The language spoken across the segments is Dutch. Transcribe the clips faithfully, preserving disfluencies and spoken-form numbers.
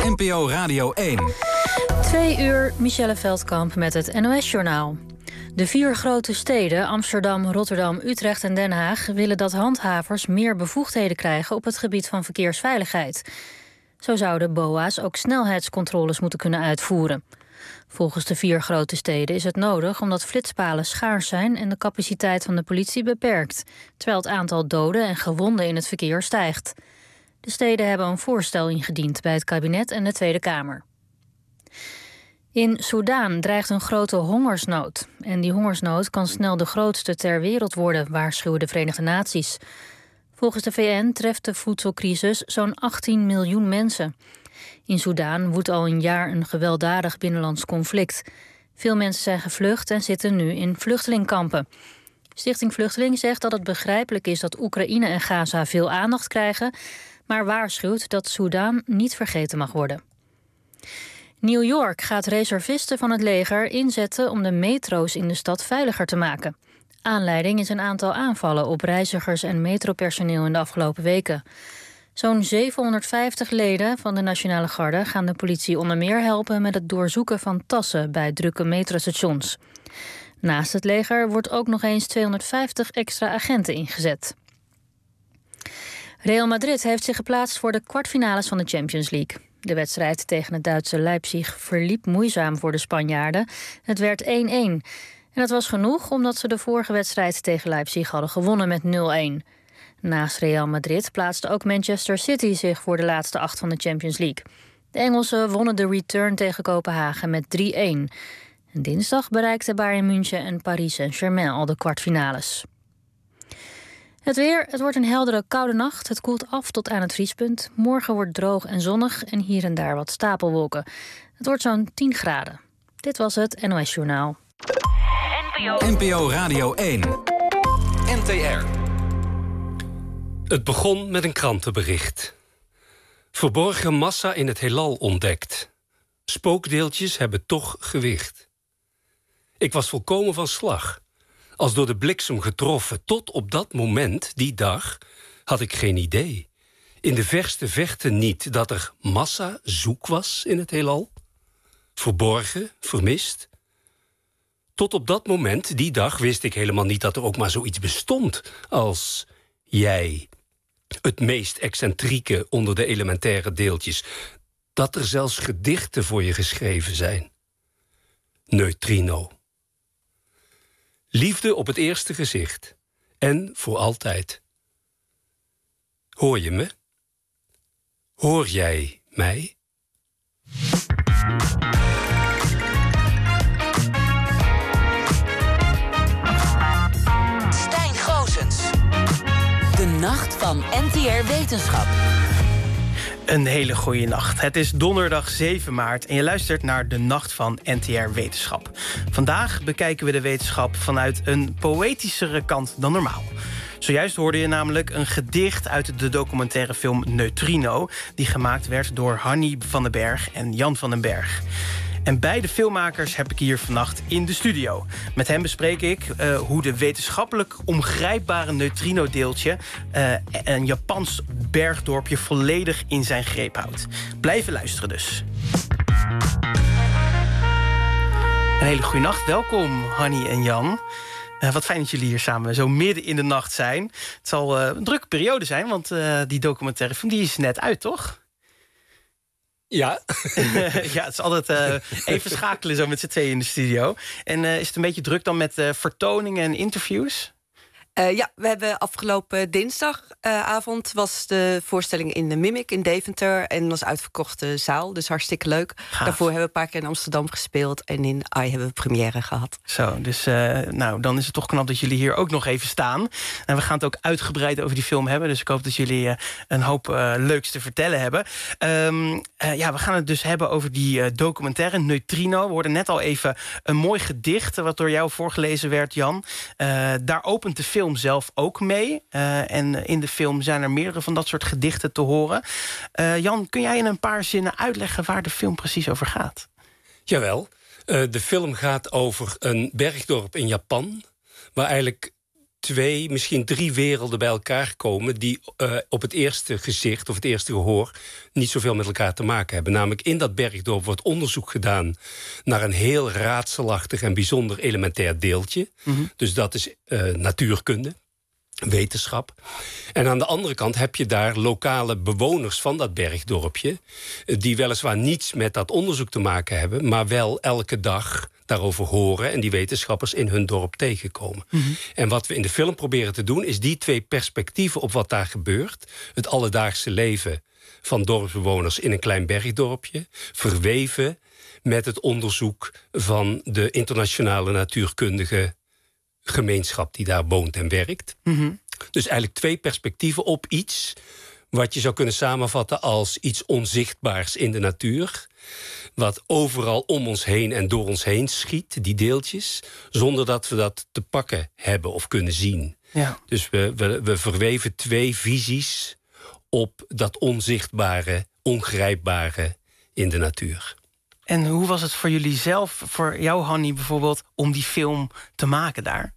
N P O Radio één. Twee uur, Michelle Veldkamp met het N O S-journaal. De vier grote steden, Amsterdam, Rotterdam, Utrecht en Den Haag, willen dat handhavers meer bevoegdheden krijgen op het gebied van verkeersveiligheid. Zo zouden B O A's ook snelheidscontroles moeten kunnen uitvoeren. Volgens de vier grote steden is het nodig omdat flitspalen schaars zijn en de capaciteit van de politie beperkt, terwijl het aantal doden en gewonden in het verkeer stijgt. De steden hebben een voorstel ingediend bij het kabinet en de Tweede Kamer. In Soedan dreigt een grote hongersnood. En die hongersnood kan snel de grootste ter wereld worden, waarschuwen de Verenigde Naties. Volgens de V N treft de voedselcrisis zo'n achttien miljoen mensen. In Soedan woedt al een jaar een gewelddadig binnenlands conflict. Veel mensen zijn gevlucht en zitten nu in vluchtelingkampen. Stichting Vluchteling zegt dat het begrijpelijk is dat Oekraïne en Gaza veel aandacht krijgen, maar waarschuwt dat Soedan niet vergeten mag worden. New York gaat reservisten van het leger inzetten om de metro's in de stad veiliger te maken. Aanleiding is een aantal aanvallen op reizigers en metropersoneel in de afgelopen weken. Zo'n zevenhonderdvijftig leden van de Nationale Garde gaan de politie onder meer helpen met het doorzoeken van tassen bij drukke metrostations. Naast het leger wordt ook nog eens tweehonderdvijftig extra agenten ingezet. Real Madrid heeft zich geplaatst voor de kwartfinales van de Champions League. De wedstrijd tegen het Duitse Leipzig verliep moeizaam voor de Spanjaarden. Het werd één-één. En dat was genoeg omdat ze de vorige wedstrijd tegen Leipzig hadden gewonnen met nul-één. Naast Real Madrid plaatste ook Manchester City zich voor de laatste acht van de Champions League. De Engelsen wonnen de return tegen Kopenhagen met drie-één. En dinsdag bereikten Bayern München en Paris Saint-Germain al de kwartfinales. Het weer, het wordt een heldere, koude nacht. Het koelt af tot aan het vriespunt. Morgen wordt droog en zonnig en hier en daar wat stapelwolken. Het wordt zo'n tien graden. Dit was het N O S-journaal. N P O Radio één. N T R. Het begon met een krantenbericht. Verborgen massa in het heelal ontdekt. Spookdeeltjes hebben toch gewicht. Ik was volkomen van slag. Als door de bliksem getroffen, tot op dat moment, die dag, had ik geen idee. In de verste vechten niet dat er massa zoek was in het heelal. Verborgen, vermist. Tot op dat moment, die dag, wist ik helemaal niet dat er ook maar zoiets bestond als jij. Het meest excentrieke onder de elementaire deeltjes. Dat er zelfs gedichten voor je geschreven zijn. Neutrino. Liefde op het eerste gezicht. En voor altijd. Hoor je me? Hoor jij mij? Stijn Goossens. De nacht van N T R Wetenschap. Een hele goede nacht. Het is donderdag zeven maart en je luistert naar de Nacht van N T R Wetenschap. Vandaag bekijken we de wetenschap vanuit een poëtischere kant dan normaal. Zojuist hoorde je namelijk een gedicht uit de documentaire film Neutrino, die gemaakt werd door Hanny van den Berg en Jan van den Berg. En beide filmmakers heb ik hier vannacht in de studio. Met hen bespreek ik uh, hoe de wetenschappelijk ongrijpbare neutrino-deeltje Uh, een Japans bergdorpje volledig in zijn greep houdt. Blijven luisteren dus. Een hele goede nacht. Welkom, Hanny en Jan. Uh, wat fijn dat jullie hier samen zo midden in de nacht zijn. Het zal uh, een drukke periode zijn, want uh, die documentaire film die is net uit, toch? Ja. Ja, het is altijd uh, even schakelen zo met z'n tweeën in de studio. En uh, is het een beetje druk dan met uh, vertoningen en interviews? Uh, ja, we hebben afgelopen dinsdagavond uh, was de voorstelling in de Mimic in Deventer en was uitverkochte zaal, dus hartstikke leuk. Gaaf. Daarvoor hebben we een paar keer in Amsterdam gespeeld en in Ai hebben we première gehad. Zo, dus uh, nou, dan is het toch knap dat jullie hier ook nog even staan. En we gaan het ook uitgebreid over die film hebben, dus ik hoop dat jullie uh, een hoop uh, leuks te vertellen hebben. Um, uh, ja, we gaan het dus hebben over die uh, documentaire Neutrino. We hoorden net al even een mooi gedicht wat door jou voorgelezen werd, Jan. Uh, daar opent de film zelf ook mee. Uh, en in de film zijn er meerdere van dat soort gedichten te horen. Uh, Jan, kun jij in een paar zinnen uitleggen waar de film precies over gaat? Jawel. Uh, de film gaat over een bergdorp in Japan, waar eigenlijk twee, misschien drie werelden bij elkaar komen die uh, op het eerste gezicht of het eerste gehoor niet zoveel met elkaar te maken hebben. Namelijk in dat bergdorp wordt onderzoek gedaan naar een heel raadselachtig en bijzonder elementair deeltje. Mm-hmm. Dus dat is uh, natuurkunde, wetenschap. En aan de andere kant heb je daar lokale bewoners van dat bergdorpje die weliswaar niets met dat onderzoek te maken hebben, maar wel elke dag daarover horen en die wetenschappers in hun dorp tegenkomen. Mm-hmm. En wat we in de film proberen te doen is die twee perspectieven op wat daar gebeurt, het alledaagse leven van dorpsbewoners in een klein bergdorpje, verweven met het onderzoek van de internationale natuurkundige gemeenschap die daar woont en werkt. Mm-hmm. Dus eigenlijk twee perspectieven op iets wat je zou kunnen samenvatten als iets onzichtbaars in de natuur, wat overal om ons heen en door ons heen schiet, die deeltjes, zonder dat we dat te pakken hebben of kunnen zien. Ja. Dus we, we, we verweven twee visies op dat onzichtbare, ongrijpbare in de natuur. En hoe was het voor jullie zelf, voor jou Hanni bijvoorbeeld, om die film te maken daar?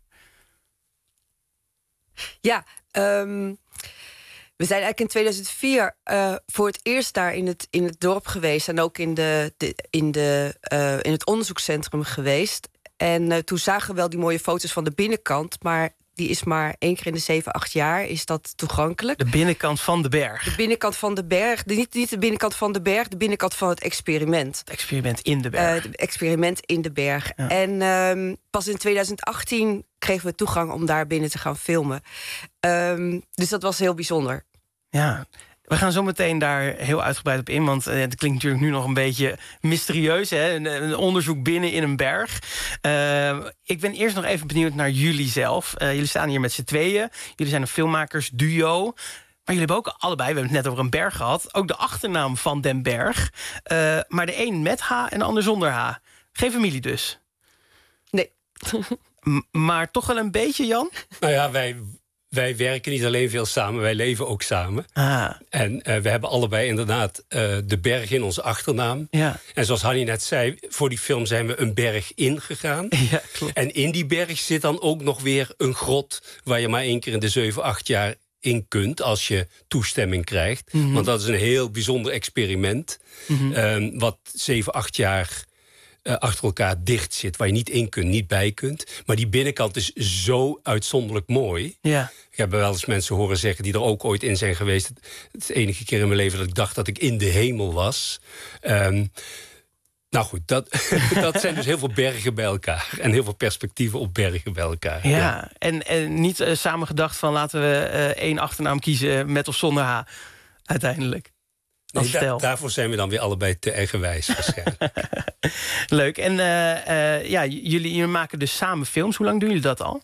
Ja, um, we zijn eigenlijk in tweeduizend vier uh, voor het eerst daar in het, in het dorp geweest en ook in, de, de, in, de, uh, in het onderzoekscentrum geweest. En uh, toen zagen we wel die mooie foto's van de binnenkant, maar die is maar één keer in de zeven, acht jaar is dat toegankelijk. De binnenkant van de berg. De binnenkant van de berg. De, niet, niet de binnenkant van de berg, de binnenkant van het experiment. Het experiment in de berg. Uh, het experiment in de berg. Ja. En um, pas in tweeduizend achttien kregen we toegang om daar binnen te gaan filmen. Um, dus dat was heel bijzonder. Ja, we gaan zo meteen daar heel uitgebreid op in, want uh, het klinkt natuurlijk nu nog een beetje mysterieus, hè? Een, een onderzoek binnen in een berg. Uh, ik ben eerst nog even benieuwd naar jullie zelf. Uh, jullie staan hier met z'n tweeën. Jullie zijn een filmmakersduo. Maar jullie hebben ook allebei, we hebben het net over een berg gehad, ook de achternaam van Den Berg. Uh, maar de een met H en de ander zonder H. Geen familie dus? Nee. M- maar toch wel een beetje, Jan? Nou ja, wij... Wij werken niet alleen veel samen, wij leven ook samen. Ah. En uh, we hebben allebei inderdaad uh, de berg in onze achternaam. Ja. En zoals Hanni net zei, voor die film zijn we een berg ingegaan. Ja, klopt. En in die berg zit dan ook nog weer een grot waar je maar één keer in de zeven, acht jaar in kunt als je toestemming krijgt. Mm-hmm. Want dat is een heel bijzonder experiment. Mm-hmm. Um, wat zeven, acht jaar Uh, achter elkaar dicht zit, waar je niet in kunt, niet bij kunt. Maar die binnenkant is zo uitzonderlijk mooi. Ja. Ik heb wel eens mensen horen zeggen die er ook ooit in zijn geweest. Het is de enige keer in mijn leven dat ik dacht dat ik in de hemel was. Um, nou goed, dat, dat zijn dus heel veel bergen bij elkaar. En heel veel perspectieven op bergen bij elkaar. Ja, ja. En, en niet uh, samen gedacht van laten we uh, één achternaam kiezen met of zonder H uiteindelijk. Nee, da- daarvoor zijn we dan weer allebei te eigenwijs waarschijnlijk. Leuk. En uh, uh, ja, jullie, jullie maken dus samen films. Hoe lang doen jullie dat al?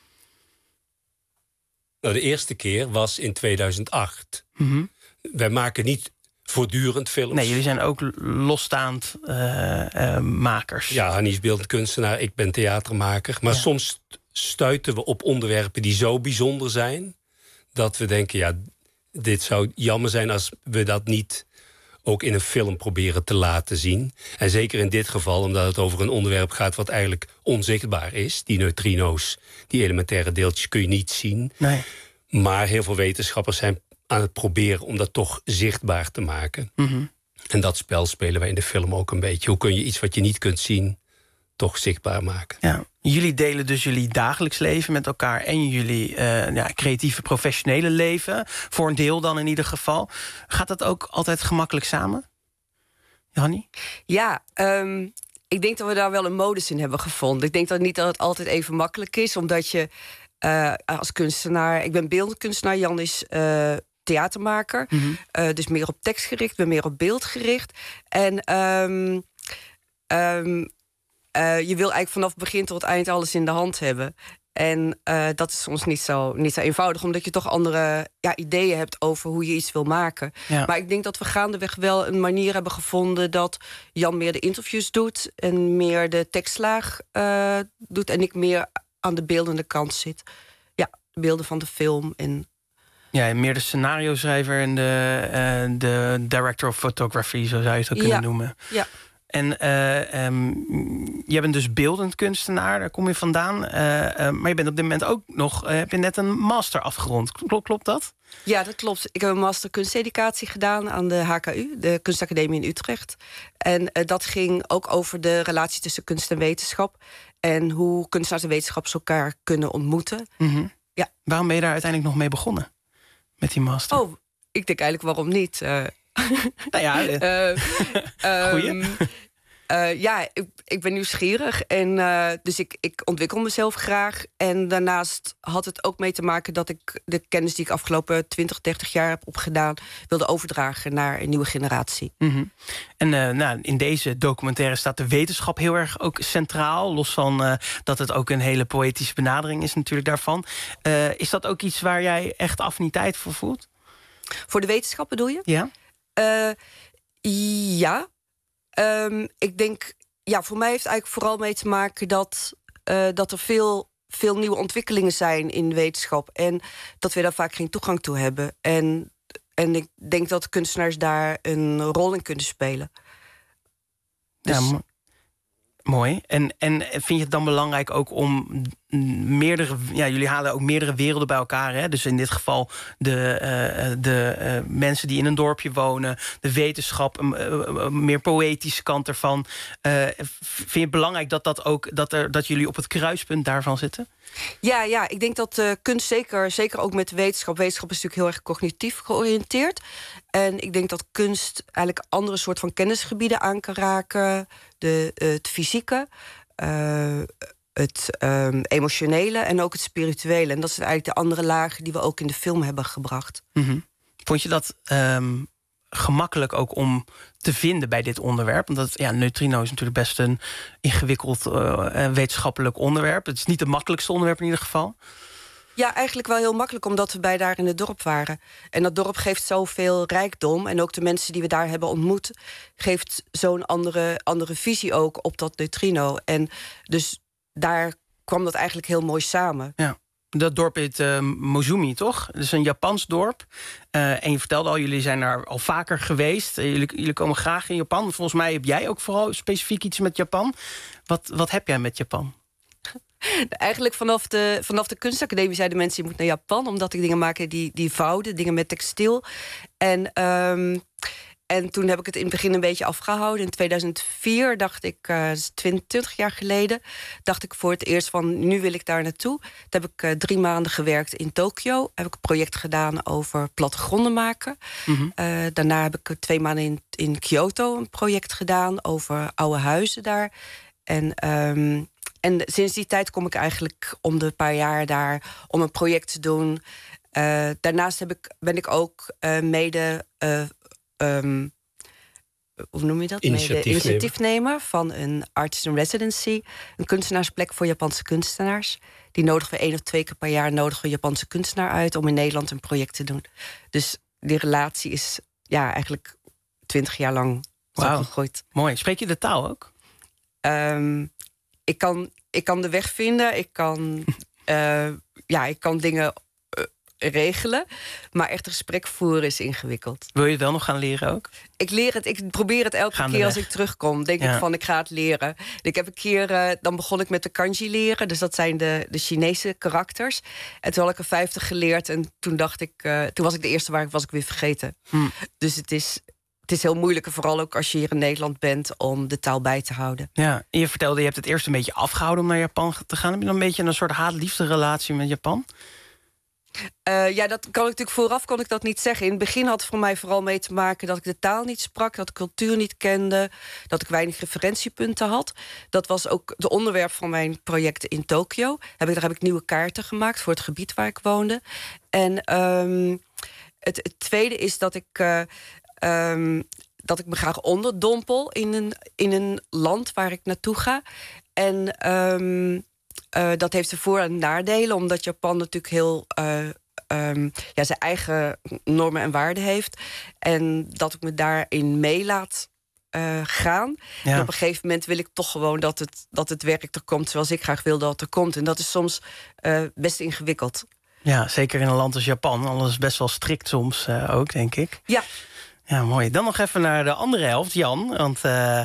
Nou, de eerste keer was in tweeduizend acht. Mm-hmm. Wij maken niet voortdurend films. Nee, jullie zijn ook losstaand uh, uh, makers. Ja, Hanni is beeldend kunstenaar, ik ben theatermaker. Maar ja. soms stuiten we op onderwerpen die zo bijzonder zijn dat we denken, ja, dit zou jammer zijn als we dat niet ook in een film proberen te laten zien. En zeker in dit geval, omdat het over een onderwerp gaat wat eigenlijk onzichtbaar is. Die neutrino's, die elementaire deeltjes kun je niet zien. Nee. Maar heel veel wetenschappers zijn aan het proberen om dat toch zichtbaar te maken. Mm-hmm. En dat spel spelen wij in de film ook een beetje. Hoe kun je iets wat je niet kunt zien toch zichtbaar maken? Ja. Jullie delen dus jullie dagelijks leven met elkaar en jullie uh, ja, creatieve professionele leven. Voor een deel dan in ieder geval. Gaat dat ook altijd gemakkelijk samen? Hanni? Ja, um, ik denk dat we daar wel een modus in hebben gevonden. Ik denk dat niet dat het altijd even makkelijk is, omdat je uh, als kunstenaar, ik ben beeldend kunstenaar, Jan is uh, theatermaker. Mm-hmm. Uh, dus meer op tekst gericht, ik ben meer op beeld gericht. En um, um, Uh, je wil eigenlijk vanaf begin tot het eind alles in de hand hebben. En uh, dat is soms niet zo, niet zo eenvoudig, omdat je toch andere ja, ideeën hebt over hoe je iets wil maken. Ja. Maar ik denk dat we gaandeweg wel een manier hebben gevonden dat Jan meer de interviews doet en meer de tekstlaag uh, doet en ik meer aan de beeldende kant zit. Ja, de beelden van de film en ja, meer de scenario schrijver en de, uh, de director of photography, zo zou je het ook kunnen ja. noemen. Ja. En uh, um, je bent dus beeldend kunstenaar, daar kom je vandaan. Uh, uh, maar je bent op dit moment ook nog... Uh, heb je net een master afgerond. Klopt, klopt dat? Ja, dat klopt. Ik heb een master kunsteducatie gedaan aan de H K U, de Kunstacademie in Utrecht. En uh, dat ging ook over de relatie tussen kunst en wetenschap. En hoe kunstenaars en wetenschappers elkaar kunnen ontmoeten. Mm-hmm. Ja. Waarom ben je daar uiteindelijk nog mee begonnen? Met die master? Oh, ik denk eigenlijk waarom niet. Uh, nou ja, uh, goeie. Um, Uh, ja, ik, ik ben nieuwsgierig en uh, dus ik, ik ontwikkel mezelf graag. En daarnaast had het ook mee te maken dat ik de kennis die ik afgelopen twintig, dertig jaar heb opgedaan wilde overdragen naar een nieuwe generatie. Mm-hmm. En uh, nou, in deze documentaire staat de wetenschap heel erg ook centraal. Los van uh, dat het ook een hele poëtische benadering is natuurlijk daarvan. Uh, is dat ook iets waar jij echt affiniteit voor voelt? Voor de wetenschap bedoel je? Ja. Uh, ja. Um, ik denk, ja, voor mij heeft het eigenlijk vooral mee te maken dat, uh, dat er veel, veel nieuwe ontwikkelingen zijn in wetenschap. En dat we daar vaak geen toegang toe hebben. En, en ik denk dat kunstenaars daar een rol in kunnen spelen. Dus... Ja, mo- mooi. En, en vind je het dan belangrijk ook om meerdere... Ja, jullie halen ook meerdere werelden bij elkaar. Hè? Dus in dit geval de, uh, de uh, mensen die in een dorpje wonen, de wetenschap, een uh, uh, meer poëtische kant ervan. Uh, vind je het belangrijk dat, dat, ook, dat, er, dat jullie op het kruispunt daarvan zitten? Ja, ja, ik denk dat uh, kunst zeker, zeker ook met wetenschap... wetenschap is natuurlijk heel erg cognitief georiënteerd. En ik denk dat kunst eigenlijk andere soort van kennisgebieden aan kan raken. De, uh, het fysieke, uh, het um, emotionele en ook het spirituele. En dat zijn eigenlijk de andere lagen die we ook in de film hebben gebracht. Mm-hmm. Vond je dat um, gemakkelijk ook om te vinden bij dit onderwerp? Want ja, neutrino is natuurlijk best een ingewikkeld uh, wetenschappelijk onderwerp. Het is niet het makkelijkste onderwerp in ieder geval. Ja, eigenlijk wel heel makkelijk, omdat we bij daar in het dorp waren. En dat dorp geeft zoveel rijkdom. En ook de mensen die we daar hebben ontmoet... geeft zo'n andere, andere visie ook op dat neutrino. En dus daar kwam dat eigenlijk heel mooi samen. Ja. Dat dorp heet uh, Mozumi, toch? Het is een Japans dorp. Uh, en je vertelde al, jullie zijn daar al vaker geweest. Uh, jullie, jullie komen graag in Japan. Volgens mij heb jij ook vooral specifiek iets met Japan. Wat, wat heb jij met Japan? Eigenlijk vanaf de, vanaf de kunstacademie zeiden mensen... je moet naar Japan, omdat ik dingen maak die, die vouwden. Dingen met textiel. En, um, en toen heb ik het in het begin een beetje afgehouden. In tweeduizend vier dacht ik, uh, twintig jaar geleden... dacht ik voor het eerst van, nu wil ik daar naartoe. Toen heb ik uh, drie maanden gewerkt in Tokio. Heb ik een project gedaan over plattegronden maken. Mm-hmm. Uh, daarna heb ik twee maanden in, in Kyoto een project gedaan... over oude huizen daar. En... Um, En sinds die tijd kom ik eigenlijk om de paar jaar daar om een project te doen. Uh, daarnaast heb ik, ben ik ook uh, mede... Uh, um, hoe noem je dat? Initiatiefnemer. Mede initiatiefnemer van een artist in residency. Een kunstenaarsplek voor Japanse kunstenaars. Die nodigen we één of twee keer per jaar nodigen we Japanse kunstenaar uit... om in Nederland een project te doen. Dus die relatie is ja, eigenlijk twintig jaar lang wow. gegroeid. Mooi. Spreek je de taal ook? Um, Ik kan, ik kan de weg vinden, ik kan, uh, ja, ik kan dingen uh, regelen. Maar echt een gesprek voeren is ingewikkeld. Wil je het wel nog gaan leren ook? Ik leer het, ik probeer het elke Gaande keer weg. als ik terugkom. Denk Ja. ik van, ik ga het leren. Ik heb een keer, uh, dan begon ik met de kanji leren. Dus dat zijn de, de Chinese karakters. En toen had ik er vijftig geleerd. En toen dacht ik, uh, toen was ik de eerste waar ik was ik weer vergeten. Hmm. Dus het is... Het is heel moeilijk, vooral ook als je hier in Nederland bent... om de taal bij te houden. Ja, en je vertelde, je hebt het eerst een beetje afgehouden om naar Japan te gaan. Heb je dan een beetje een soort haat-liefde relatie met Japan? Uh, ja, dat kan ik natuurlijk vooraf kon ik dat niet zeggen. In het begin had het voor mij vooral mee te maken dat ik de taal niet sprak... dat ik cultuur niet kende, dat ik weinig referentiepunten had. Dat was ook de onderwerp van mijn project in Tokio. Heb ik, daar heb ik nieuwe kaarten gemaakt voor het gebied waar ik woonde. En um, het, het tweede is dat ik... Uh, Um, dat ik me graag onderdompel in een, in een land waar ik naartoe ga. En um, uh, dat heeft de voor- en nadelen... omdat Japan natuurlijk heel uh, um, ja, zijn eigen normen en waarden heeft. En dat ik me daarin mee laat uh, gaan. Ja. En op een gegeven moment wil ik toch gewoon dat het, dat het werk er komt... zoals ik graag wil dat het er komt. En dat is soms uh, best ingewikkeld. Ja, zeker in een land als Japan. Alles is best wel strikt soms uh, ook, denk ik. Ja. Ja, mooi. Dan nog even naar de andere helft, Jan. Want uh,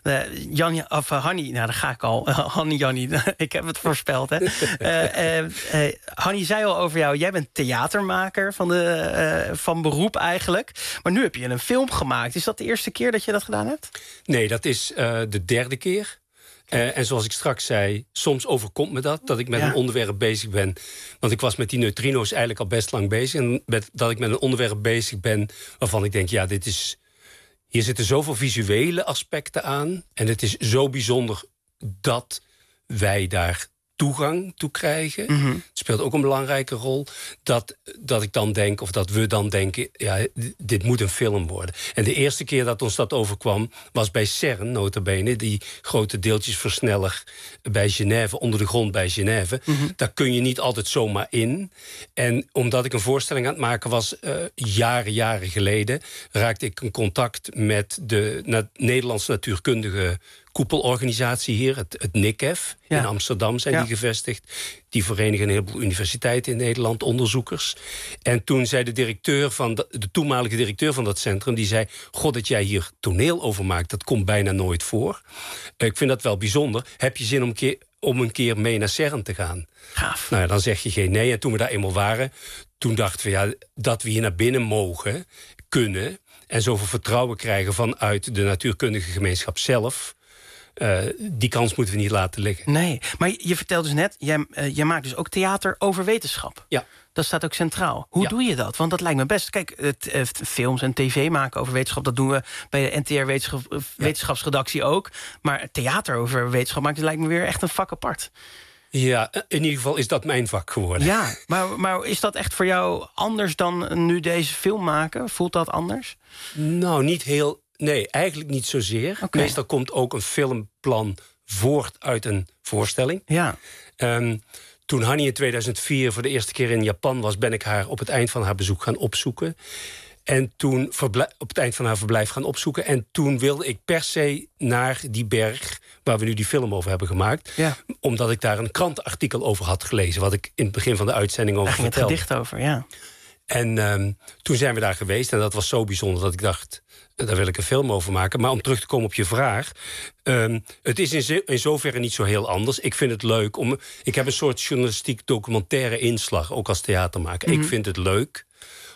Jan, of uh, Hanni, nou daar ga ik al. Uh, Hanni, Janni, ik heb het voorspeld. Hè. uh, uh, uh, Hanni zei al over jou, jij bent theatermaker van, de, uh, van beroep eigenlijk. Maar nu heb je een film gemaakt. Is dat de eerste keer dat je dat gedaan hebt? Nee, dat is uh, de derde keer. Uh, en zoals ik straks zei, soms overkomt me dat... dat ik met ja. een onderwerp bezig ben. Want ik was met die neutrino's eigenlijk al best lang bezig. En met, dat ik met een onderwerp bezig ben waarvan ik denk... ja, dit is, hier zitten zoveel visuele aspecten aan. En het is zo bijzonder dat wij daar toegang toe krijgen. Mm-hmm. Het speelt ook een belangrijke rol. Dat, dat ik dan denk, of dat we dan denken... ja, dit moet een film worden. En de eerste keer dat ons dat overkwam... was bij CERN, nota bene, die grote deeltjesversneller... bij Genève, onder de grond bij Genève. Mm-hmm. Daar kun je niet altijd zomaar in. En omdat ik een voorstelling aan het maken was... Uh, jaren, jaren geleden... raakte ik in contact met de na- Nederlandse natuurkundige... koepelorganisatie hier, het, het N I C E F. Ja. In Amsterdam zijn ja. die gevestigd. Die verenigen een heleboel universiteiten in Nederland, onderzoekers. En toen zei de directeur van de, de toenmalige directeur van dat centrum... die zei, god, dat jij hier toneel over maakt... dat komt bijna nooit voor. Uh, ik vind dat wel bijzonder. Heb je zin om een keer, om een keer mee naar CERN te gaan? Gaaf. Nou ja, dan zeg je geen nee. En toen we daar eenmaal waren... toen dachten we, ja, dat we hier naar binnen mogen, kunnen... en zoveel vertrouwen krijgen vanuit de natuurkundige gemeenschap zelf... Uh, die kans moeten we niet laten liggen. Nee, maar je vertelde dus net... jij, uh, jij maakt dus ook theater over wetenschap. Ja. Dat staat ook centraal. Hoe ja. doe je dat? Want dat lijkt me best... Kijk, het, uh, films en tv maken over wetenschap... dat doen we bij de N T R wetenschap, uh, wetenschapsredactie ook. Maar theater over wetenschap maken... dat lijkt me weer echt een vak apart. Ja, in ieder geval is dat mijn vak geworden. Ja, maar, maar is dat echt voor jou anders dan nu deze film maken? Voelt dat anders? Nou, niet heel... Nee, eigenlijk niet zozeer. Okay. Meestal komt ook een filmplan voort uit een voorstelling. Ja. Um, toen Hanni in tweeduizend vier voor de eerste keer in Japan was... ben ik haar op het eind van haar bezoek gaan opzoeken. En toen verblij- op het eind van haar verblijf gaan opzoeken. En toen wilde ik per se naar die berg... waar we nu die film over hebben gemaakt. Ja. Omdat ik daar een krantenartikel over had gelezen... wat ik in het begin van de uitzending over vertelde. Daar ging het gedicht over, ja. En um, toen zijn we daar geweest. En dat was zo bijzonder dat ik dacht... daar wil ik een film over maken. Maar om terug te komen op je vraag... Um, het is in, zo, in zoverre niet zo heel anders. Ik vind het leuk om... Ik heb een soort journalistiek documentaire inslag... ook als theatermaker. Mm-hmm. Ik vind het leuk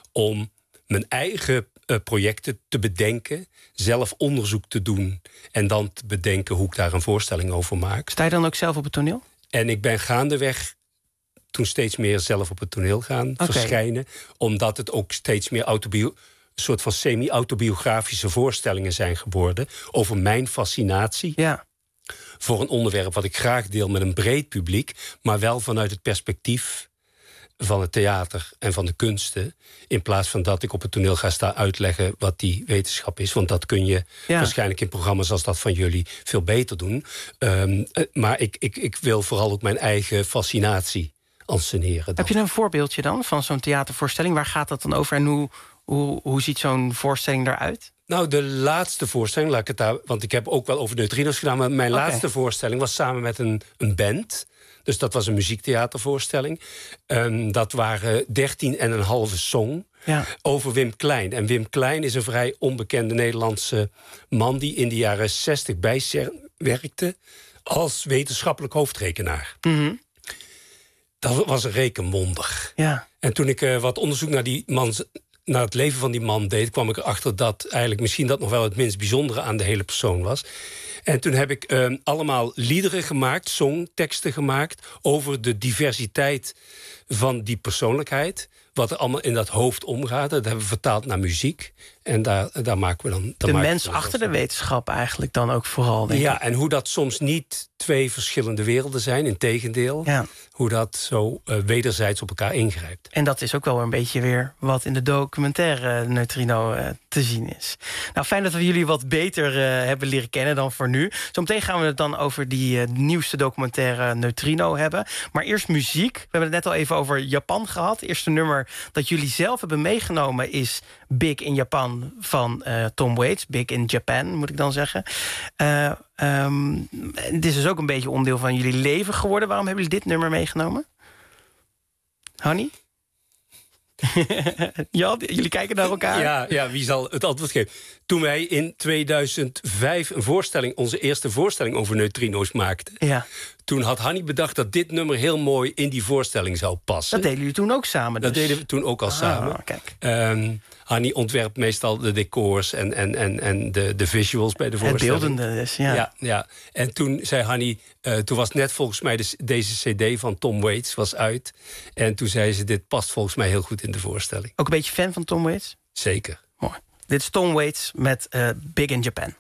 om mijn eigen uh, projecten te bedenken... zelf onderzoek te doen... en dan te bedenken hoe ik daar een voorstelling over maak. Sta je dan ook zelf op het toneel? En ik ben gaandeweg... toen steeds meer zelf op het toneel gaan okay. verschijnen. Omdat het ook steeds meer autobio- een soort van semi-autobiografische voorstellingen zijn geworden... over mijn fascinatie ja. voor een onderwerp wat ik graag deel met een breed publiek... maar wel vanuit het perspectief van het theater en van de kunsten... in plaats van dat ik op het toneel ga staan uitleggen wat die wetenschap is. Want dat kun je ja. waarschijnlijk in programma's als dat van jullie veel beter doen. Um, maar ik, ik, ik wil vooral ook mijn eigen fascinatie... Anseneren. Heb je een voorbeeldje dan van zo'n theatervoorstelling? Waar gaat dat dan over en hoe, hoe, hoe ziet zo'n voorstelling eruit? Nou, de laatste voorstelling, laat ik het daar... want ik heb ook wel over neutrino's gedaan... maar mijn okay. laatste voorstelling was samen met een, een band. Dus dat was een muziektheatervoorstelling. Um, dat waren dertien en een halve song ja. over Wim Klein. En Wim Klein is een vrij onbekende Nederlandse man... die in de jaren zestig bij CERN werkte als wetenschappelijk hoofdrekenaar. Mm-hmm. Dat was een rekenwonder. Ja. En toen ik uh, wat onderzoek naar, die man, naar het leven van die man deed... kwam ik erachter dat eigenlijk misschien dat nog wel het minst bijzondere aan de hele persoon was. En toen heb ik uh, allemaal liederen gemaakt, songteksten gemaakt... over de diversiteit van die persoonlijkheid. Wat er allemaal in dat hoofd omgaat. Dat hebben we vertaald naar muziek. En daar, daar maken we dan... De mens achter de wetenschap eigenlijk dan ook vooral, denk ik. Ja, en hoe dat soms niet twee verschillende werelden zijn. Integendeel. Ja. Hoe dat zo uh, wederzijds op elkaar ingrijpt. En dat is ook wel een beetje weer wat in de documentaire Neutrino uh, te zien is. Nou, fijn dat we jullie wat beter uh, hebben leren kennen dan voor nu. Zometeen gaan we het dan over die uh, nieuwste documentaire Neutrino hebben. Maar eerst muziek. We hebben het net al even over Japan gehad. Het eerste nummer dat jullie zelf hebben meegenomen is Big in Japan van uh, Tom Waits. Big in Japan, moet ik dan zeggen. Uh, um, dit is dus ook een beetje onderdeel van jullie leven geworden. Waarom hebben jullie dit nummer meegenomen? Hanni? Jan, jullie kijken naar elkaar? Ja, ja, wie zal het antwoord geven? Toen wij in tweeduizend vijf een voorstelling, onze eerste voorstelling over neutrino's maakten... Ja. Toen had Hanny bedacht dat dit nummer heel mooi in die voorstelling zou passen. Dat deden jullie toen ook samen dus? Dat deden we toen ook al ah, samen. Kijk. Um, Hanny ontwerpt meestal de decors en, en, en, en de, de visuals bij de voorstelling. Het beeldende dus, ja. ja, ja. En toen zei Hanny, uh, toen was net volgens mij de, deze cd van Tom Waits was uit. En toen zei ze, dit past volgens mij heel goed in de voorstelling. Ook een beetje fan van Tom Waits? Zeker. Mooi. Dit is Tom Waits met uh, Big in Japan.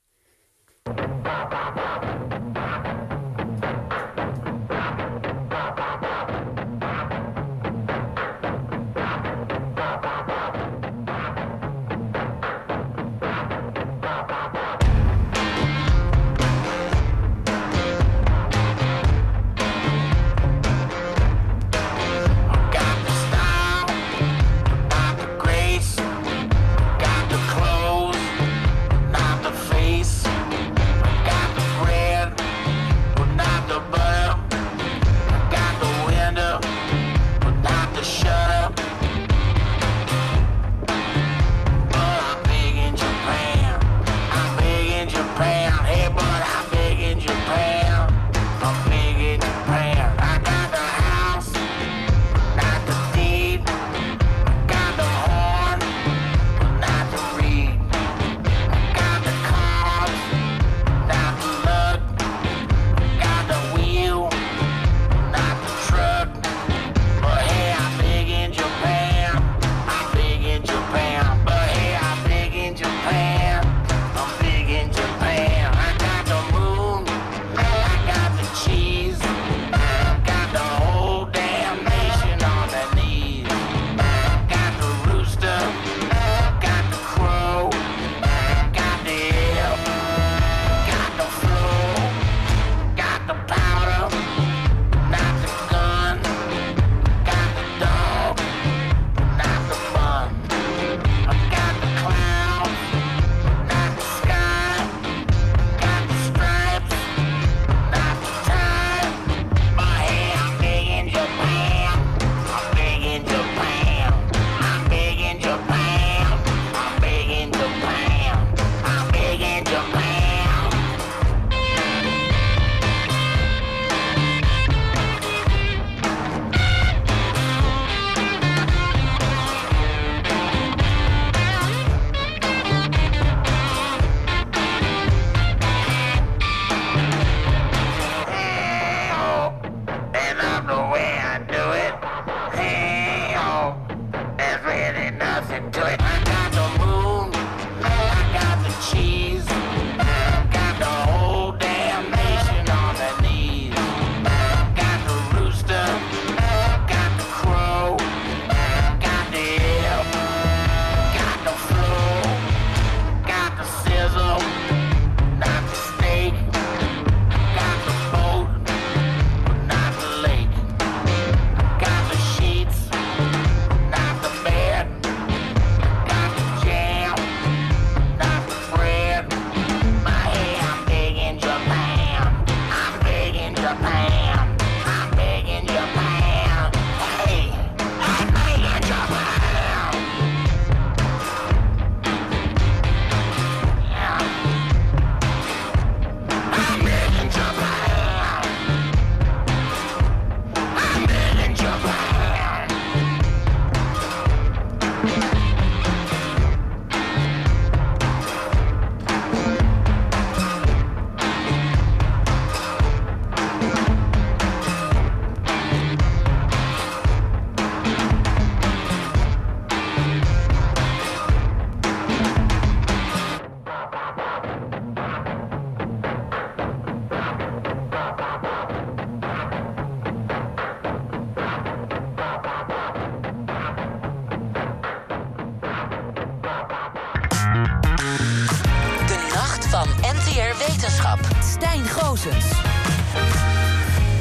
De Nacht van N T R Wetenschap. Stijn Goossens.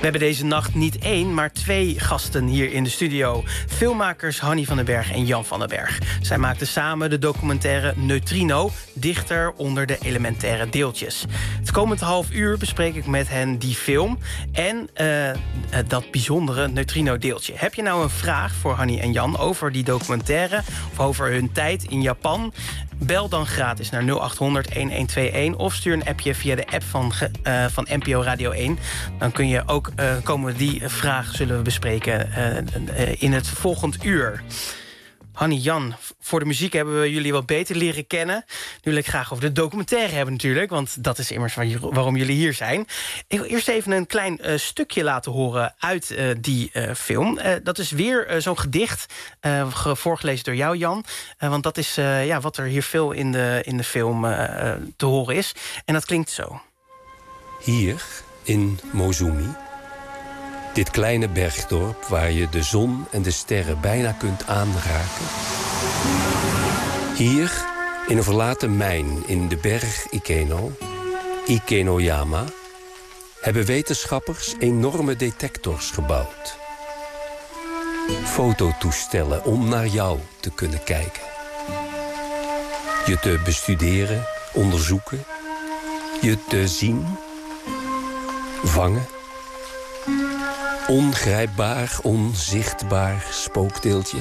We hebben deze nacht niet één, maar twee gasten hier in de studio. Filmmakers Hanny van den Berg en Jan van den Berg. Zij maakten samen de documentaire Neutrino, dichter onder de elementaire deeltjes. Het komend half uur bespreek ik met hen die film en uh, dat bijzondere neutrino-deeltje. Heb je nou een vraag voor Hanny en Jan over die documentaire of over hun tijd in Japan? Bel dan gratis naar nul acht honderd een een twee een of stuur een appje via de app van, uh, van N P O Radio één. Dan kun je ook uh, komen die vraag zullen we bespreken uh, uh, in het volgend uur. Hanny, Jan, voor de muziek hebben we jullie wat beter leren kennen. Nu wil ik graag over de documentaire hebben natuurlijk, want dat is immers waarom jullie hier zijn. Ik wil eerst even een klein uh, stukje laten horen uit uh, die uh, film. Uh, dat is weer uh, zo'n gedicht, uh, voorgelezen door jou, Jan. Uh, want dat is uh, ja, wat er hier veel in de, in de film uh, uh, te horen is. En dat klinkt zo. Hier, in Mozumi, dit kleine bergdorp waar je de zon en de sterren bijna kunt aanraken. Hier, in een verlaten mijn in de berg Ikeno, Ikenoyama, hebben wetenschappers enorme detectors gebouwd. Fototoestellen om naar jou te kunnen kijken. Je te bestuderen, onderzoeken, je te zien, vangen. Ongrijpbaar, onzichtbaar spookdeeltje.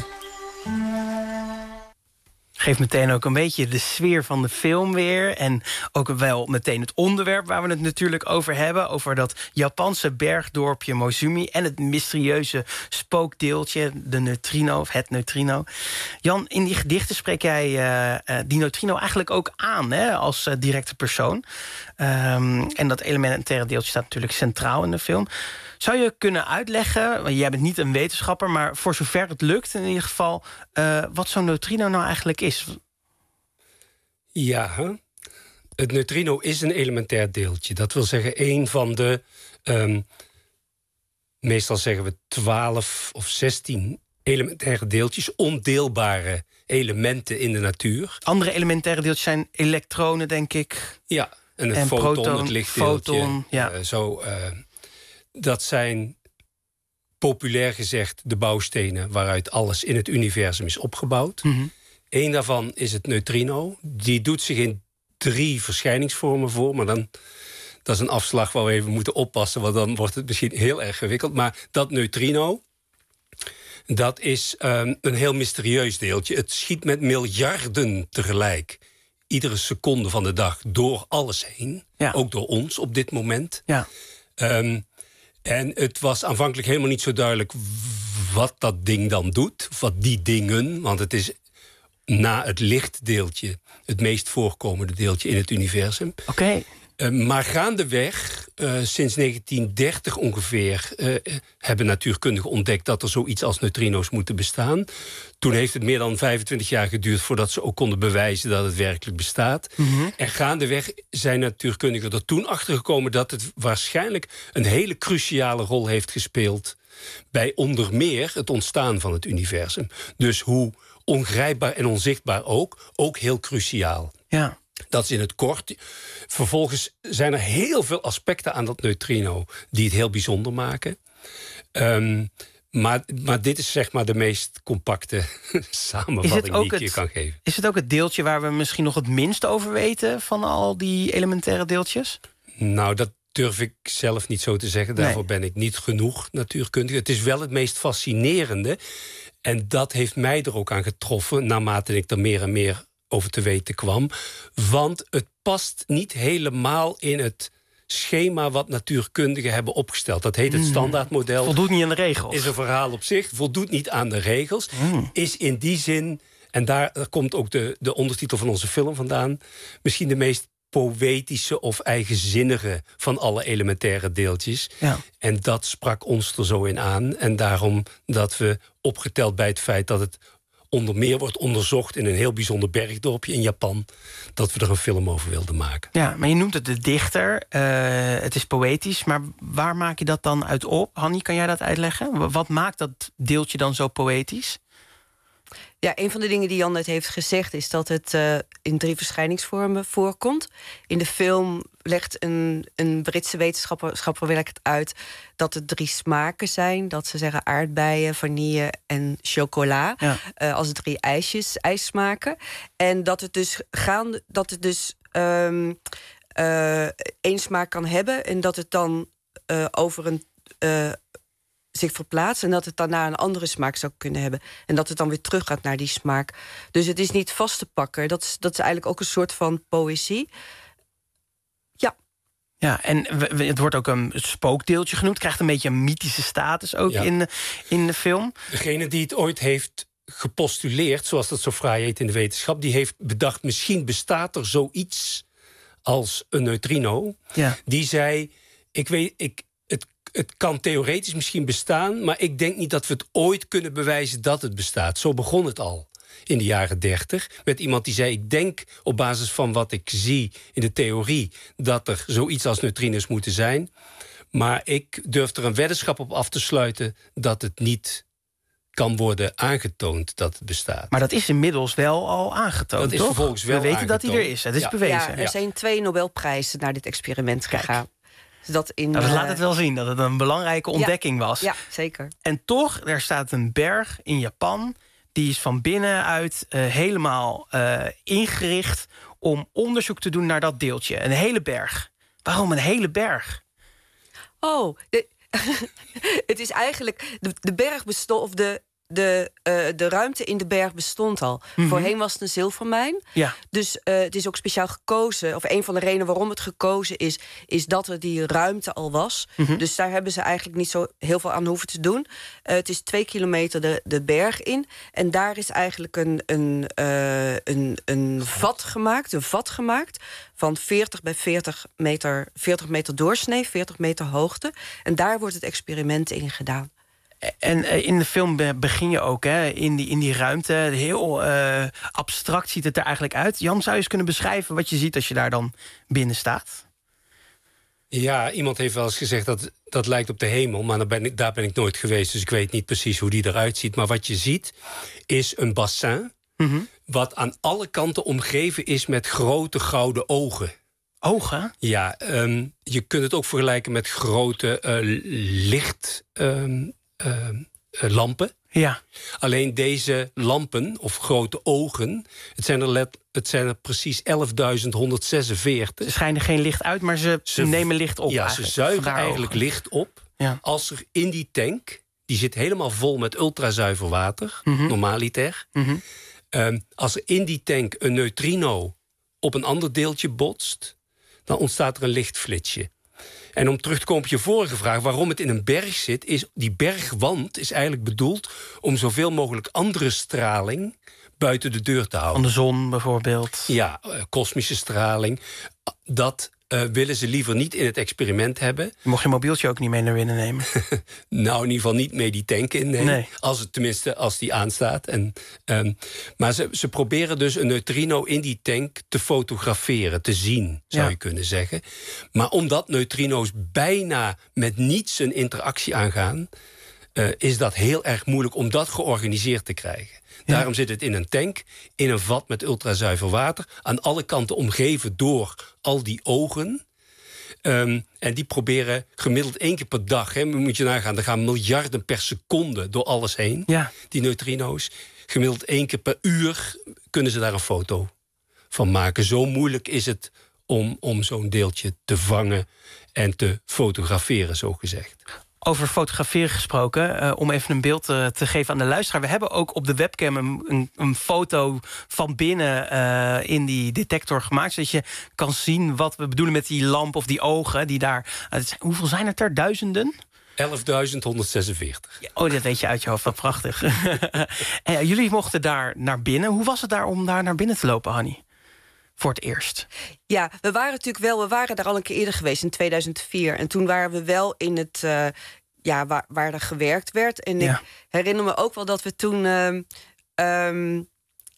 Geeft meteen ook een beetje de sfeer van de film weer. En ook wel meteen het onderwerp waar we het natuurlijk over hebben. Over dat Japanse bergdorpje Mozumi. En het mysterieuze spookdeeltje, de neutrino, of het neutrino. Jan, in die gedichten spreek jij uh, uh, die neutrino eigenlijk ook aan, hè, als uh, directe persoon. Um, en dat elementaire deeltje staat natuurlijk centraal in de film. Zou je kunnen uitleggen, want jij bent niet een wetenschapper, maar voor zover het lukt in ieder geval, uh, wat zo'n neutrino nou eigenlijk is? Ja, het neutrino is een elementair deeltje. Dat wil zeggen, een van de, um, meestal zeggen we twaalf of zestien elementaire deeltjes, ondeelbare elementen in de natuur. Andere elementaire deeltjes zijn elektronen, denk ik. Ja, en het en foton, proton, het lichtdeeltje. Foton, ja. uh, zo... Uh, Dat zijn, populair gezegd, de bouwstenen waaruit alles in het universum is opgebouwd. Mm-hmm. Eén daarvan is het neutrino. Die doet zich in drie verschijningsvormen voor. Maar dan, dat is een afslag waar we even moeten oppassen, want dan wordt het misschien heel erg gewikkeld. Maar dat neutrino, dat is um, een heel mysterieus deeltje. Het schiet met miljarden tegelijk, iedere seconde van de dag, door alles heen. Ja. Ook door ons op dit moment. Ja. Um, En het was aanvankelijk helemaal niet zo duidelijk wat dat ding dan doet. Of wat die dingen, want het is na het lichtdeeltje het meest voorkomende deeltje in het universum. Oké. Okay. Uh, maar gaandeweg, uh, sinds negentien dertig ongeveer, Uh, hebben natuurkundigen ontdekt dat er zoiets als neutrino's moeten bestaan. Toen heeft het meer dan vijfentwintig jaar geduurd voordat ze ook konden bewijzen dat het werkelijk bestaat. Mm-hmm. En gaandeweg zijn natuurkundigen er toen achtergekomen dat het waarschijnlijk een hele cruciale rol heeft gespeeld bij onder meer het ontstaan van het universum. Dus hoe ongrijpbaar en onzichtbaar ook, ook heel cruciaal. Ja. Dat is in het kort. Vervolgens zijn er heel veel aspecten aan dat neutrino die het heel bijzonder maken. Um, maar, maar dit is zeg maar de meest compacte samenvatting die ik je kan geven. Is het ook het deeltje waar we misschien nog het minst over weten van al die elementaire deeltjes? Nou, dat durf ik zelf niet zo te zeggen. Daarvoor nee. ben ik niet genoeg natuurkundige. Het is wel het meest fascinerende. En dat heeft mij er ook aan getroffen, naarmate ik er meer en meer over te weten kwam. Want het past niet helemaal in het schema wat natuurkundigen hebben opgesteld. Dat heet het standaardmodel. Voldoet niet aan de regels. Is een verhaal op zich. Voldoet niet aan de regels. Mm. Is in die zin, en daar, daar komt ook de, de ondertitel van onze film vandaan, misschien de meest poëtische of eigenzinnige van alle elementaire deeltjes. Ja. En dat sprak ons er zo in aan. En daarom dat we, opgeteld bij het feit dat het onder meer wordt onderzocht in een heel bijzonder bergdorpje in Japan, dat we er een film over wilden maken. Ja, maar je noemt het de dichter. Uh, het is poëtisch, maar waar maak je dat dan uit op? Hanny, kan jij dat uitleggen? Wat maakt dat deeltje dan zo poëtisch? Ja, een van de dingen die Jan net heeft gezegd is dat het uh, in drie verschijningsvormen voorkomt. In de film legt een, een Britse wetenschapper, schapper werkt het uit dat het drie smaken zijn. Dat ze zeggen aardbeien, vanille en chocola. Ja. Uh, als drie ijsjes, ijssmaken. En dat het dus gaande, dat het dus um, uh, één smaak kan hebben en dat het dan uh, over een uh, zich verplaatst en dat het daarna een andere smaak zou kunnen hebben. En dat het dan weer terug gaat naar die smaak. Dus het is niet vast te pakken. Dat is, dat is eigenlijk ook een soort van poëzie. Ja. Ja, en het wordt ook een spookdeeltje genoemd. Krijgt een beetje een mythische status ook ja. in, de, in de film. Degene die het ooit heeft gepostuleerd, zoals dat zo fraai heet in de wetenschap, die heeft bedacht, misschien bestaat er zoiets als een neutrino. Ja. Die zei, ik weet, ik, het, het kan theoretisch misschien bestaan, maar ik denk niet dat we het ooit kunnen bewijzen dat het bestaat. Zo begon het al in de jaren dertig. Met iemand die zei, ik denk op basis van wat ik zie in de theorie dat er zoiets als neutrinos moeten zijn. Maar ik durf er een weddenschap op af te sluiten dat het niet kan worden aangetoond dat het bestaat. Maar dat is inmiddels wel al aangetoond, dat is toch? vervolgens wel We weten aangetoond. dat hij er is. Het is ja, bewezen. Ja, er zijn ja. twee Nobelprijzen naar dit experiment Kijk. gegaan. Dus dat in, nou, dat uh, laat het wel zien dat het een belangrijke ontdekking ja, was. Ja, zeker. En toch, er staat een berg in Japan. Die is van binnenuit uh, helemaal uh, ingericht om onderzoek te doen naar dat deeltje. Een hele berg. Waarom een hele berg? Oh, de, het is eigenlijk de, de berg bestond, of de, de, uh, de ruimte in de berg bestond al. Mm-hmm. Voorheen was het een zilvermijn. Ja. Dus uh, het is ook speciaal gekozen, of een van de redenen waarom het gekozen is, is dat er die ruimte al was. Mm-hmm. Dus daar hebben ze eigenlijk niet zo heel veel aan hoeven te doen. Uh, het is twee kilometer de, de berg in. En daar is eigenlijk een, een, uh, een, een vat gemaakt, een vat gemaakt van veertig bij veertig meter, veertig meter doorsnee, veertig meter hoogte. En daar wordt het experiment in gedaan. En in de film begin je ook hè, in, die, in die ruimte. Heel uh, abstract ziet het er eigenlijk uit. Jan, zou je eens kunnen beschrijven wat je ziet als je daar dan binnen staat? Ja, iemand heeft wel eens gezegd dat dat lijkt op de hemel. Maar daar ben, ik, daar ben ik nooit geweest, dus ik weet niet precies hoe die eruit ziet. Maar wat je ziet is een bassin, mm-hmm. wat aan alle kanten omgeven is met grote gouden ogen. Ogen? Ja, um, je kunt het ook vergelijken met grote uh, licht... Um, Uh, uh, lampen. Ja. Alleen deze lampen, of grote ogen, het zijn er, let, het zijn er precies elfduizend honderdzesenveertig. Ze schijnen geen licht uit, maar ze, ze nemen licht op. Ja, eigenlijk. Ze zuigen eigenlijk ogen. licht op. Ja. Als er in die tank, die zit helemaal vol met ultrazuiver water, mm-hmm. normaliter. Mm-hmm. Um, als er in die tank een neutrino op een ander deeltje botst, dan ontstaat er een lichtflitsje. En om terug te komen op je vorige vraag, waarom het in een berg zit, is die bergwand is eigenlijk bedoeld om zoveel mogelijk andere straling buiten de deur te houden. Van de zon bijvoorbeeld. Ja, uh, kosmische straling. Dat uh, willen ze liever niet in het experiment hebben. Je mocht je mobieltje ook niet mee naar binnen nemen. Nou, in ieder geval niet mee die tank innemen. Nee. Als het tenminste, als die aanstaat. En, um, maar ze, ze proberen dus een neutrino in die tank te fotograferen, te zien, zou ja. je kunnen zeggen. Maar omdat neutrino's bijna met niets een interactie aangaan, Uh, is dat heel erg moeilijk om dat georganiseerd te krijgen. Ja. Daarom zit het in een tank, in een vat met ultrazuiver water, aan alle kanten omgeven door al die ogen. Um, en die proberen gemiddeld één keer per dag, hè, moet je nagaan, er gaan miljarden per seconde door alles heen, ja. die neutrino's. Gemiddeld één keer per uur kunnen ze daar een foto van maken. Zo moeilijk is het om, om zo'n deeltje te vangen en te fotograferen, zo gezegd. Over fotograferen gesproken, uh, om even een beeld uh, te geven aan de luisteraar. We hebben ook op de webcam een, een, een foto van binnen uh, in die detector gemaakt, zodat je kan zien wat we bedoelen met die lamp of die ogen. Die daar, uh, hoeveel zijn het er? Duizenden? elfduizend honderdzesenveertig. Ja, oh, dat weet je uit je hoofd. Wat prachtig. En, uh, jullie mochten daar naar binnen. Hoe was het daar om daar naar binnen te lopen, Hanny? Voor het eerst. Ja, we waren natuurlijk wel, we waren daar al een keer eerder geweest in tweeduizend vier. En toen waren we wel in het, uh, ja, waar, waar er gewerkt werd. En ja. ik herinner me ook wel dat we toen, uh, um,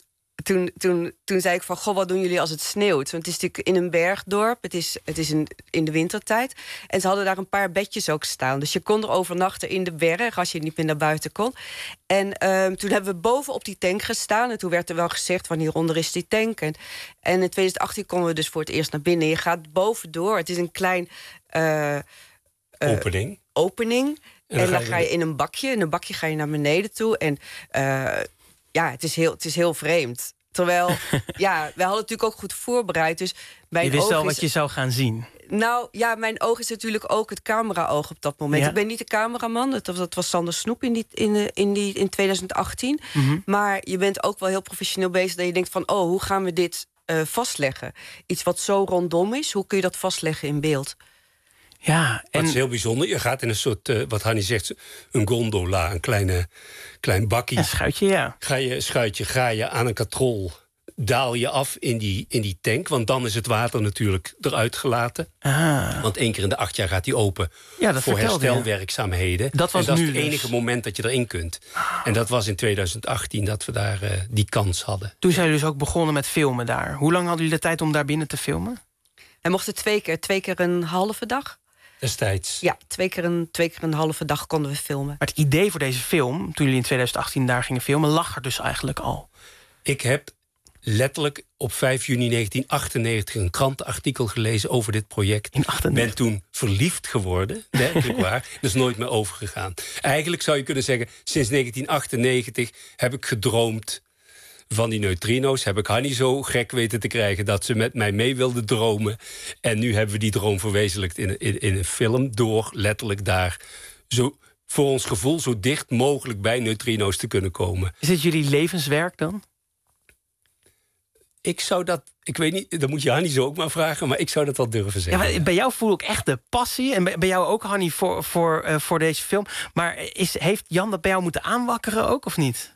toen, toen, toen zei ik van, goh, wat doen jullie als het sneeuwt? Want het is natuurlijk in een bergdorp, het is, het is een, in de wintertijd. En ze hadden daar een paar bedjes ook staan. Dus je kon er overnachten in de berg, als je niet meer naar buiten kon. En um, toen hebben we boven op die tank gestaan. En toen werd er wel gezegd van, hieronder is die tank. En, en in twintig achttien konden we dus voor het eerst naar binnen. Je gaat bovendoor, het is een klein... Uh, uh, opening. Opening. En, en dan, dan ga je de... in een bakje. In een bakje ga je naar beneden toe. En uh, ja, het is, heel, het is heel vreemd. Terwijl, ja, wij hadden natuurlijk ook goed voorbereid. Dus mijn je wist oog wel is... wat je zou gaan zien. Nou, ja, mijn oog is natuurlijk ook het cameraoog op dat moment. Ja. Ik ben niet de cameraman, dat, dat was Sander Snoep in, die, in, in, die, in twintig achttien. Mm-hmm. Maar je bent ook wel heel professioneel bezig... dat je denkt van, oh, hoe gaan we dit uh, vastleggen? Iets wat zo rondom is, hoe kun je dat vastleggen in beeld? Ja, en... Dat is heel bijzonder. Je gaat in een soort, uh, wat Hanni zegt, een gondola, een kleine, klein bakkie. Een schuitje, ja. Ga je, schuitje, ga je aan een katrol, daal je af in die, in die tank. Want dan is het water natuurlijk eruit gelaten. Ah. Want één keer in de acht jaar gaat die open ja, dat voor vertelde, herstelwerkzaamheden. Ja. Dat was en dat nu is het enige dus. moment dat je erin kunt. En dat was in twintig achttien dat we daar uh, die kans hadden. Toen zijn jullie dus ook begonnen met filmen daar. Hoe lang hadden jullie de tijd om daar binnen te filmen? Wij mochten twee keer, twee keer een halve dag. Destijds. Ja, twee keer, een, twee keer een halve dag konden we filmen. Maar het idee voor deze film, toen jullie in twintig achttien daar gingen filmen, lag er dus eigenlijk al. Ik heb letterlijk op vijf juni negentien achtennegentig een krantenartikel gelezen over dit project. In achtennegentig. Ben toen verliefd geworden, werkelijk waar. Dat is nooit meer overgegaan. Eigenlijk zou je kunnen zeggen, sinds negentien achtennegentig heb ik gedroomd van die neutrino's. Heb ik Hanni zo gek weten te krijgen dat ze met mij mee wilde dromen. En nu hebben we die droom verwezenlijkt in, in, in een film door letterlijk daar zo, voor ons gevoel zo dicht mogelijk bij neutrino's te kunnen komen. Is dit jullie levenswerk dan? Ik zou dat, ik weet niet, dat moet je Hanni zo ook maar vragen, maar ik zou dat wel durven zeggen. Ja, maar bij jou voel ik echt de passie. En bij, bij jou ook, Hanni, voor, voor, uh, voor deze film. Maar is, heeft Jan dat bij jou moeten aanwakkeren ook, of niet?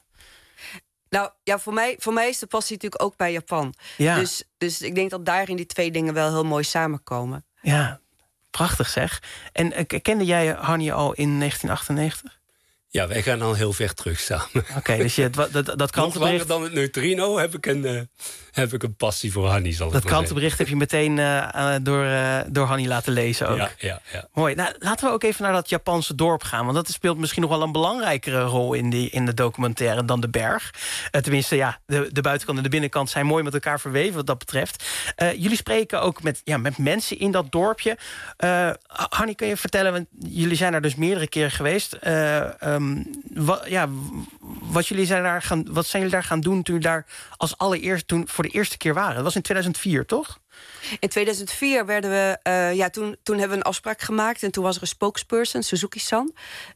Nou ja, voor mij, voor mij is de passie natuurlijk ook bij Japan. Ja. Dus, dus ik denk dat daarin die twee dingen wel heel mooi samenkomen. Ja, prachtig zeg. En uh, kende jij Hanni al in negentien achtennegentig? Ja, wij gaan al heel ver terug samen. Oké, okay, dus je, dat, dat, dat krantenbericht... Nog langer dan het neutrino heb ik een, uh, heb ik een passie voor Hanni. Zal dat krantenbericht heb je meteen uh, uh, door, uh, door Hanni laten lezen ook. Ja, ja, ja. Mooi. Nou, laten we ook even naar dat Japanse dorp gaan. Want dat speelt misschien nog wel een belangrijkere rol in, die, in de documentaire dan de berg. Uh, tenminste, ja, de, de buitenkant en de binnenkant zijn mooi met elkaar verweven wat dat betreft. Uh, jullie spreken ook met, ja, met mensen in dat dorpje. Uh, Hanni, kun je vertellen, want jullie zijn daar dus meerdere keren geweest. Uh, um, wat, ja, wat, jullie zijn daar gaan, wat zijn jullie daar gaan doen toen jullie daar als allereerst toen voor de eerste keer waren? Dat was in tweeduizend vier, toch? In tweeduizend vier werden we, uh, ja, toen, toen hebben we een afspraak gemaakt. En toen was er een spokesperson, Suzuki-san,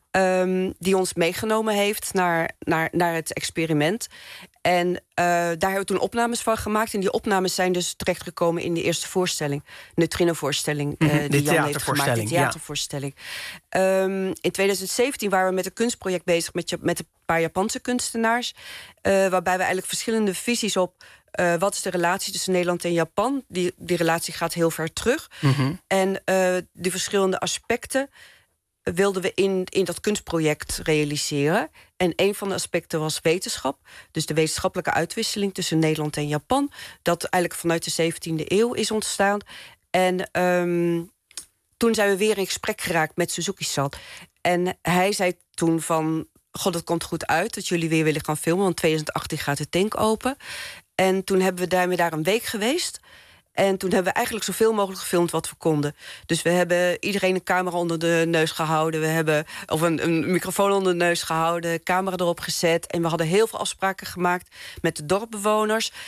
um, die ons meegenomen heeft naar, naar, naar het experiment. En uh, daar hebben we toen opnames van gemaakt. En die opnames zijn dus terechtgekomen in de eerste voorstelling. Neutrino-voorstelling. Uh, mm-hmm, die Jan heeft gemaakt, de theatervoorstelling. Ja. Um, in tweeduizend zeventien waren we met een kunstproject bezig met, met een paar Japanse kunstenaars. Uh, waarbij we eigenlijk verschillende visies op Uh, wat is de relatie tussen Nederland en Japan? Die, die relatie gaat heel ver terug. Mm-hmm. En uh, die verschillende aspecten wilden we in, in dat kunstproject realiseren. En een van de aspecten was wetenschap. Dus de wetenschappelijke uitwisseling tussen Nederland en Japan. Dat eigenlijk vanuit de zeventiende eeuw is ontstaan. En um, toen zijn we weer in gesprek geraakt met Suzuki-san. En hij zei toen van, god, het komt goed uit dat jullie weer willen gaan filmen, want tweeduizend achttien gaat de tank open. En toen hebben we daarmee daar een week geweest. En toen hebben we eigenlijk zoveel mogelijk gefilmd wat we konden. Dus we hebben iedereen een camera onder de neus gehouden. We hebben of een, een microfoon onder de neus gehouden, camera erop gezet. En we hadden heel veel afspraken gemaakt met de dorpbewoners. Uh,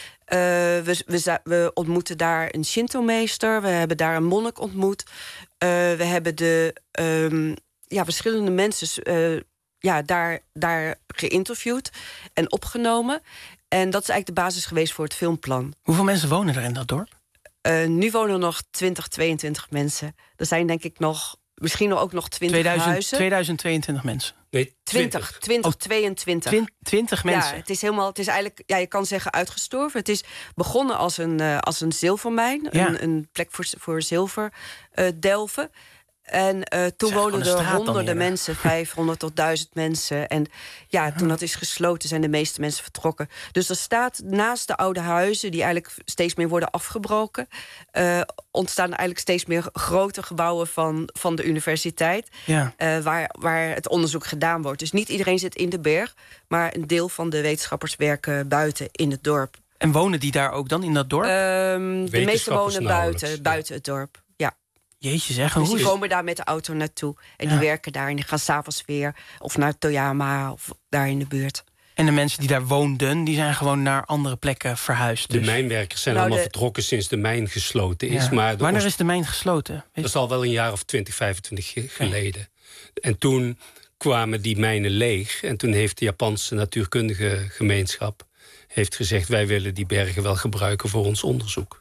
we, we, we ontmoetten daar een Shinto-meester. We hebben daar een monnik ontmoet. Uh, we hebben de um, ja, verschillende mensen uh, ja, daar, daar geïnterviewd en opgenomen. En dat is eigenlijk de basis geweest voor het filmplan. Hoeveel mensen wonen er in dat dorp? Uh, nu wonen er nog twintig, tweeëntwintig mensen. Er zijn denk ik nog, misschien ook nog twintig tweeduizend, huizen. tweeduizend tweeëntwintig mensen. Nee, twintig, twintig, tweeëntwintig. twintig mensen? Ja, het is helemaal, het is eigenlijk, ja, je kan zeggen uitgestorven. Het is begonnen als een, uh, als een zilvermijn. Ja. Een, een plek voor, voor zilver uh, delven. En uh, toen woonden er honderden mensen, vijfhonderd tot duizend mensen. En ja, ja, toen dat is gesloten, zijn de meeste mensen vertrokken. Dus er staat naast de oude huizen, die eigenlijk steeds meer worden afgebroken, Uh, ontstaan eigenlijk steeds meer grote gebouwen van, van de universiteit. Ja. Uh, waar, waar het onderzoek gedaan wordt. Dus niet iedereen zit in de berg, maar een deel van de wetenschappers werken buiten in het dorp. En wonen die daar ook dan in dat dorp? Um, de meesten wonen buiten, buiten het dorp. Jeetje zeg, dus hoe die is... komen daar met de auto naartoe. En ja. die werken daar en die gaan s'avonds weer. Of naar Toyama of daar in de buurt. En de mensen die daar woonden, die zijn gewoon naar andere plekken verhuisd. Dus. De mijnwerkers zijn nou, allemaal de... vertrokken sinds de mijn gesloten is. Ja. Maar Wanneer is de mijn gesloten? Weet dat is al wel een jaar of twintig, vijfentwintig geleden. Ja. En toen kwamen die mijnen leeg. En toen heeft de Japanse natuurkundige gemeenschap heeft gezegd, wij willen die bergen wel gebruiken voor ons onderzoek.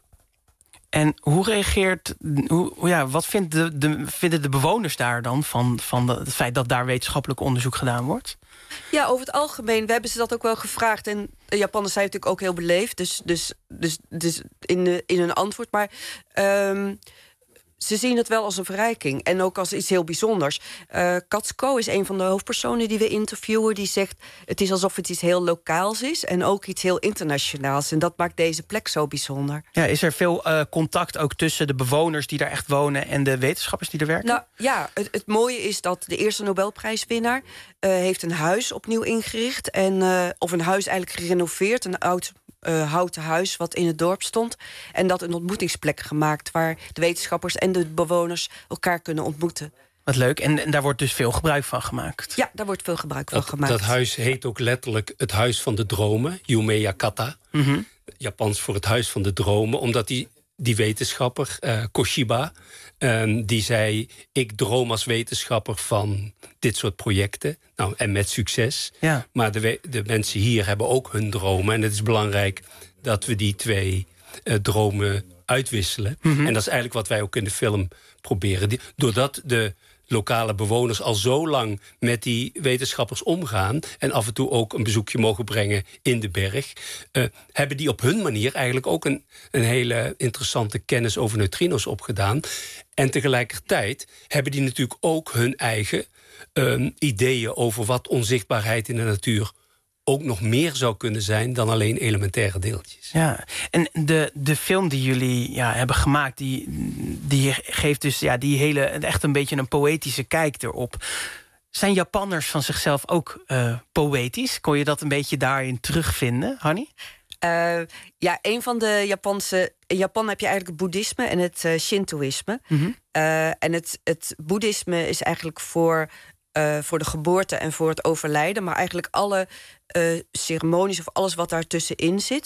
En hoe reageert, hoe, ja, wat vindt de, de, vinden de bewoners daar dan van, van de, het feit dat daar wetenschappelijk onderzoek gedaan wordt? Ja, over het algemeen, we hebben ze dat ook wel gevraagd. En de Japanners zijn natuurlijk ook heel beleefd, dus, dus, dus, dus in, de, in hun antwoord. Maar um, ze zien het wel als een verrijking en ook als iets heel bijzonders. Uh, Katsuko is een van de hoofdpersonen die we interviewen. Die zegt, het is alsof het iets heel lokaals is en ook iets heel internationaals. En dat maakt deze plek zo bijzonder. Ja, is er veel uh, contact ook tussen de bewoners die daar echt wonen en de wetenschappers die er werken? Nou ja, het, het mooie is dat de eerste Nobelprijswinnaar uh, heeft een huis opnieuw ingericht. En, uh, of een huis eigenlijk gerenoveerd, een oud Uh, houten huis wat in het dorp stond. En dat een ontmoetingsplek gemaakt waar de wetenschappers en de bewoners elkaar kunnen ontmoeten. Wat leuk. En, en daar wordt dus veel gebruik van gemaakt. Ja, daar wordt veel gebruik dat, van gemaakt. Dat huis heet ook letterlijk het Huis van de Dromen, Yumeyakata. Mm-hmm. Japans voor het Huis van de Dromen, omdat die, die wetenschapper, uh, Koshiba, uh, die zei, ik droom als wetenschapper van dit soort projecten. Nou, en met succes. Ja. Maar de, de mensen hier hebben ook hun dromen. En het is belangrijk dat we die twee uh, dromen uitwisselen. Mm-hmm. En dat is eigenlijk wat wij ook in de film proberen. Die, doordat de lokale bewoners al zo lang met die wetenschappers omgaan en af en toe ook een bezoekje mogen brengen in de berg, uh, hebben die op hun manier eigenlijk ook een, een hele interessante kennis over neutrino's opgedaan. En tegelijkertijd hebben die natuurlijk ook hun eigen um, ideeën over wat onzichtbaarheid in de natuur ook nog meer zou kunnen zijn dan alleen elementaire deeltjes. Ja, en de, de film die jullie ja, hebben gemaakt, die, die geeft dus ja, die hele, echt een beetje een poëtische kijk erop. Zijn Japanners van zichzelf ook uh, poëtisch? Kon je dat een beetje daarin terugvinden, Hanny? Uh, ja, een van de Japanse... In Japan heb je eigenlijk het boeddhisme en het uh, shintoïsme. Mm-hmm. Uh, en het, het boeddhisme is eigenlijk voor, uh, voor de geboorte en voor het overlijden. Maar eigenlijk alle uh, ceremonies of alles wat daartussenin zit,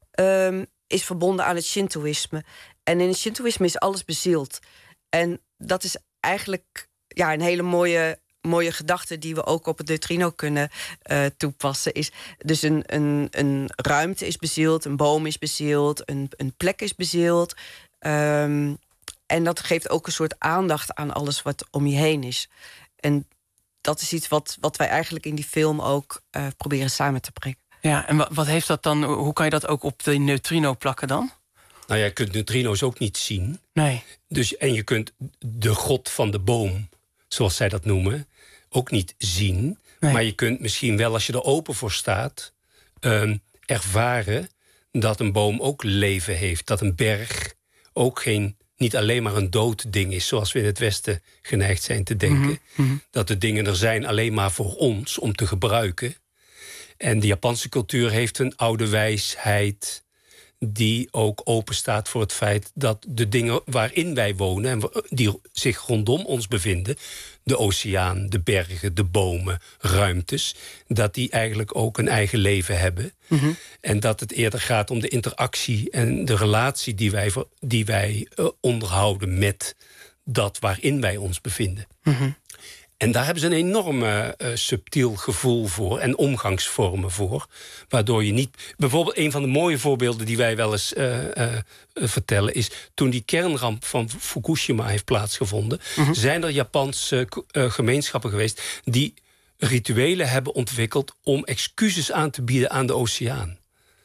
Um, is verbonden aan het shintoïsme. En in het shintoïsme is alles bezield. En dat is eigenlijk ja, een hele mooie, mooie gedachte die we ook op het neutrino kunnen uh, toepassen. Is dus een, een, een ruimte is bezield, een boom is bezield, een, een plek is bezield. Um, en dat geeft ook een soort aandacht aan alles wat om je heen is. En dat is iets wat, wat wij eigenlijk in die film ook uh, proberen samen te brengen. Ja, en wat, wat heeft dat dan? Hoe kan je dat ook op de neutrino plakken dan? Nou ja, je kunt neutrino's ook niet zien. Nee. Dus, en je kunt de god van de boom, zoals zij dat noemen, ook niet zien. Nee. Maar je kunt misschien wel, als je er open voor staat, um, ervaren dat een boom ook leven heeft. Dat een berg ook geen, niet alleen maar een dood ding is, zoals we in het Westen geneigd zijn te denken. Mm-hmm. Mm-hmm. Dat de dingen er zijn alleen maar voor ons, om te gebruiken. En de Japanse cultuur heeft een oude wijsheid die ook open staat voor het feit dat de dingen waarin wij wonen en die zich rondom ons bevinden, de oceaan, de bergen, de bomen, ruimtes, dat die eigenlijk ook een eigen leven hebben. Mm-hmm. En dat het eerder gaat om de interactie en de relatie die wij, die wij uh, onderhouden met dat waarin wij ons bevinden. Mm-hmm. En daar hebben ze een enorm uh, subtiel gevoel voor en omgangsvormen voor. Waardoor je niet... Bijvoorbeeld een van de mooie voorbeelden die wij wel eens uh, uh, vertellen is, toen die kernramp van Fukushima heeft plaatsgevonden, mm-hmm. zijn er Japanse uh, gemeenschappen geweest die rituelen hebben ontwikkeld om excuses aan te bieden aan de oceaan.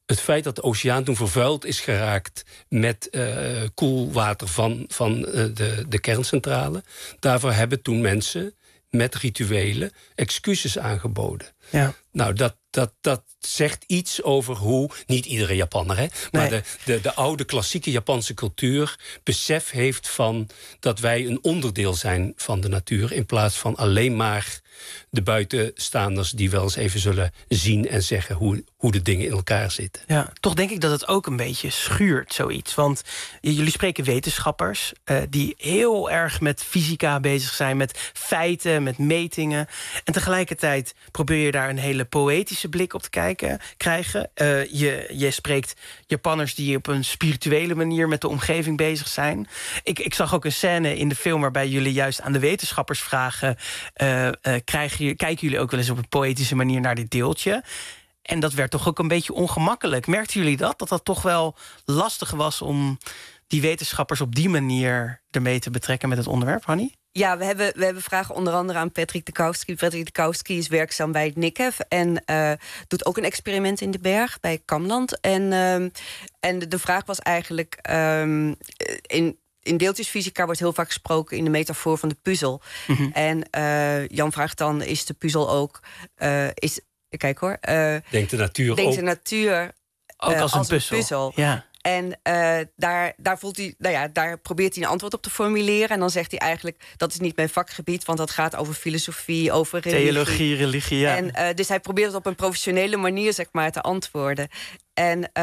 het feit dat de oceaan toen vervuild is geraakt met uh, koelwater van, van uh, de, de kerncentrale. Daarvoor hebben toen mensen met rituelen excuses aangeboden. Ja. Nou, dat, dat, dat zegt iets over hoe, niet iedere Japanner, hè, maar Nee. de, de, de oude klassieke Japanse cultuur besef heeft van dat wij een onderdeel zijn van de natuur, in plaats van alleen maar de buitenstaanders die wel eens even zullen zien en zeggen hoe, hoe de dingen in elkaar zitten. Ja, toch denk ik dat het ook een beetje schuurt, zoiets. Want j- jullie spreken wetenschappers uh, die heel erg met fysica bezig zijn, met feiten, met metingen. En tegelijkertijd probeer je daar een hele poëtische blik op te kijken, krijgen. Uh, je, je spreekt Japanners die op een spirituele manier met de omgeving bezig zijn. Ik, ik zag ook een scène in de film waarbij jullie juist aan de wetenschappers vragen, Uh, uh, krijgen, kijken jullie ook wel eens op een poëtische manier naar dit deeltje? En dat werd toch ook een beetje ongemakkelijk. Merkten jullie dat? Dat dat toch wel lastig was om die wetenschappers op die manier ermee te betrekken met het onderwerp, Hanny? Ja, we hebben, we hebben vragen onder andere aan Patrick de Kowski. Patrick de Kowski is werkzaam bij het N I C E F en uh, doet ook een experiment in de berg bij Kamland. En, uh, en de, de vraag was eigenlijk um, in In deeltjesfysica wordt heel vaak gesproken in de metafoor van de puzzel. Mm-hmm. En uh, Jan vraagt dan, is de puzzel ook... Uh, is, kijk hoor. Uh, denkt de natuur denkt ook... de natuur ook uh, als een als puzzel. Een puzzel. Ja. En uh, daar, daar, voelt hij, nou ja, daar probeert hij een antwoord op te formuleren. En dan zegt hij eigenlijk, dat is niet mijn vakgebied, want dat gaat over filosofie, over religie. Theologie, religie, ja. En, uh, dus hij probeert het op een professionele manier, zeg maar, te antwoorden. En uh,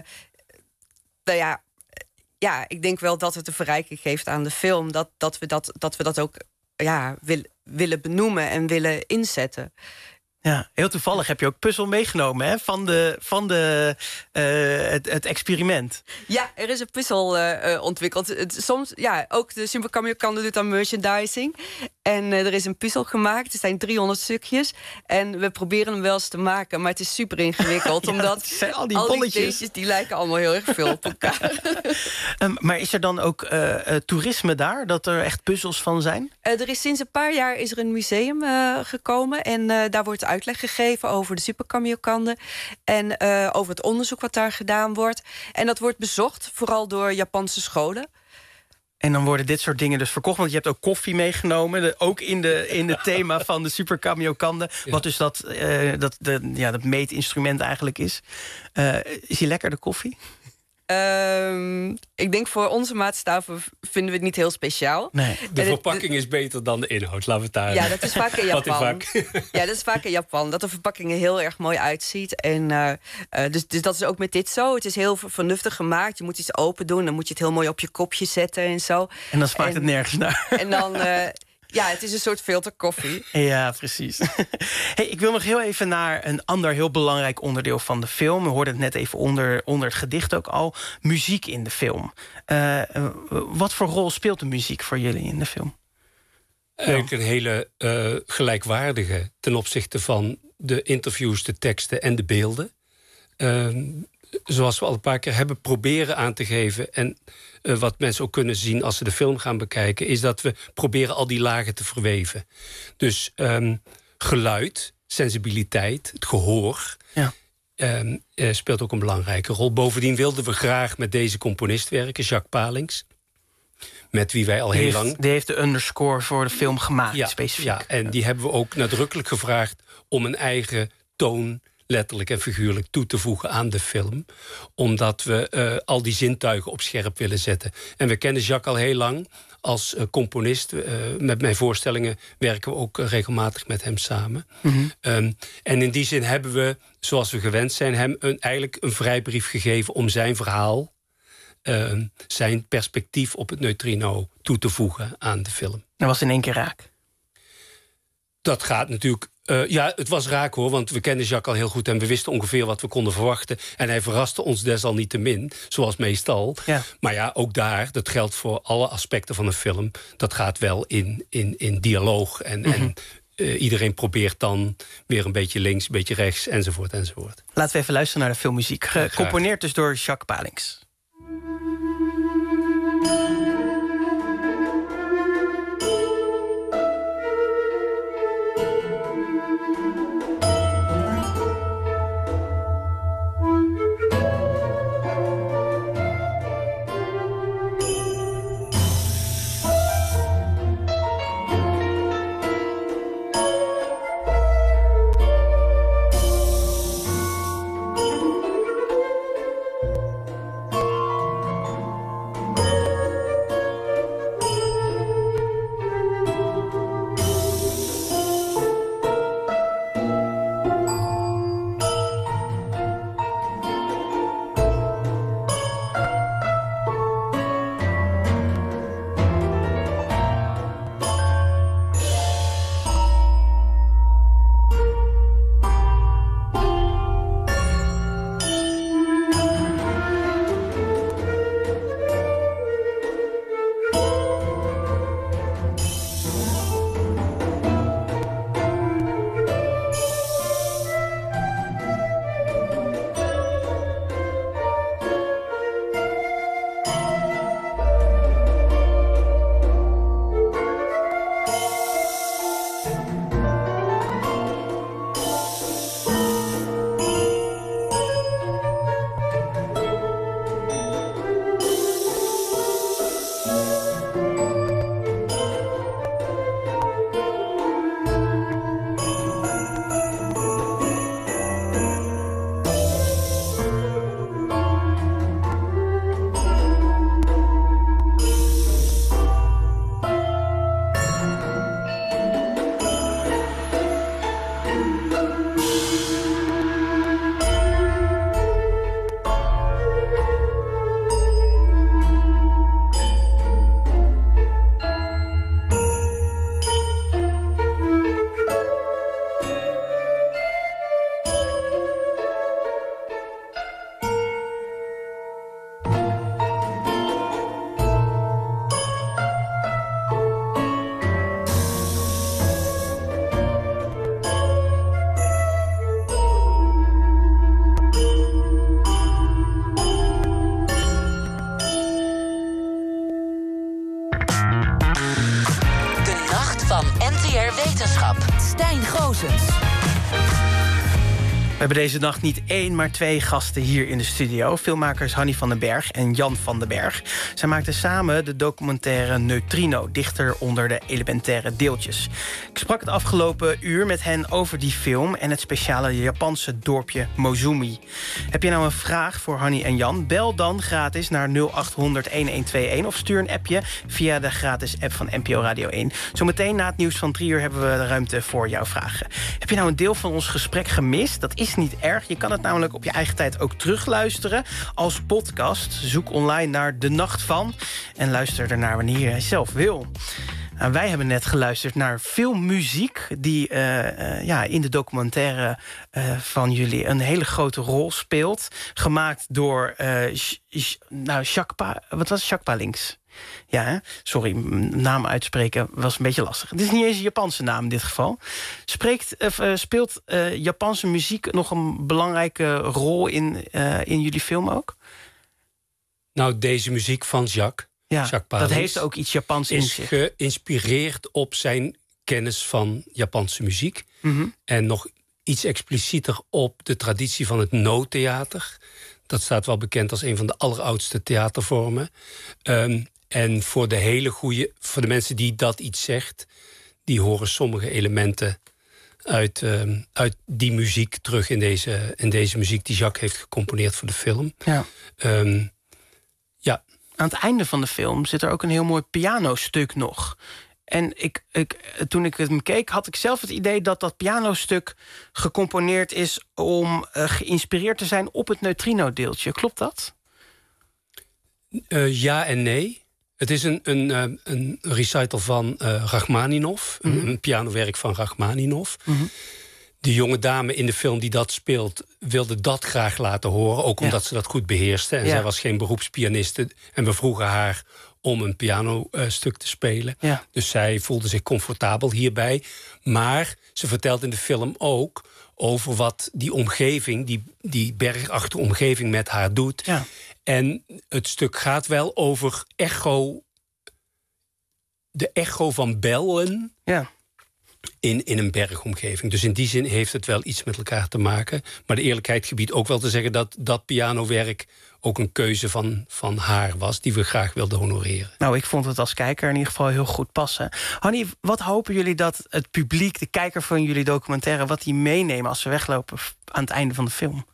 nou ja... Ja, ik denk wel dat het een verrijking geeft aan de film. Dat, dat, we, dat, dat we dat ook ja, wil, willen benoemen en willen inzetten. Ja, heel toevallig heb je ook puzzel meegenomen, hè, van, de, van de, uh, het, het experiment. Ja, er is een puzzel uh, ontwikkeld. Het, soms, ja, ook de Super Kamiokande doet aan merchandising. En uh, er is een puzzel gemaakt. Er zijn driehonderd stukjes. En we proberen hem wel eens te maken, maar het is super ingewikkeld. Ja, omdat zijn al die al die bolletjes. beestjes, die lijken allemaal heel erg veel op elkaar. um, maar is er dan ook uh, uh, toerisme daar, dat er echt puzzels van zijn? Uh, er is sinds een paar jaar is er een museum uh, gekomen. En uh, daar wordt uitleg gegeven over de Super Kamiokande. En uh, over het onderzoek wat daar gedaan wordt. En dat wordt bezocht, vooral door Japanse scholen. En dan worden dit soort dingen dus verkocht. Want je hebt ook koffie meegenomen. De, ook in het in de thema van de Super Kamiokande. Ja. Wat dus dat, uh, dat, de, ja, dat meetinstrument eigenlijk is. Uh, is die lekker, de koffie? Um, ik denk voor onze maatstaven vinden we het niet heel speciaal. Nee. De en verpakking het, de, is beter dan de inhoud, laten we het daar... Ja, dat is vaak in Japan. vaak. Ja, dat is vaak in Japan. Dat de verpakking er heel erg mooi uitziet. En, uh, uh, dus, dus dat is ook met dit zo. Het is heel vernuftig gemaakt. Je moet iets open doen. Dan moet je het heel mooi op je kopje zetten en zo. En dan smaakt en, het nergens naar. En dan... Uh, Ja, het is een soort filterkoffie. Ja, precies. Hey, ik wil nog heel even naar een ander heel belangrijk onderdeel van de film. We hoorden het net even onder, onder het gedicht ook al. Muziek in de film. Uh, uh, wat voor rol speelt de muziek voor jullie in de film? Eigenlijk een hele uh, gelijkwaardige ten opzichte van de interviews, de teksten en de beelden. Uh, zoals we al een paar keer hebben proberen aan te geven... en uh, wat mensen ook kunnen zien als ze de film gaan bekijken... is dat we proberen al die lagen te verweven. Dus um, geluid, sensibiliteit, het gehoor... Ja. Um, uh, speelt ook een belangrijke rol. Bovendien wilden we graag met deze componist werken, Jacques Palings... met wie wij al die heel heeft, lang... Die heeft de underscore voor de film gemaakt, ja, specifiek. Ja, en die hebben we ook nadrukkelijk gevraagd... om een eigen toon... letterlijk en figuurlijk toe te voegen aan de film. Omdat we uh, al die zintuigen op scherp willen zetten. En we kennen Jacques al heel lang als uh, componist. Uh, met mijn voorstellingen werken we ook uh, regelmatig met hem samen. Mm-hmm. Um, en in die zin hebben we, zoals we gewend zijn... hem een, eigenlijk een vrijbrief gegeven om zijn verhaal... Uh, zijn perspectief op het neutrino toe te voegen aan de film. Dat was in één keer raak. Dat gaat natuurlijk... Uh, ja, het was raak hoor, want we kenden Jacques al heel goed... en we wisten ongeveer wat we konden verwachten. En hij verraste ons desalniettemin, zoals meestal. Ja. Maar ja, ook daar, dat geldt voor alle aspecten van een film... dat gaat wel in, in, in dialoog. En, mm-hmm. en uh, iedereen probeert dan weer een beetje links, een beetje rechts, enzovoort, enzovoort. Laten we even luisteren naar de filmmuziek. Gecomponeerd dus door Jacques Palings. van N T R Wetenschap. Stijn Goosens. We hebben deze nacht niet één, maar twee gasten hier in de studio. Filmmakers Hanny van den Berg en Jan van den Berg. Zij maakten samen de documentaire Neutrino, dichter onder de elementaire deeltjes. Ik sprak het afgelopen uur met hen over die film en het speciale Japanse dorpje Mozumi. Heb je nou een vraag voor Hanny en Jan? Bel dan gratis naar nul acht honderd elf of stuur een appje via de gratis app van N P O Radio één. Zometeen na het nieuws van drie uur hebben we de ruimte voor jouw vragen. Heb je nou een deel van ons gesprek gemist? Dat is niet erg. Je kan het namelijk op je eigen tijd ook terugluisteren als podcast. Zoek online naar De Nacht Van en luister ernaar wanneer je zelf wil. En wij hebben net geluisterd naar veel muziek die uh, uh, ja, in de documentaire uh, van jullie een hele grote rol speelt. Gemaakt door uh, Sh- Sh- nou, Jacques Pa- wat was Jacques Palings? Ja, hè? Sorry, naam uitspreken was een beetje lastig. Het is niet eens een Japanse naam in dit geval. Spreekt, uh, speelt uh, Japanse muziek nog een belangrijke rol in, uh, in jullie film ook? Nou, deze muziek van Jacques, ja, Jacques Palings, dat heeft ook iets Japans in is zich. geïnspireerd op zijn kennis van Japanse muziek. Mm-hmm. En nog iets explicieter op de traditie van het no-theater. Dat staat wel bekend als een van de alleroudste theatervormen. Um, en voor de hele goede, voor de mensen die dat iets zegt, die horen sommige elementen uit, um, uit die muziek terug in deze, in deze muziek die Jacques heeft gecomponeerd voor de film. Ja. Um, ja. Aan het einde van de film zit er ook een heel mooi pianostuk nog. En ik, ik, toen ik het keek, had ik zelf het idee dat dat pianostuk gecomponeerd is om uh, geïnspireerd te zijn op het neutrino-deeltje. Klopt dat? Uh, ja en nee. Het is een, een, uh, een recital van uh, Rachmaninov, mm-hmm. een, een pianowerk van Rachmaninov. Mm-hmm. De jonge dame in de film die dat speelt wilde dat graag laten horen, ook omdat ja. ze dat goed beheerste. En ja. zij was geen beroepspianiste en we vroegen haar om een pianostuk te spelen. Ja. Dus zij voelde zich comfortabel hierbij. Maar ze vertelt in de film ook over wat die omgeving, die, die bergachtige omgeving met haar doet. Ja. En het stuk gaat wel over echo, de echo van bellen ja. in, in een bergomgeving. Dus in die zin heeft het wel iets met elkaar te maken. Maar de eerlijkheid gebiedt ook wel te zeggen dat dat pianowerk ook een keuze van, van haar was, die we graag wilden honoreren. Nou, ik vond het als kijker in ieder geval heel goed passen. Hanny, wat hopen jullie dat het publiek, de kijker van jullie documentaire, wat die meenemen als ze weglopen aan het einde van de film?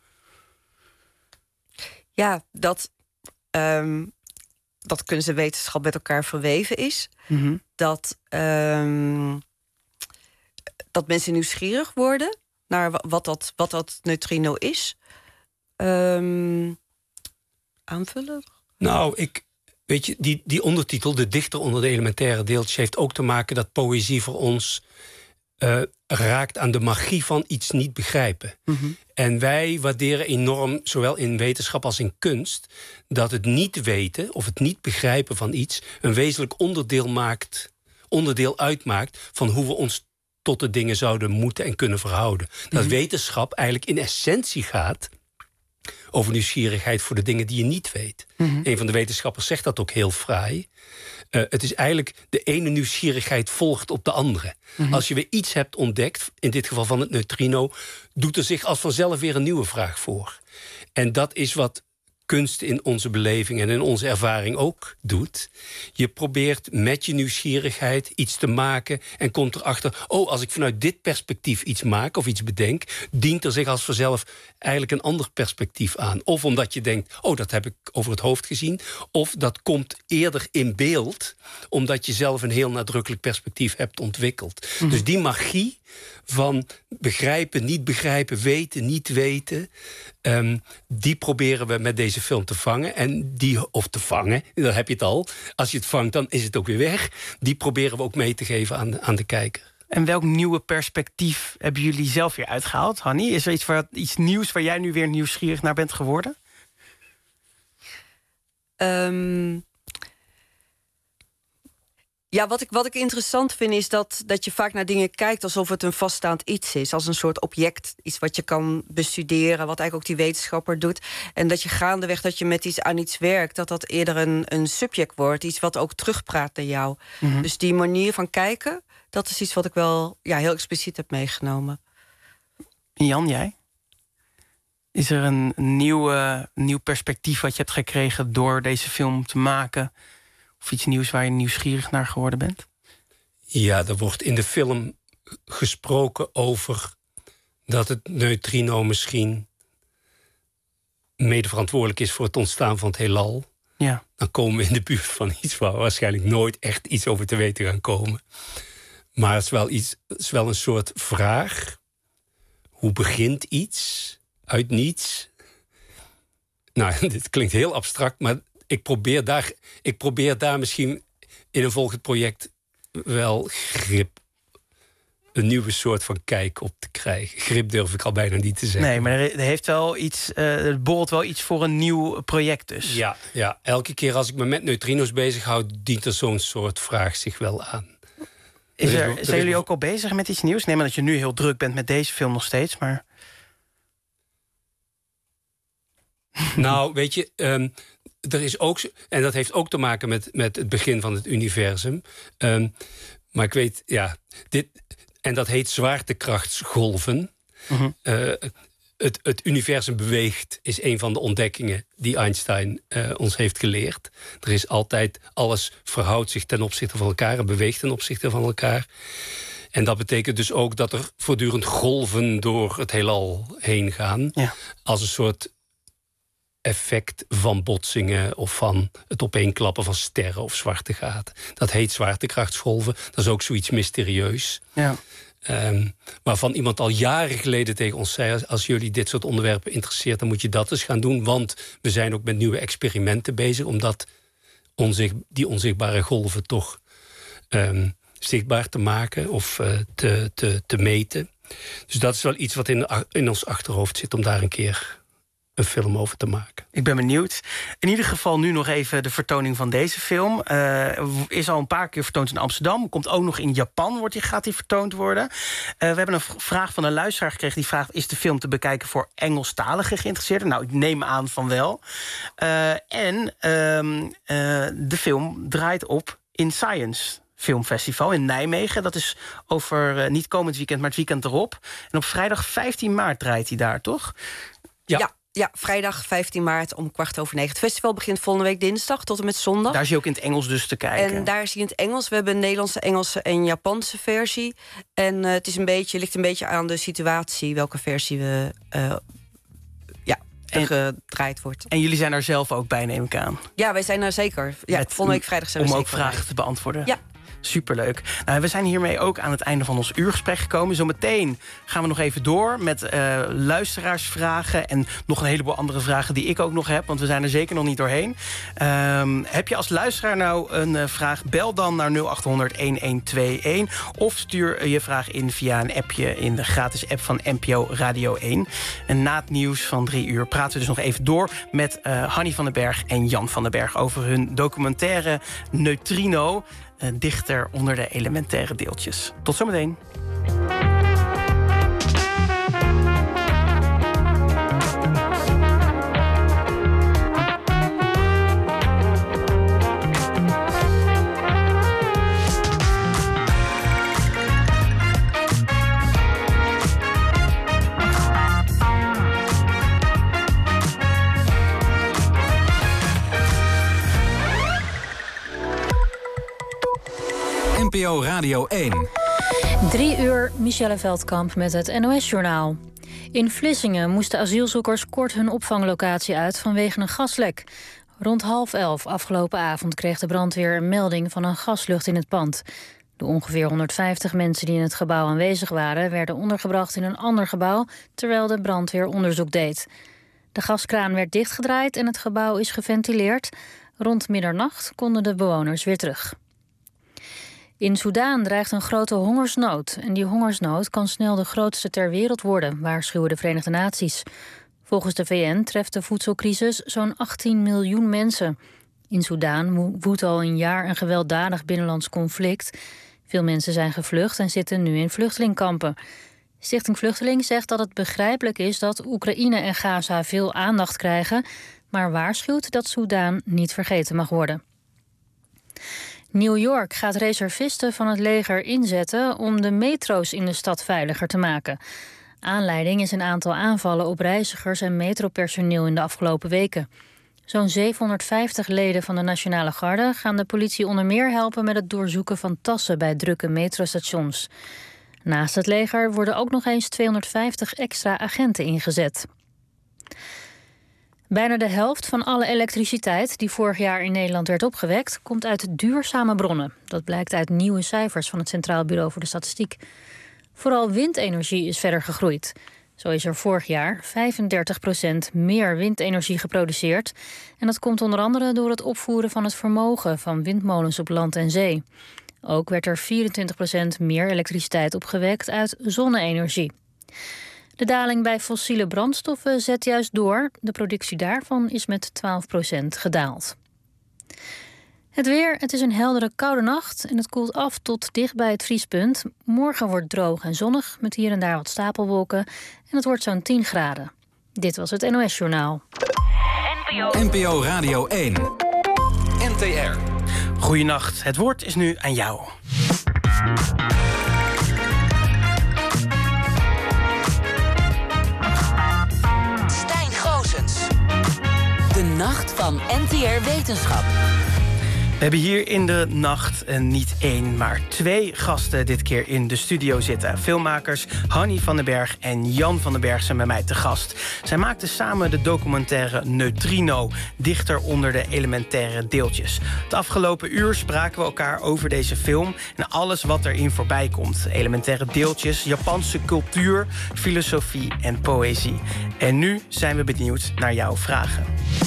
Ja, dat, um, dat kunst en wetenschap met elkaar verweven is. Mm-hmm. Dat, um, dat mensen nieuwsgierig worden naar wat dat, wat dat neutrino is. Um, aanvullen? Nou, ik, weet je, die, die ondertitel, De dichter onder de elementaire deeltjes, heeft ook te maken dat poëzie voor ons uh, raakt aan de magie van iets niet begrijpen. Mm-hmm. En wij waarderen enorm, zowel in wetenschap als in kunst, dat het niet weten of het niet begrijpen van iets een wezenlijk onderdeel maakt, onderdeel uitmaakt van hoe we ons tot de dingen zouden moeten en kunnen verhouden. Mm-hmm. Dat wetenschap eigenlijk in essentie gaat over nieuwsgierigheid voor de dingen die je niet weet. Mm-hmm. Een van de wetenschappers zegt dat ook heel fraai. Uh, het is eigenlijk de ene nieuwsgierigheid volgt op de andere. Mm-hmm. Als je weer iets hebt ontdekt, in dit geval van het neutrino, doet er zich als vanzelf weer een nieuwe vraag voor. En dat is wat kunst in onze beleving en in onze ervaring ook doet. Je probeert met je nieuwsgierigheid iets te maken en komt erachter, oh, als ik vanuit dit perspectief iets maak of iets bedenk, dient er zich als vanzelf eigenlijk een ander perspectief aan. Of omdat je denkt, oh, dat heb ik over het hoofd gezien. Of dat komt eerder in beeld, omdat je zelf een heel nadrukkelijk perspectief hebt ontwikkeld. Mm-hmm. Dus die magie van begrijpen, niet begrijpen, weten, niet weten, Um, die proberen we met deze film te vangen. En die, of te vangen, dan heb je het al. Als je het vangt, dan is het ook weer weg. Die proberen we ook mee te geven aan de, aan de kijker. En welk nieuwe perspectief hebben jullie zelf weer uitgehaald, Hanny? Is er iets, waar, iets nieuws waar jij nu weer nieuwsgierig naar bent geworden? Um, Ja, wat ik, wat ik interessant vind is dat, dat je vaak naar dingen kijkt alsof het een vaststaand iets is. Als een soort object, iets wat je kan bestuderen, wat eigenlijk ook die wetenschapper doet. En dat je gaandeweg dat je met iets aan iets werkt, dat dat eerder een, een subject wordt. Iets wat ook terugpraat naar jou. Mm-hmm. Dus die manier van kijken, dat is iets wat ik wel ja, heel expliciet heb meegenomen. Jan, jij? Is er een nieuw, uh, nieuw perspectief wat je hebt gekregen door deze film te maken? Of iets nieuws waar je nieuwsgierig naar geworden bent? Ja, er wordt in de film gesproken over dat het neutrino misschien mede verantwoordelijk is voor het ontstaan van het heelal. Ja. Dan komen we in de buurt van iets waar we waarschijnlijk nooit echt iets over te weten gaan komen. Maar het is wel, iets, het is wel een soort vraag. Hoe begint iets uit niets? Nou, dit klinkt heel abstract, maar ik probeer daar, ik probeer daar misschien in een volgend project wel grip, een nieuwe soort van kijk op te krijgen. Grip durf ik al bijna niet te zeggen. Nee, maar er heeft wel iets, uh, er borrelt wel iets voor een nieuw project dus. Ja, ja, elke keer als ik me met neutrino's bezighoud, dient er zo'n soort vraag zich wel aan. Is er, zijn jullie ook al bezig met iets nieuws? Neem maar dat je nu heel druk bent met deze film nog steeds, maar... Nou, weet je, um, er is ook, en dat heeft ook te maken met, met het begin van het universum. Um, maar ik weet, ja, dit, en dat heet zwaartekrachtsgolven. Uh-huh. Uh, het, het universum beweegt is een van de ontdekkingen die Einstein uh, ons heeft geleerd. Er is altijd, alles verhoudt zich ten opzichte van elkaar en beweegt ten opzichte van elkaar. En dat betekent dus ook dat er voortdurend golven door het heelal heen gaan. Ja. Als een soort effect van botsingen of van het opeenklappen van sterren of zwarte gaten. Dat heet zwaartekrachtsgolven. Dat is ook zoiets mysterieus. Ja. Um, waarvan iemand al jaren geleden tegen ons zei, als jullie dit soort onderwerpen interesseert, dan moet je dat eens gaan doen. Want we zijn ook met nieuwe experimenten bezig om dat onzicht, die onzichtbare golven toch um, zichtbaar te maken of uh, te, te, te meten. Dus dat is wel iets wat in, in ons achterhoofd zit om daar een keer een film over te maken. Ik ben benieuwd. In ieder geval nu nog even de vertoning van deze film. Uh, is al een paar keer vertoond in Amsterdam. Komt ook nog in Japan, wordt die, gaat die vertoond worden. Uh, we hebben een vraag van een luisteraar gekregen. Die vraagt, is de film te bekijken voor Engelstalige geïnteresseerden? Nou, ik neem aan van wel. Uh, en uh, uh, de film draait op in Science Filmfestival in Nijmegen. Dat is over uh, niet komend weekend, maar het weekend erop. En op vrijdag vijftien maart draait hij daar, toch? Ja. ja. Ja, vrijdag vijftien maart om kwart over negen. Het festival begint volgende week dinsdag tot en met zondag. Daar is je ook in het Engels dus te kijken. En daar is hij in het Engels. We hebben een Nederlandse, Engelse en Japanse versie. En uh, het is een beetje, ligt een beetje aan de situatie welke versie we uh, ja, en, gedraaid wordt. En jullie zijn er zelf ook bij, neem ik aan. Ja, wij zijn er zeker. Ja, Met, volgende week vrijdag zijn we om zeker ook vragen bij. te beantwoorden. Ja. Superleuk. Nou, we zijn hiermee ook aan het einde van ons uurgesprek gekomen. Zometeen gaan we nog even door met uh, luisteraarsvragen en nog een heleboel andere vragen die ik ook nog heb, want we zijn er zeker nog niet doorheen. Um, heb je als luisteraar nou een uh, vraag? Bel dan naar nul acht honderd, een twee een of stuur je vraag in via een appje in de gratis app van N P O Radio één. En na het nieuws van drie uur praten we dus nog even door met uh, Hanny van den Berg en Jan van den Berg over hun documentaire Neutrino, dichter onder de elementaire deeltjes. Tot zometeen. N P O Radio één. Drie uur, Michelle Veldkamp met het N O S-journaal. In Vlissingen moesten asielzoekers kort hun opvanglocatie uit vanwege een gaslek. Rond half elf afgelopen avond kreeg de brandweer een melding van een gaslucht in het pand. De ongeveer honderdvijftig mensen die in het gebouw aanwezig waren werden ondergebracht in een ander gebouw, terwijl de brandweer onderzoek deed. De gaskraan werd dichtgedraaid en het gebouw is geventileerd. Rond middernacht konden de bewoners weer terug. In Soedan dreigt een grote hongersnood. En die hongersnood kan snel de grootste ter wereld worden, waarschuwen de Verenigde Naties. Volgens de V N treft de voedselcrisis zo'n achttien miljoen mensen. In Soedan woedt al een jaar een gewelddadig binnenlands conflict. Veel mensen zijn gevlucht en zitten nu in vluchtelingkampen. Stichting Vluchteling zegt dat het begrijpelijk is dat Oekraïne en Gaza veel aandacht krijgen, maar waarschuwt dat Soedan niet vergeten mag worden. New York gaat reservisten van het leger inzetten om de metro's in de stad veiliger te maken. Aanleiding is een aantal aanvallen op reizigers en metropersoneel in de afgelopen weken. Zo'n zevenhonderdvijftig leden van de Nationale Garde gaan de politie onder meer helpen met het doorzoeken van tassen bij drukke metrostations. Naast het leger worden ook nog eens tweehonderdvijftig extra agenten ingezet. Bijna de helft van alle elektriciteit die vorig jaar in Nederland werd opgewekt, komt uit duurzame bronnen. Dat blijkt uit nieuwe cijfers van het Centraal Bureau voor de Statistiek. Vooral windenergie is verder gegroeid. Zo is er vorig jaar vijfendertig procent meer windenergie geproduceerd. En dat komt onder andere door het opvoeren van het vermogen van windmolens op land en zee. Ook werd er vierentwintig procent meer elektriciteit opgewekt uit zonne-energie. De daling bij fossiele brandstoffen zet juist door. De productie daarvan is met twaalf procent gedaald. Het weer, het is een heldere koude nacht en het koelt af tot dicht bij het vriespunt. Morgen wordt het droog en zonnig met hier en daar wat stapelwolken en het wordt zo'n tien graden. Dit was het N O S Journaal. N P O Radio één. N T R. Goeienacht, het woord is nu aan jou. Stijn Goossens. De nacht van N T R Wetenschap. We hebben hier in de nacht uh, niet één, maar twee gasten dit keer in de studio zitten. Filmmakers Hanny van den Berg en Jan van den Berg zijn bij mij te gast. Zij maakten samen de documentaire Neutrino, dichter onder de elementaire deeltjes. Het afgelopen uur spraken we elkaar over deze film en alles wat erin voorbij komt. Elementaire deeltjes, Japanse cultuur, filosofie en poëzie. En nu zijn we benieuwd naar jouw vragen.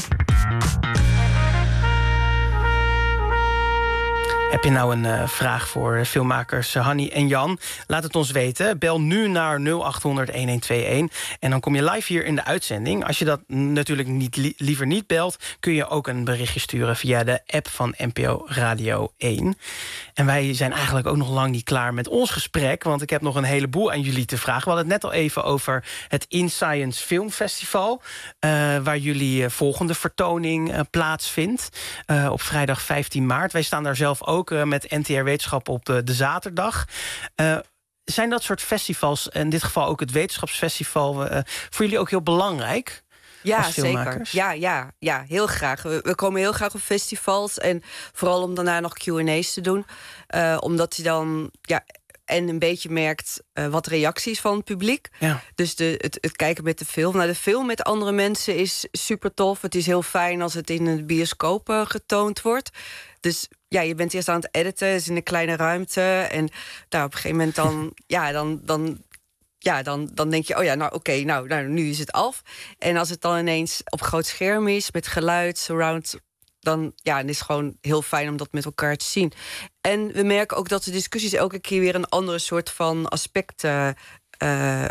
Heb je nou een uh, vraag voor filmmakers uh, Hanny en Jan? Laat het ons weten. Bel nu naar nul acht honderd een een twee een. En dan kom je live hier in de uitzending. Als je dat natuurlijk niet, li- liever niet belt, kun je ook een berichtje sturen via de app van N P O Radio één. En wij zijn eigenlijk ook nog lang niet klaar met ons gesprek, want ik heb nog een heleboel aan jullie te vragen. We hadden het net al even over het In Science Film Festival, uh, waar jullie uh, volgende vertoning uh, plaatsvindt uh, op vrijdag vijftien maart. Wij staan daar zelf ook uh, met N T R Wetenschap op de, de zaterdag. Uh, zijn dat soort festivals, in dit geval ook het Wetenschapsfestival, uh, voor jullie ook heel belangrijk? Ja, zeker. Ja, ja, ja, heel graag. We, we komen heel graag op festivals. En vooral om daarna nog Q en A's te doen. Uh, omdat je dan ja, en een beetje merkt uh, wat reacties van het publiek. Ja. Dus de, het, het kijken met de film. Nou, de film met andere mensen is super tof. Het is heel fijn als het in een bioscoop uh, getoond wordt. Dus ja, je bent eerst aan het editen, het is in een kleine ruimte. En nou, op een gegeven moment dan, ja, dan, dan, ja, dan, dan denk je, oh ja, nou oké, okay, nou, nou, nu is het af. En als het dan ineens op groot scherm is, met geluid, surround, dan ja, het is gewoon heel fijn om dat met elkaar te zien. En we merken ook dat de discussies elke keer weer een andere soort van aspecten uh,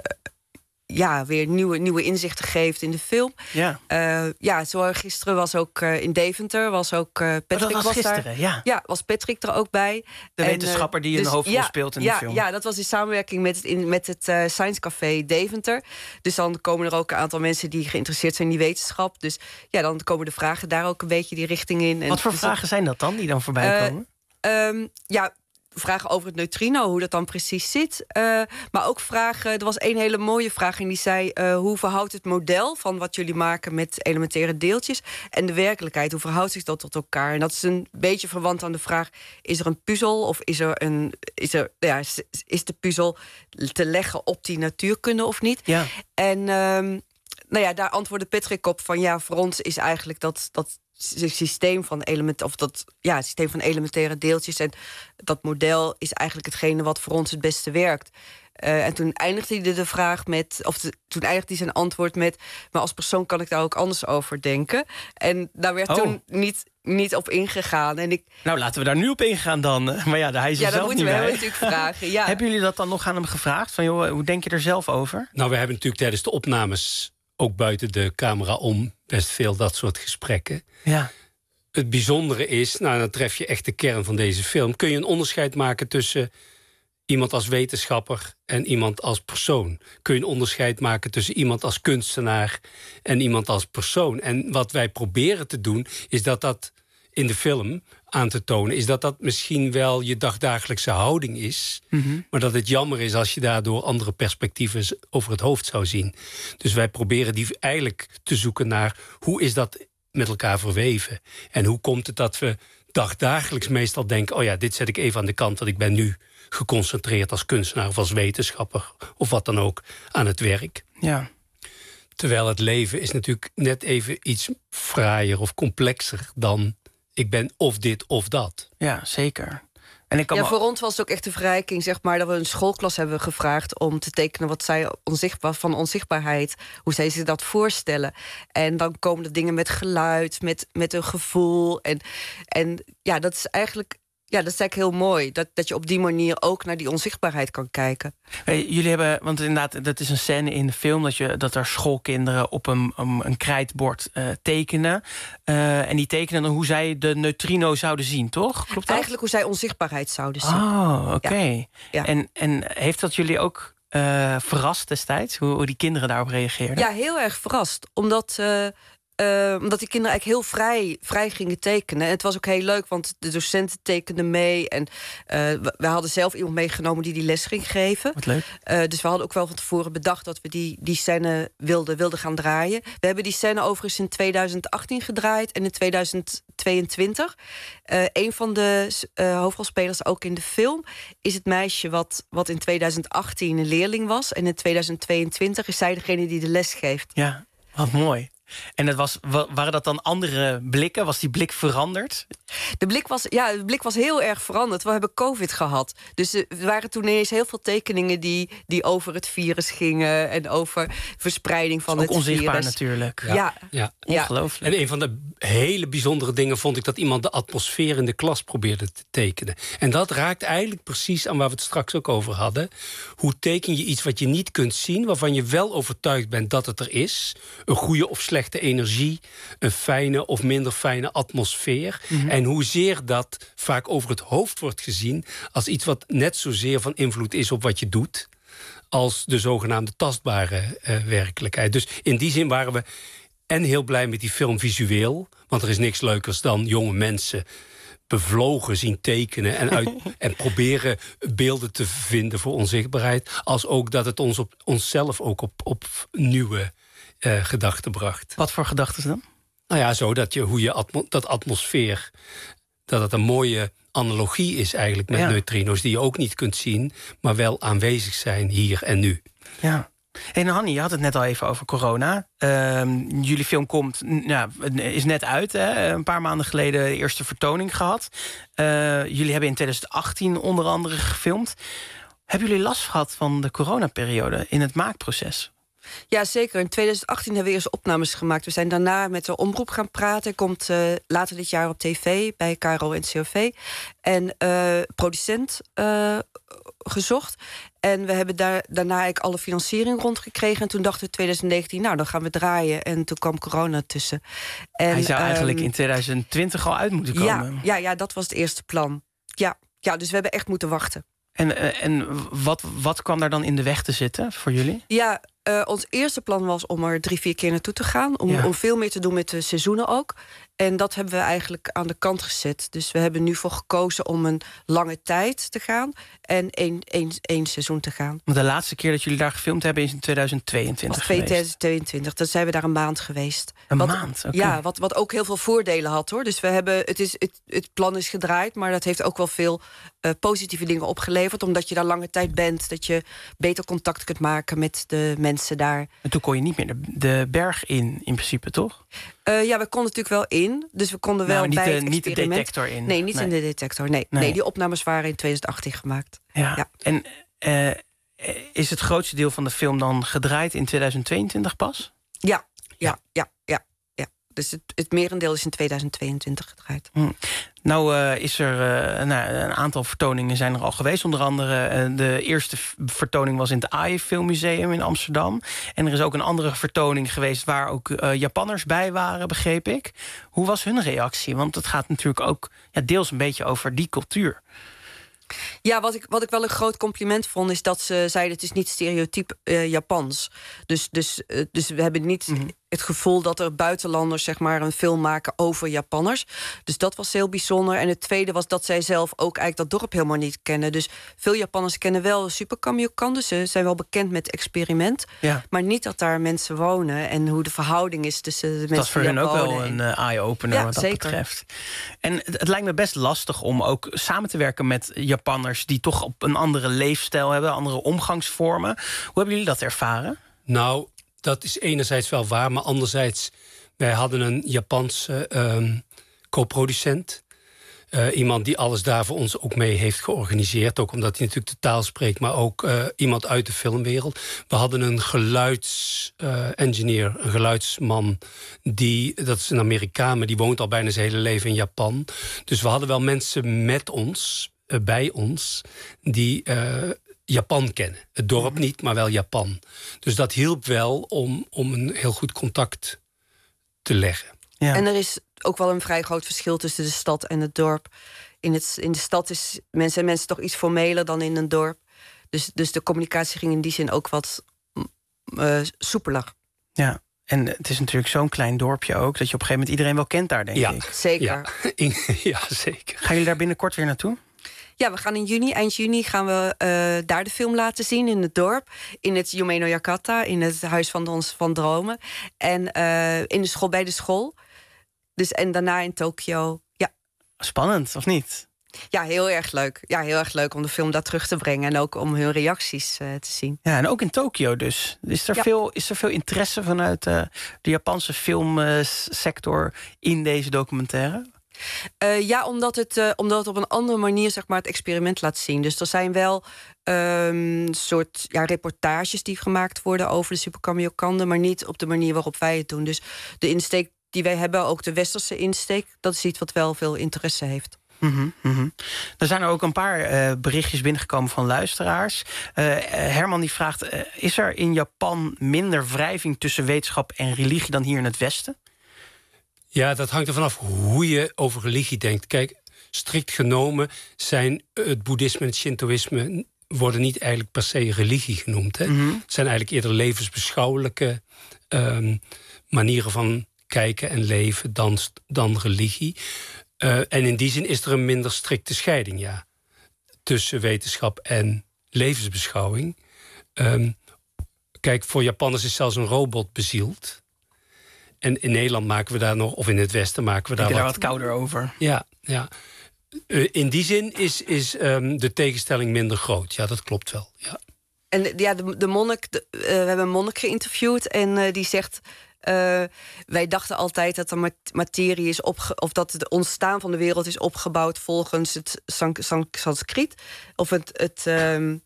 ja, weer nieuwe, nieuwe inzichten geeft in de film. Ja, uh, ja zoals gisteren was ook uh, in Deventer, was ook uh, Patrick. Oh, dat was gisteren, daar. Ja. Ja, was Patrick er ook bij. De en, wetenschapper die dus, een hoofdrol ja, speelt in ja, de film. Ja, dat was in samenwerking met het, in, met het uh, Science Café Deventer. Dus dan komen er ook een aantal mensen die geïnteresseerd zijn in die wetenschap. Dus ja, dan komen de vragen daar ook een beetje die richting in. En wat voor dus vragen dat, zijn dat dan, die dan voorbij uh, komen? Um, ja, vragen over het neutrino, hoe dat dan precies zit. Uh, maar ook vragen, er was één hele mooie vraag en die zei, Uh, hoe verhoudt het model van wat jullie maken met elementaire deeltjes en de werkelijkheid, hoe verhoudt zich dat tot elkaar? En dat is een beetje verwant aan de vraag, is er een puzzel of is er een, is er, ja, is, is de puzzel te leggen op die natuurkunde of niet? Ja. En um, nou ja, daar antwoordde Patrick op van ja, voor ons is eigenlijk dat, dat systeem van element, of dat ja, het systeem van elementaire deeltjes en dat model is eigenlijk hetgene wat voor ons het beste werkt. Uh, en toen eindigde hij de vraag met, of de, toen eindigde hij zijn antwoord met, maar als persoon kan ik daar ook anders over denken. En daar werd oh. toen niet, niet op ingegaan. En ik, nou, laten we daar nu op ingaan dan. Maar ja, hij is er ja, zelf niet bij. Ja, dat moeten we natuurlijk vragen. Ja. Hebben jullie dat dan nog aan hem gevraagd? Van joh, hoe denk je er zelf over? Nou, we hebben natuurlijk tijdens de opnames ook buiten de camera om best veel dat soort gesprekken. Ja. het bijzondere is, nou, dan tref je echt de kern van deze film. Kun je een onderscheid maken tussen iemand als wetenschapper en iemand als persoon? Kun je een onderscheid maken tussen iemand als kunstenaar en iemand als persoon? En wat wij proberen te doen, is dat dat in de film aan te tonen, is dat dat misschien wel je dagdagelijkse houding is, mm-hmm. maar dat het jammer is als je daardoor andere perspectieven over het hoofd zou zien. Dus wij proberen die eigenlijk te zoeken naar hoe is dat met elkaar verweven? En hoe komt het dat we dagdagelijks meestal denken, oh ja, dit zet ik even aan de kant, want ik ben nu geconcentreerd als kunstenaar of als wetenschapper of wat dan ook aan het werk. Ja. Terwijl het leven is natuurlijk net even iets fraaier of complexer dan ik ben of dit of dat. Ja, zeker. En ik kan ja, me... voor ons was het ook echt de verrijking, zeg maar, dat we een schoolklas hebben gevraagd om te tekenen wat zij onzichtbaar van onzichtbaarheid, hoe zij zich dat voorstellen. En dan komen er dingen met geluid, met, met een gevoel. En, en ja, dat is eigenlijk. Ja, dat is eigenlijk heel mooi. Dat, dat je op die manier ook naar die onzichtbaarheid kan kijken. Hey, jullie hebben, want inderdaad, dat is een scène in de film dat, je, dat er schoolkinderen op een, een, een krijtbord uh, tekenen. Uh, en die tekenen dan hoe zij de neutrino zouden zien, toch? Klopt dat? Eigenlijk hoe zij onzichtbaarheid zouden zien. Oh, oké. Okay. Ja. Ja. En, en heeft dat jullie ook uh, verrast destijds? Hoe, hoe die kinderen daarop reageerden? Ja, heel erg verrast. Omdat Uh, Uh, omdat die kinderen eigenlijk heel vrij, vrij gingen tekenen. En het was ook heel leuk, want de docenten tekenden mee. En uh, we, we hadden zelf iemand meegenomen die die les ging geven. Wat leuk. Uh, dus we hadden ook wel van tevoren bedacht dat we die, die scène wilden, wilden gaan draaien. We hebben die scène overigens in tweeduizend achttien gedraaid en in tweeduizend tweeëntwintig. Uh, een van de uh, hoofdrolspelers ook in de film is het meisje wat, wat in tweeduizend achttien een leerling was. En in tweeduizend tweeëntwintig is zij degene die de les geeft. Ja, wat mooi. En het was, waren dat dan andere blikken? Was die blik veranderd? De blik was, ja, de blik was heel erg veranderd. We hebben COVID gehad. Dus er waren toen ineens heel veel tekeningen die, die over het virus gingen en over verspreiding van het virus. Ook onzichtbaar natuurlijk. Ja, ja. ja. Ongelooflijk. En een van de hele bijzondere dingen vond ik dat iemand de atmosfeer in de klas probeerde te tekenen. En dat raakt eigenlijk precies aan waar we het straks ook over hadden. Hoe teken je iets wat je niet kunt zien, waarvan je wel overtuigd bent dat het er is? Een goede of slechte energie, een fijne of minder fijne atmosfeer. Mm-hmm. En hoezeer dat vaak over het hoofd wordt gezien als iets wat net zozeer van invloed is op wat je doet als de zogenaamde tastbare uh, werkelijkheid. Dus in die zin waren we en heel blij met die film visueel, want er is niks leukers dan jonge mensen bevlogen zien tekenen en, uit, en proberen beelden te vinden voor onzichtbaarheid, als ook dat het ons op onszelf ook op, op nieuwe uh, gedachten bracht. Wat voor gedachten dan? Nou ja, zo dat je hoe je atmo- dat atmosfeer, dat het een mooie analogie is eigenlijk met ja. neutrino's die je ook niet kunt zien, maar wel aanwezig zijn hier en nu. Ja. Hey, nou, Hannie, je had het net al even over corona. Uh, jullie film komt, nou, is net uit. Hè? Een paar maanden geleden de eerste vertoning gehad. Uh, jullie hebben in tweeduizend achttien onder andere gefilmd. Hebben jullie last gehad van de coronaperiode in het maakproces? Ja, zeker. In tweeduizend achttien hebben we eerst opnames gemaakt. We zijn daarna met de omroep gaan praten. Komt uh, later dit jaar op tv bij K R O en C O V. En uh, producent uh, gezocht. En we hebben daar, daarna eigenlijk alle financiering rondgekregen. En toen dachten we tweeduizend negentien, nou, dan gaan we draaien. En toen kwam corona tussen. En, Hij zou eigenlijk um, in tweeduizend twintig al uit moeten komen. Ja, ja, ja, dat was het eerste plan. Ja, ja, dus we hebben echt moeten wachten. En, uh, en wat, wat kwam daar dan in de weg te zitten voor jullie? Ja, uh, ons eerste plan was om er drie, vier keer naartoe te gaan. Om, ja. om veel meer te doen met de seizoenen ook. En dat hebben we eigenlijk aan de kant gezet. Dus we hebben nu voor gekozen om een lange tijd te gaan. En één, één, één seizoen te gaan. Want de laatste keer dat jullie daar gefilmd hebben is in tweeduizend tweeëntwintig of tweeduizend tweeëntwintig, dan zijn we daar een maand geweest. Een wat, maand? Okay. Ja, wat, wat ook heel veel voordelen had, hoor. Dus we hebben, het, is, het, het plan is gedraaid, maar dat heeft ook wel veel uh, positieve dingen opgeleverd. Omdat je daar lange tijd bent, dat je beter contact kunt maken met de mensen daar. En toen kon je niet meer de, de berg in, in principe, toch? Uh, ja, we konden natuurlijk wel in. Dus we konden wel nou, niet bij de, het niet de detector in. Nee, niet nee. in de detector. Nee. Nee. nee, die opnames waren in tweeduizend achttien gemaakt. Ja. ja. En uh, is het grootste deel van de film dan gedraaid in tweeduizend tweeëntwintig pas? Ja, ja, ja, ja. ja. Dus het, het merendeel is in tweeduizend tweeëntwintig gedraaid. Hm. Nou uh, is er uh, nou, een aantal vertoningen zijn er al geweest. Onder andere uh, de eerste vertoning was in het A I Filmmuseum in Amsterdam. En er is ook een andere vertoning geweest waar ook uh, Japanners bij waren, begreep ik. Hoe was hun reactie? Want het gaat natuurlijk ook ja, deels een beetje over die cultuur. Ja, wat ik, wat ik wel een groot compliment vond, is dat ze zeiden: het is niet stereotyp uh, Japans. Dus, dus, uh, dus we hebben niet mm-hmm. het gevoel dat er buitenlanders zeg maar een film maken over Japanners. Dus dat was heel bijzonder. En het tweede was dat zij zelf ook eigenlijk dat dorp helemaal niet kennen. Dus veel Japanners kennen wel Super Kamiokan. Dus ze zijn wel bekend met het experiment. Ja. Maar niet dat daar mensen wonen en hoe de verhouding is tussen de mensen. Dat is voor hen ook wel een uh, eye-opener ja, wat dat zeker. betreft. En het, het lijkt me best lastig om ook samen te werken met Japanners die toch op een andere leefstijl hebben, andere omgangsvormen. Hoe hebben jullie dat ervaren? Nou, dat is enerzijds wel waar, maar anderzijds, wij hadden een Japanse uh, co-producent. Uh, iemand die alles daar voor ons ook mee heeft georganiseerd. Ook omdat hij natuurlijk de taal spreekt, maar ook uh, iemand uit de filmwereld. We hadden een geluidsengineer, uh, een geluidsman. Die, dat is een Amerikaan, maar die woont al bijna zijn hele leven in Japan. Dus we hadden wel mensen met ons, uh, bij ons, die Uh, Japan kennen. Het dorp niet, maar wel Japan. Dus dat hielp wel om, om een heel goed contact te leggen. Ja. En er is ook wel een vrij groot verschil tussen de stad en het dorp. In, het, in de stad is mensen, zijn mensen toch iets formeler dan in een dorp. Dus, dus de communicatie ging in die zin ook wat uh, soepeler. Ja, en het is natuurlijk zo'n klein dorpje ook, dat je op een gegeven moment iedereen wel kent daar, denk ja. ik. Zeker. Ja. ja, zeker. Gaan jullie daar binnenkort weer naartoe? Ja, we gaan in juni, eind juni gaan we uh, daar de film laten zien in het dorp. In het Yume no Yakata, in het Huis van ons van Dromen. En uh, in de school, bij de school. Dus, en daarna in Tokio. Ja. Spannend, of niet? Ja, heel erg leuk. Ja, heel erg leuk om de film daar terug te brengen. En ook om hun reacties uh, te zien. Ja, en ook in Tokio dus. Is er, ja. veel, is er veel interesse vanuit uh, de Japanse filmsector in deze documentaire? Uh, ja, omdat het, uh, omdat het op een andere manier zeg maar, het experiment laat zien. Dus er zijn wel um, soort ja, reportages die gemaakt worden over de Super Kamiokan, maar niet op de manier waarop wij het doen. Dus de insteek die wij hebben, ook de westerse insteek, dat is iets wat wel veel interesse heeft. Mm-hmm, mm-hmm. Er zijn er ook een paar uh, berichtjes binnengekomen van luisteraars. Uh, Herman die vraagt, uh, is er in Japan minder wrijving tussen wetenschap en religie dan hier in het Westen? Ja, dat hangt er vanaf hoe je over religie denkt. Kijk, strikt genomen zijn het boeddhisme en het shintoïsme worden niet eigenlijk per se religie genoemd. Hè? Mm-hmm. Het zijn eigenlijk eerder levensbeschouwelijke um, manieren van kijken en leven dan, dan religie. Uh, en in die zin is er een minder strikte scheiding, ja, tussen wetenschap en levensbeschouwing. Um, kijk, voor Japanners is zelfs een robot bezield. En in Nederland maken we daar nog, of in het Westen maken we daar, wat, daar wat kouder over. Ja, ja. Uh, in die zin is, is um, de tegenstelling minder groot. Ja, dat klopt wel. Ja. En ja, de, de monnik, de, uh, we hebben een monnik geïnterviewd en uh, die zegt, Uh, wij dachten altijd dat de materie is opge- of dat het ontstaan van de wereld is opgebouwd volgens het Sanskriet of het, het um,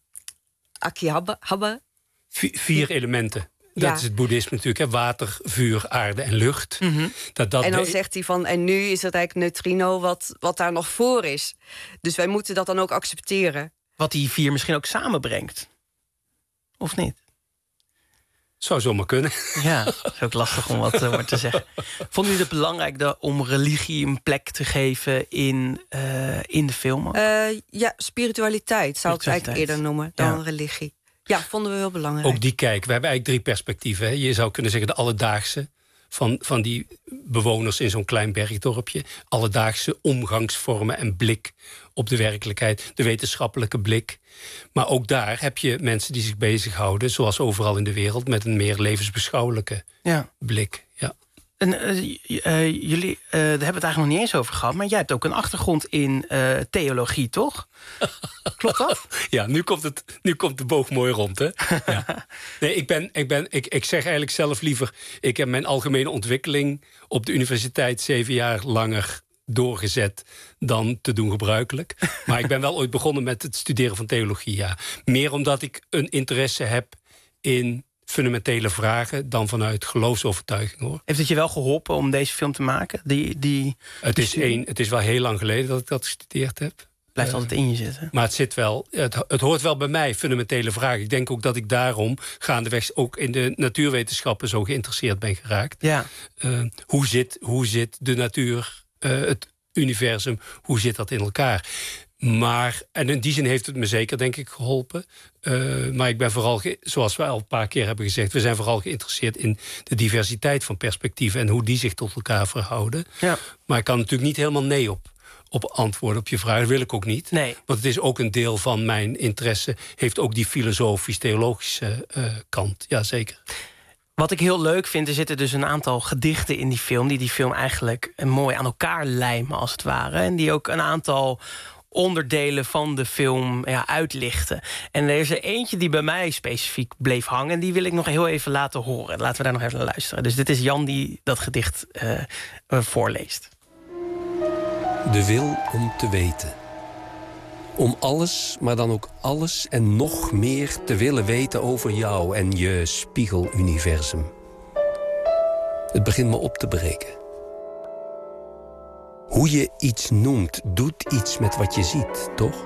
Akihabba. V- vier elementen. Dat ja. is het boeddhisme natuurlijk, hè? Water, vuur, aarde en lucht. Mm-hmm. Dat, dat en dan de... zegt hij van, en nu is het eigenlijk neutrino wat, wat daar nog voor is. Dus wij moeten dat dan ook accepteren. Wat die vier misschien ook samenbrengt. Of niet? Zou zomaar kunnen. Ja, dat is ook lastig om wat uh, te zeggen. Vonden jullie het belangrijk de, om religie een plek te geven in, uh, in de film? Uh, ja, spiritualiteit zou ik het eigenlijk eerder noemen dan ja. religie. Ja, vonden we heel belangrijk. Ook die kijk, we hebben eigenlijk drie perspectieven. Hè. Je zou kunnen zeggen de alledaagse van, van die bewoners in zo'n klein bergdorpje. Alledaagse omgangsvormen en blik op de werkelijkheid. De wetenschappelijke blik. Maar ook daar heb je mensen die zich bezighouden, zoals overal in de wereld, met een meer levensbeschouwelijke ja. blik. Ja. En uh, uh, jullie uh, daar hebben we het eigenlijk nog niet eens over gehad, maar jij hebt ook een achtergrond in uh, theologie, toch? Klopt dat? Ja, nu komt, het, nu komt de boog mooi rond, hè? Ja. Nee, ik, ben, ik, ben, ik, ik zeg eigenlijk zelf liever, ik heb mijn algemene ontwikkeling op de universiteit zeven jaar langer doorgezet dan te doen gebruikelijk. Maar ik ben wel ooit begonnen met het studeren van theologie, ja. Meer omdat ik een interesse heb in fundamentele vragen dan vanuit geloofsovertuiging, hoor. Heeft het je wel geholpen om deze film te maken? Die, die, het, is een, het is wel heel lang geleden dat ik dat gestudeerd heb. Blijft uh, altijd in je zitten. Maar het zit wel. Het, het hoort wel bij mij, fundamentele vragen. Ik denk ook dat ik daarom gaandeweg ook in de natuurwetenschappen zo geïnteresseerd ben geraakt. Ja. Uh, hoe, zit, hoe zit de natuur, uh, het universum, hoe zit dat in elkaar? Maar, en in die zin heeft het me zeker, denk ik, geholpen. Uh, maar ik ben vooral, ge- zoals we al een paar keer hebben gezegd, we zijn vooral geïnteresseerd in de diversiteit van perspectieven en hoe die zich tot elkaar verhouden. Ja. Maar ik kan natuurlijk niet helemaal nee op, op antwoorden op je vraag. Dat wil ik ook niet. Nee. Want het is ook een deel van mijn interesse, heeft ook die filosofisch-theologische uh, kant. Jazeker. Wat ik heel leuk vind, er zitten dus een aantal gedichten in die film die die film eigenlijk mooi aan elkaar lijmen, als het ware. En die ook een aantal onderdelen van de film ja, uitlichten. En er is er eentje die bij mij specifiek bleef hangen, en die wil ik nog heel even laten horen. Laten we daar nog even naar luisteren. Dus dit is Jan die dat gedicht uh, uh, voorleest. De wil om te weten. Om alles, maar dan ook alles en nog meer te willen weten over jou en je spiegeluniversum. Het begint me op te breken. Hoe je iets noemt, doet iets met wat je ziet, toch?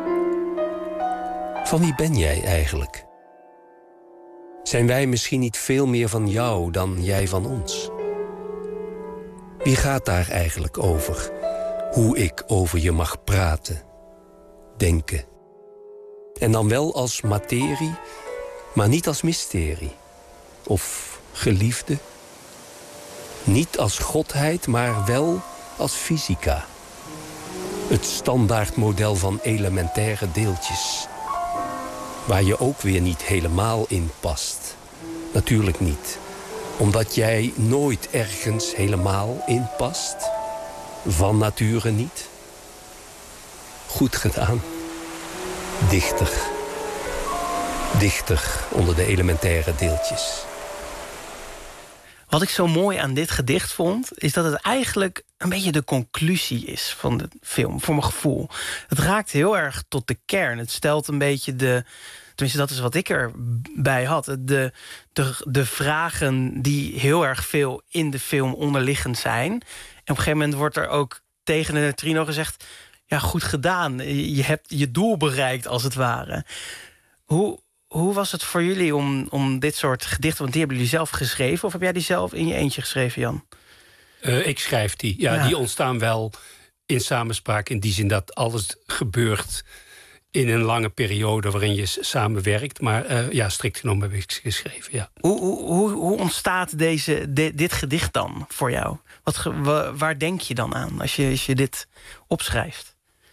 Van wie ben jij eigenlijk? Zijn wij misschien niet veel meer van jou dan jij van ons? Wie gaat daar eigenlijk over? Hoe ik over je mag praten, denken. En dan wel als materie, maar niet als mysterie. Of geliefde. Niet als godheid, maar wel als fysica. Het standaardmodel van elementaire deeltjes. Waar je ook weer niet helemaal in past. Natuurlijk niet. Omdat jij nooit ergens helemaal in past. Van nature niet. Goed gedaan. Dichter. Dichter onder de elementaire deeltjes. Wat ik zo mooi aan dit gedicht vond, is dat het eigenlijk een beetje de conclusie is van de film, voor mijn gevoel. Het raakt heel erg tot de kern. Het stelt een beetje de, tenminste dat is wat ik erbij had, de, de, de vragen die heel erg veel in de film onderliggend zijn. En op een gegeven moment wordt er ook tegen de neutrino gezegd, ja, goed gedaan. Je hebt je doel bereikt, als het ware. Hoe, hoe was het voor jullie om, om dit soort gedichten, want die hebben jullie zelf geschreven, of heb jij die zelf in je eentje geschreven, Jan? Uh, ik schrijf die. Ja, ja, die ontstaan wel in samenspraak, in die zin dat alles gebeurt in een lange periode waarin je samenwerkt. Maar uh, ja, strikt genomen heb ik geschreven, ja. Hoe, hoe, hoe ontstaat deze, dit, dit gedicht dan voor jou? Wat, waar denk je dan aan als je, als je dit opschrijft?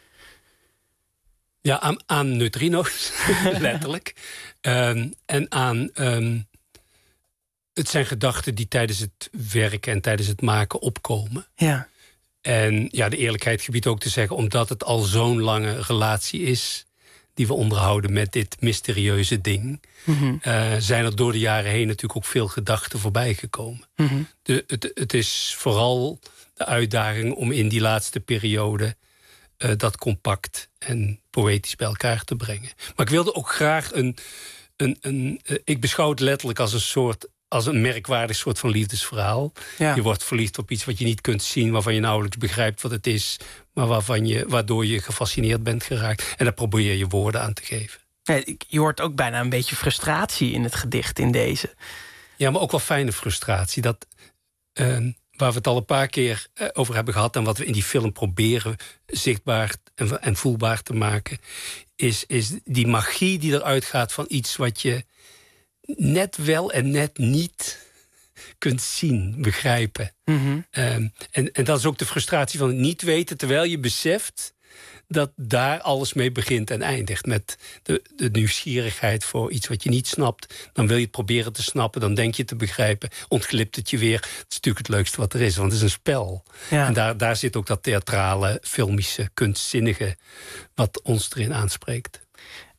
Ja, aan, aan neutrino's, letterlijk. Um, en aan... Um, het zijn gedachten die tijdens het werken en tijdens het maken opkomen. Ja. En ja, de eerlijkheid gebiedt ook te zeggen, omdat het al zo'n lange relatie is die we onderhouden met dit mysterieuze ding, mm-hmm. uh, zijn er door de jaren heen natuurlijk ook veel gedachten voorbij gekomen. Mm-hmm. De, het, het is vooral de uitdaging om in die laatste periode uh, dat compact en poëtisch bij elkaar te brengen. Maar ik wilde ook graag een... een, een uh, ik beschouw het letterlijk als een soort... als een merkwaardig soort van liefdesverhaal. Ja. Je wordt verliefd op iets wat je niet kunt zien, waarvan je nauwelijks begrijpt wat het is, maar waarvan je, waardoor je gefascineerd bent geraakt. En daar probeer je woorden aan te geven. Ja, je hoort ook bijna een beetje frustratie in het gedicht in deze. Ja, maar ook wel fijne frustratie. Dat, uh, waar we het al een paar keer uh, over hebben gehad en wat we in die film proberen zichtbaar en, en voelbaar te maken, is, is die magie die eruit gaat van iets wat je net wel en net niet kunt zien, begrijpen. Mm-hmm. Um, en, en dat is ook de frustratie van het niet weten, terwijl je beseft dat daar alles mee begint en eindigt. Met de, de nieuwsgierigheid voor iets wat je niet snapt. Dan wil je het proberen te snappen, dan denk je te begrijpen. Ontglipt het je weer. Het is natuurlijk het leukste wat er is, want het is een spel. Ja. En daar, daar zit ook dat theatrale, filmische, kunstzinnige wat ons erin aanspreekt.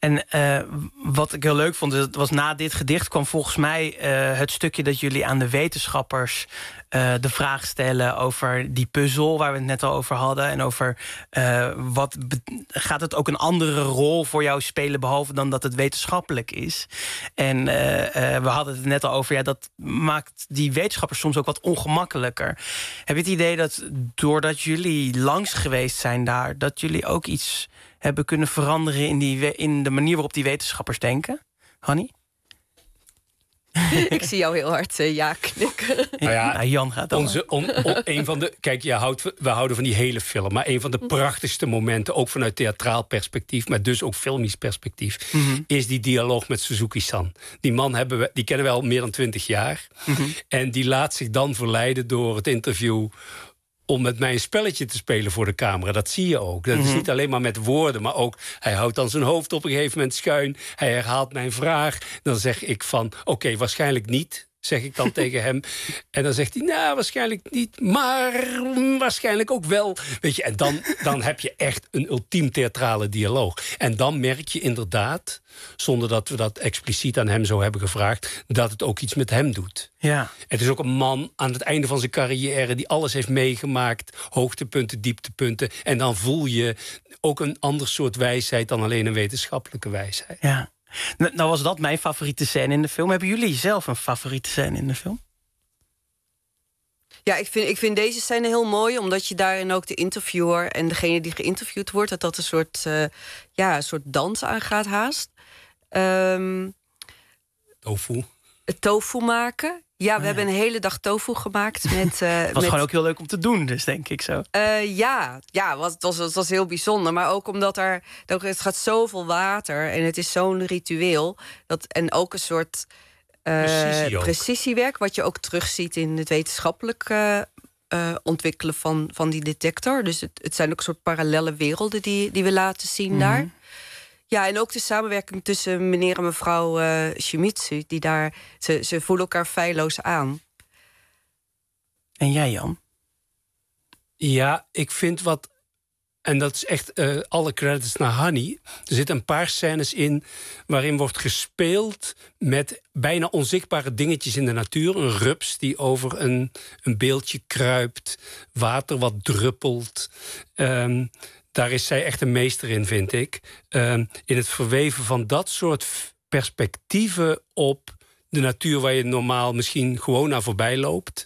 En uh, wat ik heel leuk vond, het was na dit gedicht kwam volgens mij uh, het stukje dat jullie aan de wetenschappers uh, de vraag stellen over die puzzel waar we het net al over hadden. En over uh, wat gaat het ook een andere rol voor jou spelen, behalve dan dat het wetenschappelijk is. En uh, uh, we hadden het net al over, ja, dat maakt die wetenschappers soms ook wat ongemakkelijker. Heb je het idee dat doordat jullie langs geweest zijn daar, dat jullie ook iets hebben kunnen veranderen in, die, in de manier waarop die wetenschappers denken? Hanny? Ik zie jou heel hard uh, ja knikken. Nou ja, nou, Jan gaat onze, on, on, een van de, kijk, je houdt, we houden van die hele film, maar een van de prachtigste momenten, ook vanuit theatraal perspectief, maar dus ook filmisch perspectief, mm-hmm. is die dialoog met Suzuki-san. Die man hebben we, die kennen we al meer dan twintig jaar. Mm-hmm. En die laat zich dan verleiden door het interview om met mij een spelletje te spelen voor de camera. Dat zie je ook. Dat mm-hmm. is niet alleen maar met woorden, maar ook hij houdt dan zijn hoofd op een gegeven moment schuin. Hij herhaalt mijn vraag. Dan zeg ik van, oké, okay, waarschijnlijk niet, zeg ik dan tegen hem. En dan zegt hij, nou, waarschijnlijk niet, maar waarschijnlijk ook wel. Weet je, en dan, dan heb je echt een ultiem theatrale dialoog. En dan merk je inderdaad, zonder dat we dat expliciet aan hem zo hebben gevraagd, dat het ook iets met hem doet. Ja. Het is ook een man aan het einde van zijn carrière die alles heeft meegemaakt. Hoogtepunten, dieptepunten. En dan voel je ook een ander soort wijsheid dan alleen een wetenschappelijke wijsheid. Ja. Nou was dat mijn favoriete scène in de film. Hebben jullie zelf een favoriete scène in de film? Ja, ik vind, ik vind deze scène heel mooi, omdat je daarin ook de interviewer en degene die geïnterviewd wordt, dat dat een soort, uh, ja, een soort dans aangaat haast. Um, tofu. Het tofu maken. Ja, we oh, hebben ja. een hele dag tofu gemaakt. Met, uh, het was met... gewoon ook heel leuk om te doen, dus denk ik zo. Uh, ja, ja was, het, was, het was heel bijzonder. Maar ook omdat er, het gaat zoveel water en het is zo'n ritueel. Dat, en ook een soort uh, Precisie precisiewerk, wat je ook terugziet in het wetenschappelijke uh, ontwikkelen van, van die detector. Dus het, het zijn ook een soort parallelle werelden die, die we laten zien mm-hmm. daar. Ja, en ook de samenwerking tussen meneer en mevrouw uh, Shimizu, die daar, ze, ze voelen elkaar feilloos aan. En jij, Jan? Ja, ik vind wat, en dat is echt uh, alle credits naar Hanny. Er zitten een paar scènes in waarin wordt gespeeld met bijna onzichtbare dingetjes in de natuur. Een rups die over een, een beeldje kruipt, water wat druppelt. Um, Daar is zij echt een meester in, vind ik. Uh, in het verweven van dat soort perspectieven op de natuur waar je normaal misschien gewoon naar voorbij loopt.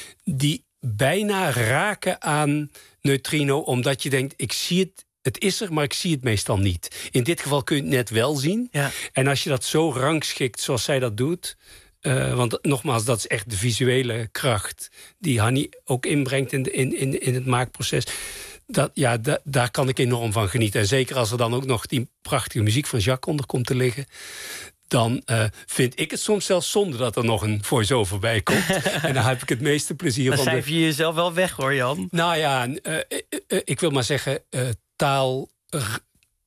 Die bijna raken aan neutrino, omdat je denkt, ik zie het, het is er, maar ik zie het meestal niet. In dit geval kun je het net wel zien. Ja. En als je dat zo rangschikt zoals zij dat doet, Uh, want nogmaals, dat is echt de visuele kracht die Hanny ook inbrengt in, de, in, in, in het maakproces. Dat, ja, da, daar kan ik enorm van genieten. En zeker als er dan ook nog die prachtige muziek van Jacques onder komt te liggen, dan uh, vind ik het soms zelfs zonde dat er nog een voice-over bij komt. En dan heb ik het meeste plezier dan van. Dan cijfer je jezelf wel weg, hoor, Jan. Nou ja, uh, uh, uh, ik wil maar zeggen, uh, taal r-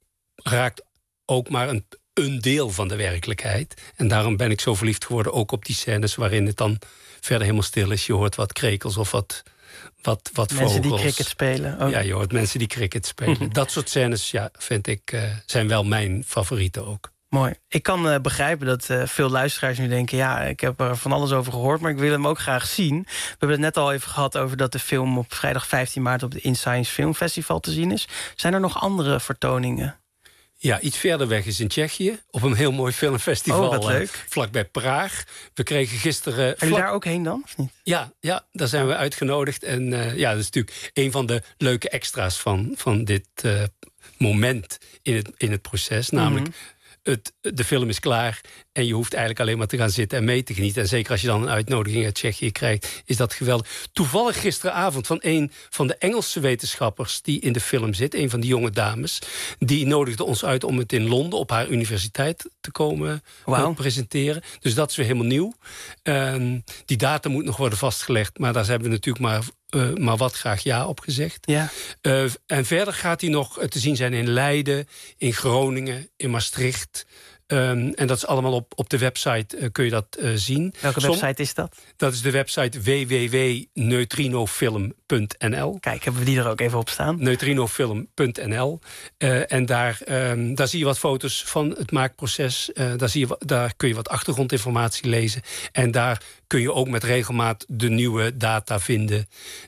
raakt ook maar een, een deel van de werkelijkheid. En daarom ben ik zo verliefd geworden ook op die scènes waarin het dan verder helemaal stil is. Je hoort wat krekels of wat Wat, wat mensen vogels. die cricket spelen. Oh. Ja, je hoort mensen die cricket spelen. Dat soort scènes, ja, vind ik, uh, zijn wel mijn favorieten ook. Mooi. Ik kan uh, begrijpen dat uh, veel luisteraars nu denken, ja, ik heb er van alles over gehoord, maar ik wil hem ook graag zien. We hebben het net al even gehad over dat de film op vrijdag vijftien maart op de In Science Film Festival te zien is. Zijn er nog andere vertoningen? Ja, iets verder weg is in Tsjechië, op een heel mooi filmfestival. Oh, wat leuk. Vlakbij Praag. We kregen gisteren. Ga je vlak... daar ook heen dan, of niet? Ja, ja, daar zijn we uitgenodigd. En uh, ja, dat is natuurlijk een van de leuke extra's van, van dit uh, moment in het, in het proces. Namelijk, mm-hmm. het, de film is klaar en je hoeft eigenlijk alleen maar te gaan zitten en mee te genieten. En zeker als je dan een uitnodiging uit Tsjechië krijgt, is dat geweldig. Toevallig gisteravond van een van de Engelse wetenschappers die in de film zit, een van die jonge dames, die nodigde ons uit om het in Londen op haar universiteit te komen wow. presenteren. Dus dat is weer helemaal nieuw. Um, die datum moet nog worden vastgelegd, maar daar hebben we natuurlijk maar, uh, maar wat graag ja op gezegd. Ja. Uh, en verder gaat hij nog te zien zijn in Leiden, in Groningen, in Maastricht. Um, en dat is allemaal op, op de website, uh, kun je dat uh, zien. Welke Som, website is dat? Dat is de website w w w punt neutrinofilm punt n l. Kijk, hebben we die er ook even op staan? neutrinofilm punt n l. Uh, en daar, um, daar zie je wat foto's van het maakproces. Uh, daar, zie je, daar kun je wat achtergrondinformatie lezen. En daar kun je ook met regelmaat de nieuwe data vinden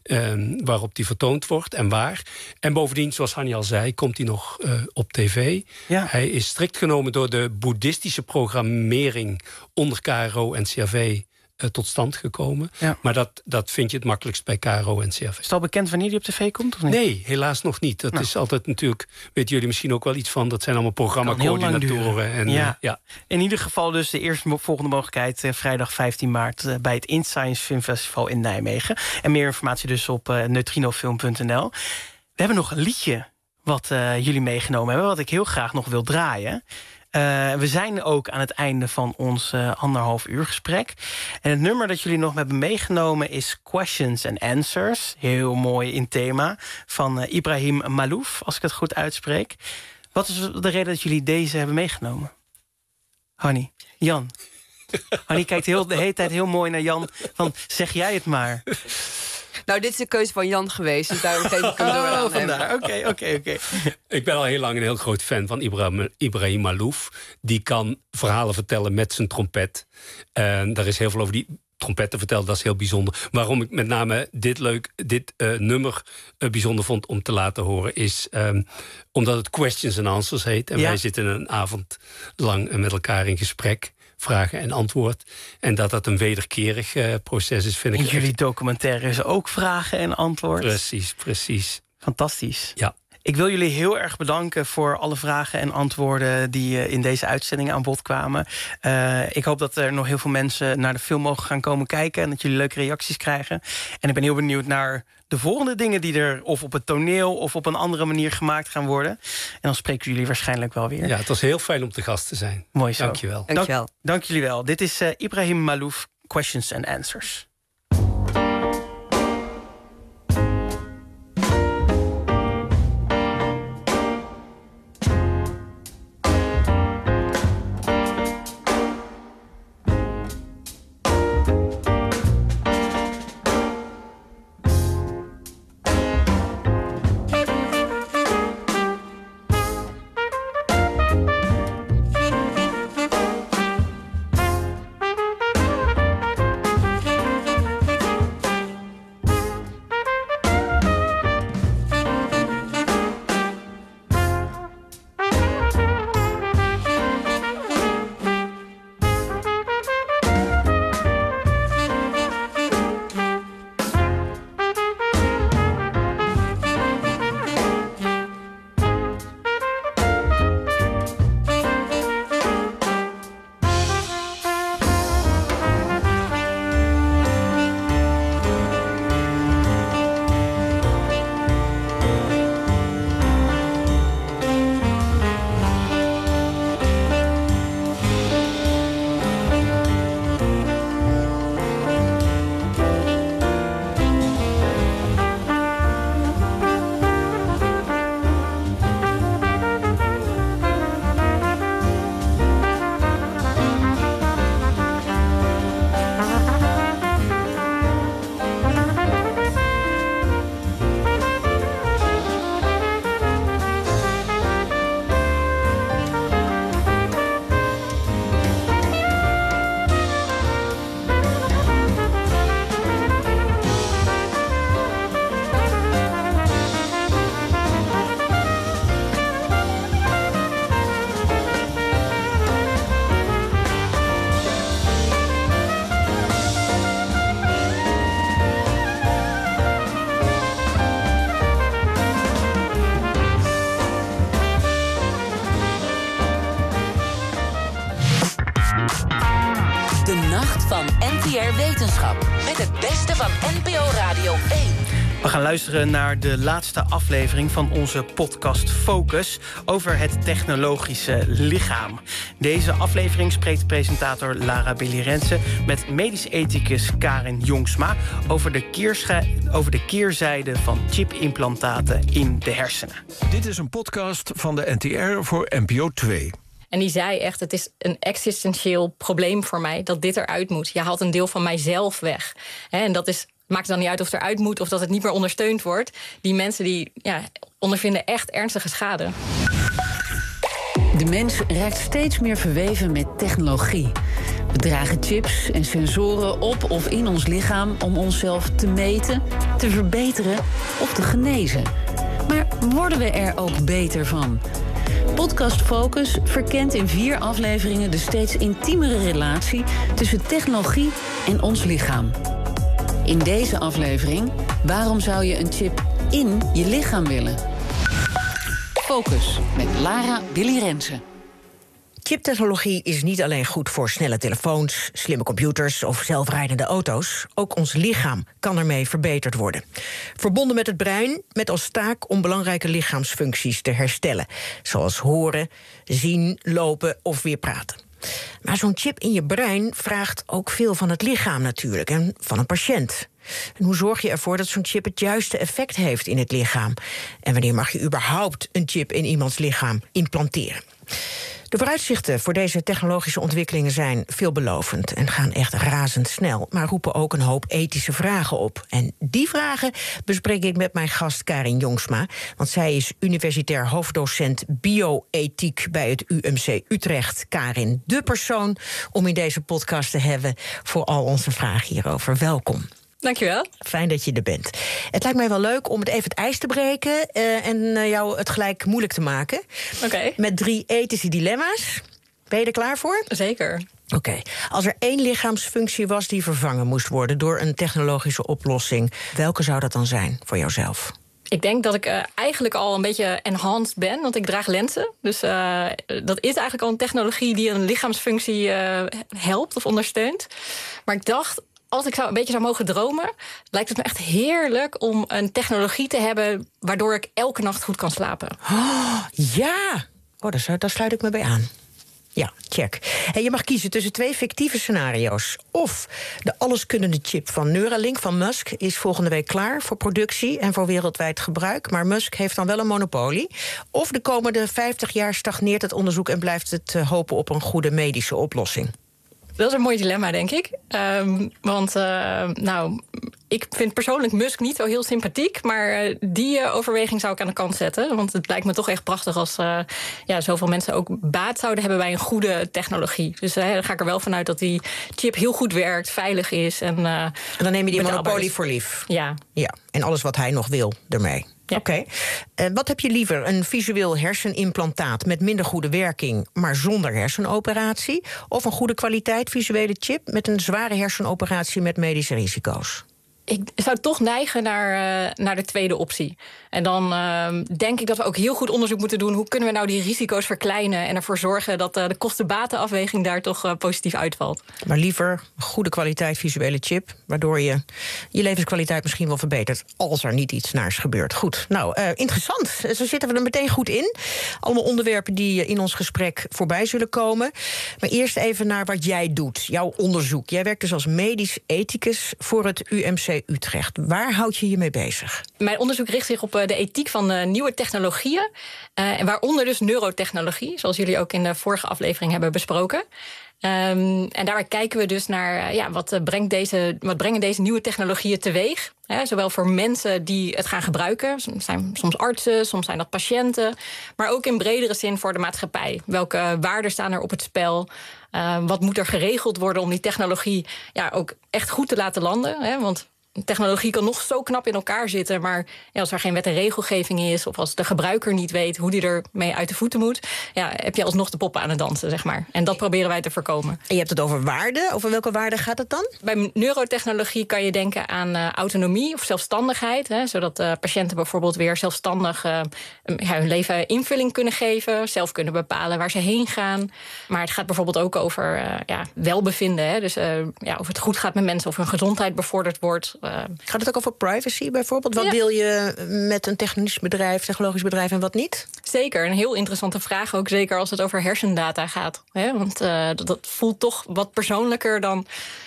um, waarop die vertoond wordt en waar. En bovendien, zoals Hanni al zei, komt hij nog uh, op tv. Ja. Hij is strikt genomen door de boeddhistische programmering onder K R O en C R V uh, tot stand gekomen. Ja. Maar dat, dat vind je het makkelijkst bij K R O en C R V. Is het al bekend wanneer die op tv komt? Of niet? Nee, helaas nog niet. Dat nou. is altijd natuurlijk, weten jullie misschien ook wel iets van, dat zijn allemaal programmacoördinatoren. En, ja. Uh, ja. In ieder geval dus de eerste volgende mogelijkheid, uh, vrijdag vijftien maart... Uh, bij het InScience Film Festival in Nijmegen. En meer informatie dus op uh, neutrinofilm punt n l. We hebben nog een liedje wat uh, jullie meegenomen hebben, wat ik heel graag nog wil draaien. Uh, we zijn ook aan het einde van ons uh, anderhalf uur gesprek. En het nummer dat jullie nog hebben meegenomen is Questions and Answers. Heel mooi in thema. Van uh, Ibrahim Malouf, als ik het goed uitspreek. Wat is de reden dat jullie deze hebben meegenomen? Hanni, Jan. Hanni kijkt heel, de hele tijd heel mooi naar Jan. Van, zeg jij het maar. Nou, dit is de keuze van Jan geweest, dus daarom geef ik hem door aan hem. Oké, oké, oké. Ik ben al heel lang een heel groot fan van Ibrahim, Ibrahim Malouf. Die kan verhalen vertellen met zijn trompet. En daar is heel veel over die trompetten verteld, dat is heel bijzonder. Waarom ik met name dit leuk, dit uh, nummer uh, bijzonder vond om te laten horen, is um, omdat het Questions and Answers heet. En ja. wij zitten een avond lang met elkaar in gesprek. Vragen en antwoord. En dat dat een wederkerig uh, proces is, vind ik. En jullie echt... documentaire is ook vragen en antwoord. Precies, precies. Fantastisch. Ja. Ik wil jullie heel erg bedanken voor alle vragen en antwoorden die uh, in deze uitzending aan bod kwamen. Uh, ik hoop dat er nog heel veel mensen naar de film mogen gaan komen kijken en dat jullie leuke reacties krijgen. En ik ben heel benieuwd naar de volgende dingen die er of op het toneel of op een andere manier gemaakt gaan worden. En dan spreken jullie waarschijnlijk wel weer. Ja, het was heel fijn om te gast te zijn. Mooi zo. Dankjewel. Dank, Dank, dank jullie wel. Dit is uh, Ibrahim Malouf, Questions and Answers. Wetenschap. Met het beste van N P O Radio één. We gaan luisteren naar de laatste aflevering van onze podcast Focus over het technologische lichaam. Deze aflevering spreekt presentator Lara Billy-Rensen met medisch ethicus Karin Jongsma over de, keersche- over de keerzijde van chipimplantaten in de hersenen. Dit is een podcast van de N T R voor N P O twee. En die zei echt, het is een existentieel probleem voor mij dat dit eruit moet. Je haalt een deel van mijzelf weg. Hè, en dat is, maakt het dan niet uit of het eruit moet of dat het niet meer ondersteund wordt. Die mensen die ja, ondervinden echt ernstige schade. De mens raakt steeds meer verweven met technologie. We dragen chips en sensoren op of in ons lichaam om onszelf te meten, te verbeteren of te genezen. Maar worden we er ook beter van? Podcast Focus verkent in vier afleveringen de steeds intiemere relatie tussen technologie en ons lichaam. In deze aflevering, waarom zou je een chip in je lichaam willen? Focus met Lara Billy Rensen. Chiptechnologie is niet alleen goed voor snelle telefoons, slimme computers of zelfrijdende auto's. Ook ons lichaam kan ermee verbeterd worden. Verbonden met het brein, met als taak om belangrijke lichaamsfuncties te herstellen. Zoals horen, zien, lopen of weer praten. Maar zo'n chip in je brein vraagt ook veel van het lichaam natuurlijk en van een patiënt. En hoe zorg je ervoor dat zo'n chip het juiste effect heeft in het lichaam? En wanneer mag je überhaupt een chip in iemands lichaam implanteren? De vooruitzichten voor deze technologische ontwikkelingen zijn veelbelovend en gaan echt razendsnel, maar roepen ook een hoop ethische vragen op. En die vragen bespreek ik met mijn gast Karin Jongsma, want zij is universitair hoofddocent bioethiek bij het U M C Utrecht. Karin, de persoon om in deze podcast te hebben voor al onze vragen hierover. Welkom. Dankjewel. Fijn dat je er bent. Het lijkt mij wel leuk om het even het ijs te breken uh, en uh, jou het gelijk moeilijk te maken. Oké. Okay. Met drie ethische dilemma's. Ben je er klaar voor? Zeker. Oké. Okay. Als er één lichaamsfunctie was die vervangen moest worden door een technologische oplossing, welke zou dat dan zijn voor jouzelf? Ik denk dat ik uh, eigenlijk al een beetje enhanced ben, want ik draag lenzen. Dus uh, dat is eigenlijk al een technologie die een lichaamsfunctie uh, helpt of ondersteunt. Maar ik dacht, als ik zou een beetje zou mogen dromen, lijkt het me echt heerlijk om een technologie te hebben waardoor ik elke nacht goed kan slapen. Oh, ja! Oh, daar, zou, daar sluit ik me bij aan. Ja, check. En je mag kiezen tussen twee fictieve scenario's. Of de alleskunnende chip van Neuralink van Musk is volgende week klaar voor productie en voor wereldwijd gebruik. Maar Musk heeft dan wel een monopolie. Of de komende vijftig jaar stagneert het onderzoek en blijft het hopen op een goede medische oplossing. Dat is een mooi dilemma, denk ik. Um, want, uh, nou, ik vind persoonlijk Musk niet zo heel sympathiek, maar uh, die uh, overweging zou ik aan de kant zetten. Want het lijkt me toch echt prachtig als uh, ja, zoveel mensen ook baat zouden hebben bij een goede technologie. Dus uh, dan ga ik er wel vanuit dat die chip heel goed werkt, veilig is. En, uh, en dan neem je die monopolie voor lief. Ja. Ja. En alles wat hij nog wil ermee. Ja. Oké. Okay. Uh, wat heb je liever? Een visueel hersenimplantaat met minder goede werking, maar zonder hersenoperatie? Of een goede kwaliteit visuele chip met een zware hersenoperatie met medische risico's? Ik zou toch neigen naar, uh, naar de tweede optie. En dan uh, denk ik dat we ook heel goed onderzoek moeten doen. Hoe kunnen we nou die risico's verkleinen en ervoor zorgen dat uh, de kosten-batenafweging daar toch uh, positief uitvalt. Maar liever goede kwaliteit visuele chip, waardoor je je levenskwaliteit misschien wel verbetert als er niet iets naars gebeurt. Goed, nou, uh, interessant. Zo zitten we er meteen goed in. Allemaal onderwerpen die in ons gesprek voorbij zullen komen. Maar eerst even naar wat jij doet, jouw onderzoek. Jij werkt dus als medisch ethicus voor het U M C Utrecht. Waar houd je je mee bezig? Mijn onderzoek richt zich op de ethiek van uh, nieuwe technologieën. Uh, en waaronder dus neurotechnologie, zoals jullie ook in de vorige aflevering hebben besproken. Um, en daarbij kijken we dus naar uh, ja, wat, uh, brengt deze, wat brengen deze nieuwe technologieën teweeg. Hè, zowel voor mensen die het gaan gebruiken. Soms zijn soms artsen, soms zijn dat patiënten. Maar ook in bredere zin voor de maatschappij. Welke waarden staan er op het spel? Uh, wat moet er geregeld worden om die technologie ja, ook echt goed te laten landen? Hè? Want technologie kan nog zo knap in elkaar zitten, maar ja, als er geen wet en regelgeving is, of als de gebruiker niet weet hoe die ermee uit de voeten moet, ja, heb je alsnog de poppen aan het dansen, zeg maar. En dat proberen wij te voorkomen. En je hebt het over waarden. Over welke waarden gaat het dan? Bij neurotechnologie kan je denken aan uh, autonomie of zelfstandigheid, hè, zodat uh, patiënten bijvoorbeeld weer zelfstandig uh, ja, hun leven invulling kunnen geven, zelf kunnen bepalen waar ze heen gaan. Maar het gaat bijvoorbeeld ook over uh, ja, welbevinden, hè, dus uh, ja, of het goed gaat met mensen, of hun gezondheid bevorderd wordt. Uh, Gaat het ook over privacy bijvoorbeeld? Wat ja. wil je met een technisch bedrijf, technologisch bedrijf en wat niet? Zeker, een heel interessante vraag. Ook zeker als het over hersendata gaat. Hè? Want uh, dat voelt toch wat persoonlijker dan ja,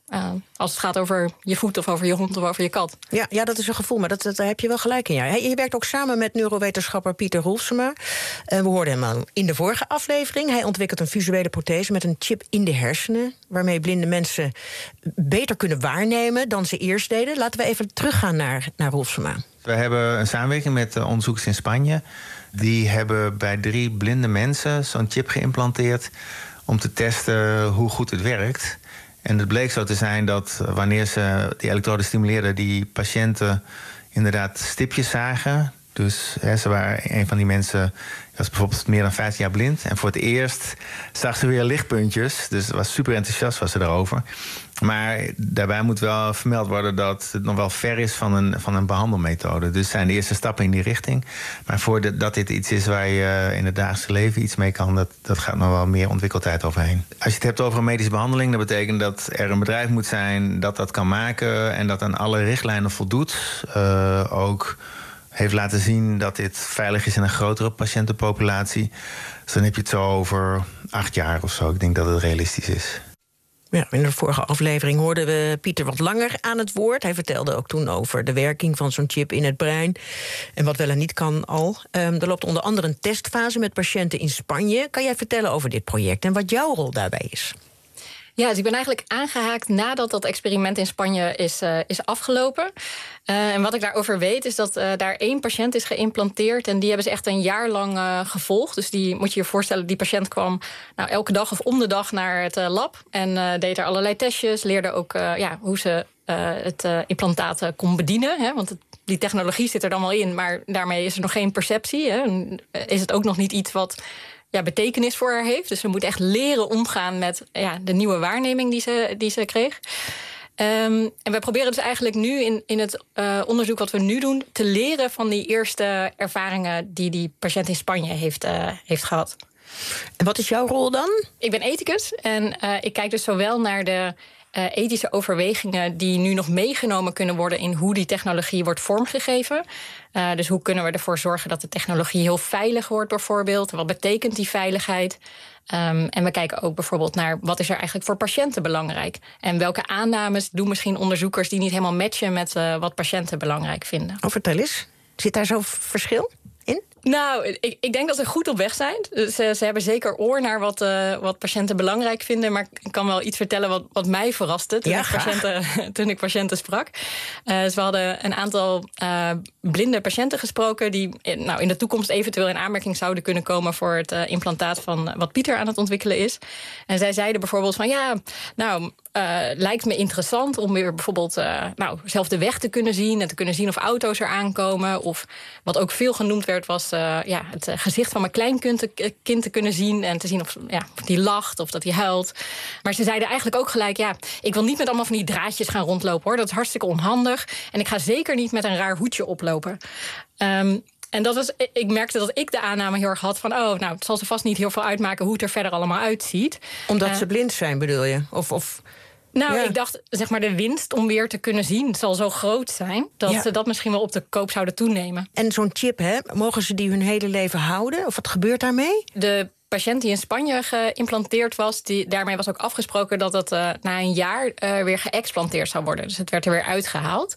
Uh, als het gaat over je voet of over je hond of over je kat. Ja, ja dat is een gevoel, maar dat, dat, daar heb je wel gelijk in. Ja. Hey, je werkt ook samen met neurowetenschapper Pieter Roelfsema. Uh, we hoorden hem al in de vorige aflevering. Hij ontwikkelt een visuele prothese met een chip in de hersenen, waarmee blinde mensen beter kunnen waarnemen dan ze eerst deden. Laten we even teruggaan naar, naar Roelfsema. We hebben een samenwerking met onderzoekers in Spanje. Die hebben bij drie blinde mensen zo'n chip geïmplanteerd om te testen hoe goed het werkt. En het bleek zo te zijn dat wanneer ze die elektroden stimuleerden, die patiënten inderdaad stipjes zagen. Dus hè, ze waren een van die mensen, was bijvoorbeeld meer dan vijftien jaar blind. En voor het eerst zag ze weer lichtpuntjes. Dus was super enthousiast was ze daarover. Maar daarbij moet wel vermeld worden dat het nog wel ver is van een, van een behandelmethode. Dus zijn de eerste stappen in die richting. Maar voordat dit iets is waar je in het dagelijkse leven iets mee kan, dat, dat gaat nog wel meer ontwikkeltijd overheen. Als je het hebt over een medische behandeling, dat betekent dat er een bedrijf moet zijn dat dat kan maken en dat aan alle richtlijnen voldoet. Uh, ook heeft laten zien dat dit veilig is in een grotere patiëntenpopulatie. Dus dan heb je het zo over acht jaar of zo. Ik denk dat het realistisch is. Ja, in de vorige aflevering hoorden we Pieter wat langer aan het woord. Hij vertelde ook toen over de werking van zo'n chip in het brein en wat wel en niet kan al. Um, er loopt onder andere een testfase met patiënten in Spanje. Kan jij vertellen over dit project en wat jouw rol daarbij is? Ja, dus ik ben eigenlijk aangehaakt nadat dat experiment in Spanje is, uh, is afgelopen. Uh, en wat ik daarover weet is dat uh, daar één patiënt is geïmplanteerd en die hebben ze echt een jaar lang uh, gevolgd. Dus die moet je je voorstellen, die patiënt kwam nou, elke dag of om de dag naar het uh, lab en uh, deed er allerlei testjes, leerde ook uh, ja, hoe ze uh, het uh, implantaat uh, kon bedienen. Hè, want het, die technologie zit er dan wel in, maar daarmee is er nog geen perceptie. Hè, en is het ook nog niet iets wat ja, betekenis voor haar heeft. Dus ze moet echt leren omgaan met ja, de nieuwe waarneming die ze, die ze kreeg. Um, en we proberen dus eigenlijk nu in, in het uh, onderzoek wat we nu doen te leren van die eerste ervaringen die die patiënt in Spanje heeft, uh, heeft gehad. En wat is jouw rol dan? Ik ben ethicus en uh, ik kijk dus zowel naar de Uh, ethische overwegingen die nu nog meegenomen kunnen worden in hoe die technologie wordt vormgegeven. Uh, dus hoe kunnen we ervoor zorgen dat de technologie heel veilig wordt bijvoorbeeld? Wat betekent die veiligheid? Um, en we kijken ook bijvoorbeeld naar wat is er eigenlijk voor patiënten belangrijk? En welke aannames doen misschien onderzoekers die niet helemaal matchen met uh, wat patiënten belangrijk vinden? Oh, vertel eens. Zit daar zo'n verschil in? Nou, ik, ik denk dat ze goed op weg zijn. Ze, ze hebben zeker oor naar wat, uh, wat patiënten belangrijk vinden. Maar ik kan wel iets vertellen wat, wat mij verraste toen, ja, ik patiënten, toen ik patiënten sprak. Uh, dus we hadden een aantal uh, blinde patiënten gesproken die nou, in de toekomst eventueel in aanmerking zouden kunnen komen voor het uh, implantaat van wat Pieter aan het ontwikkelen is. En zij zeiden bijvoorbeeld van ja, nou, uh, lijkt me interessant om weer bijvoorbeeld uh, nou, zelf de weg te kunnen zien en te kunnen zien of auto's er aankomen. Of wat ook veel genoemd werd was Uh, ja, het uh, gezicht van mijn kleinkind te, kind te kunnen zien en te zien of, ja, of die lacht of dat hij huilt. Maar ze zeiden eigenlijk ook gelijk, ja, ik wil niet met allemaal van die draadjes gaan rondlopen, hoor. Dat is hartstikke onhandig. En ik ga zeker niet met een raar hoedje oplopen. Um, en dat was, ik merkte dat ik de aanname heel erg had van, oh, nou, het zal ze vast niet heel veel uitmaken hoe het er verder allemaal uitziet. Omdat uh, ze blind zijn, bedoel je? Of... of... Nou, ja. ik dacht, zeg maar, de winst om weer te kunnen zien zal zo groot zijn dat ja. ze dat misschien wel op de koop zouden toenemen. En zo'n chip, hè, mogen ze die hun hele leven houden? Of wat gebeurt daarmee? De patiënt die in Spanje geïmplanteerd was, die, daarmee was ook afgesproken dat het uh, na een jaar uh, weer geëxplanteerd zou worden. Dus het werd er weer uitgehaald.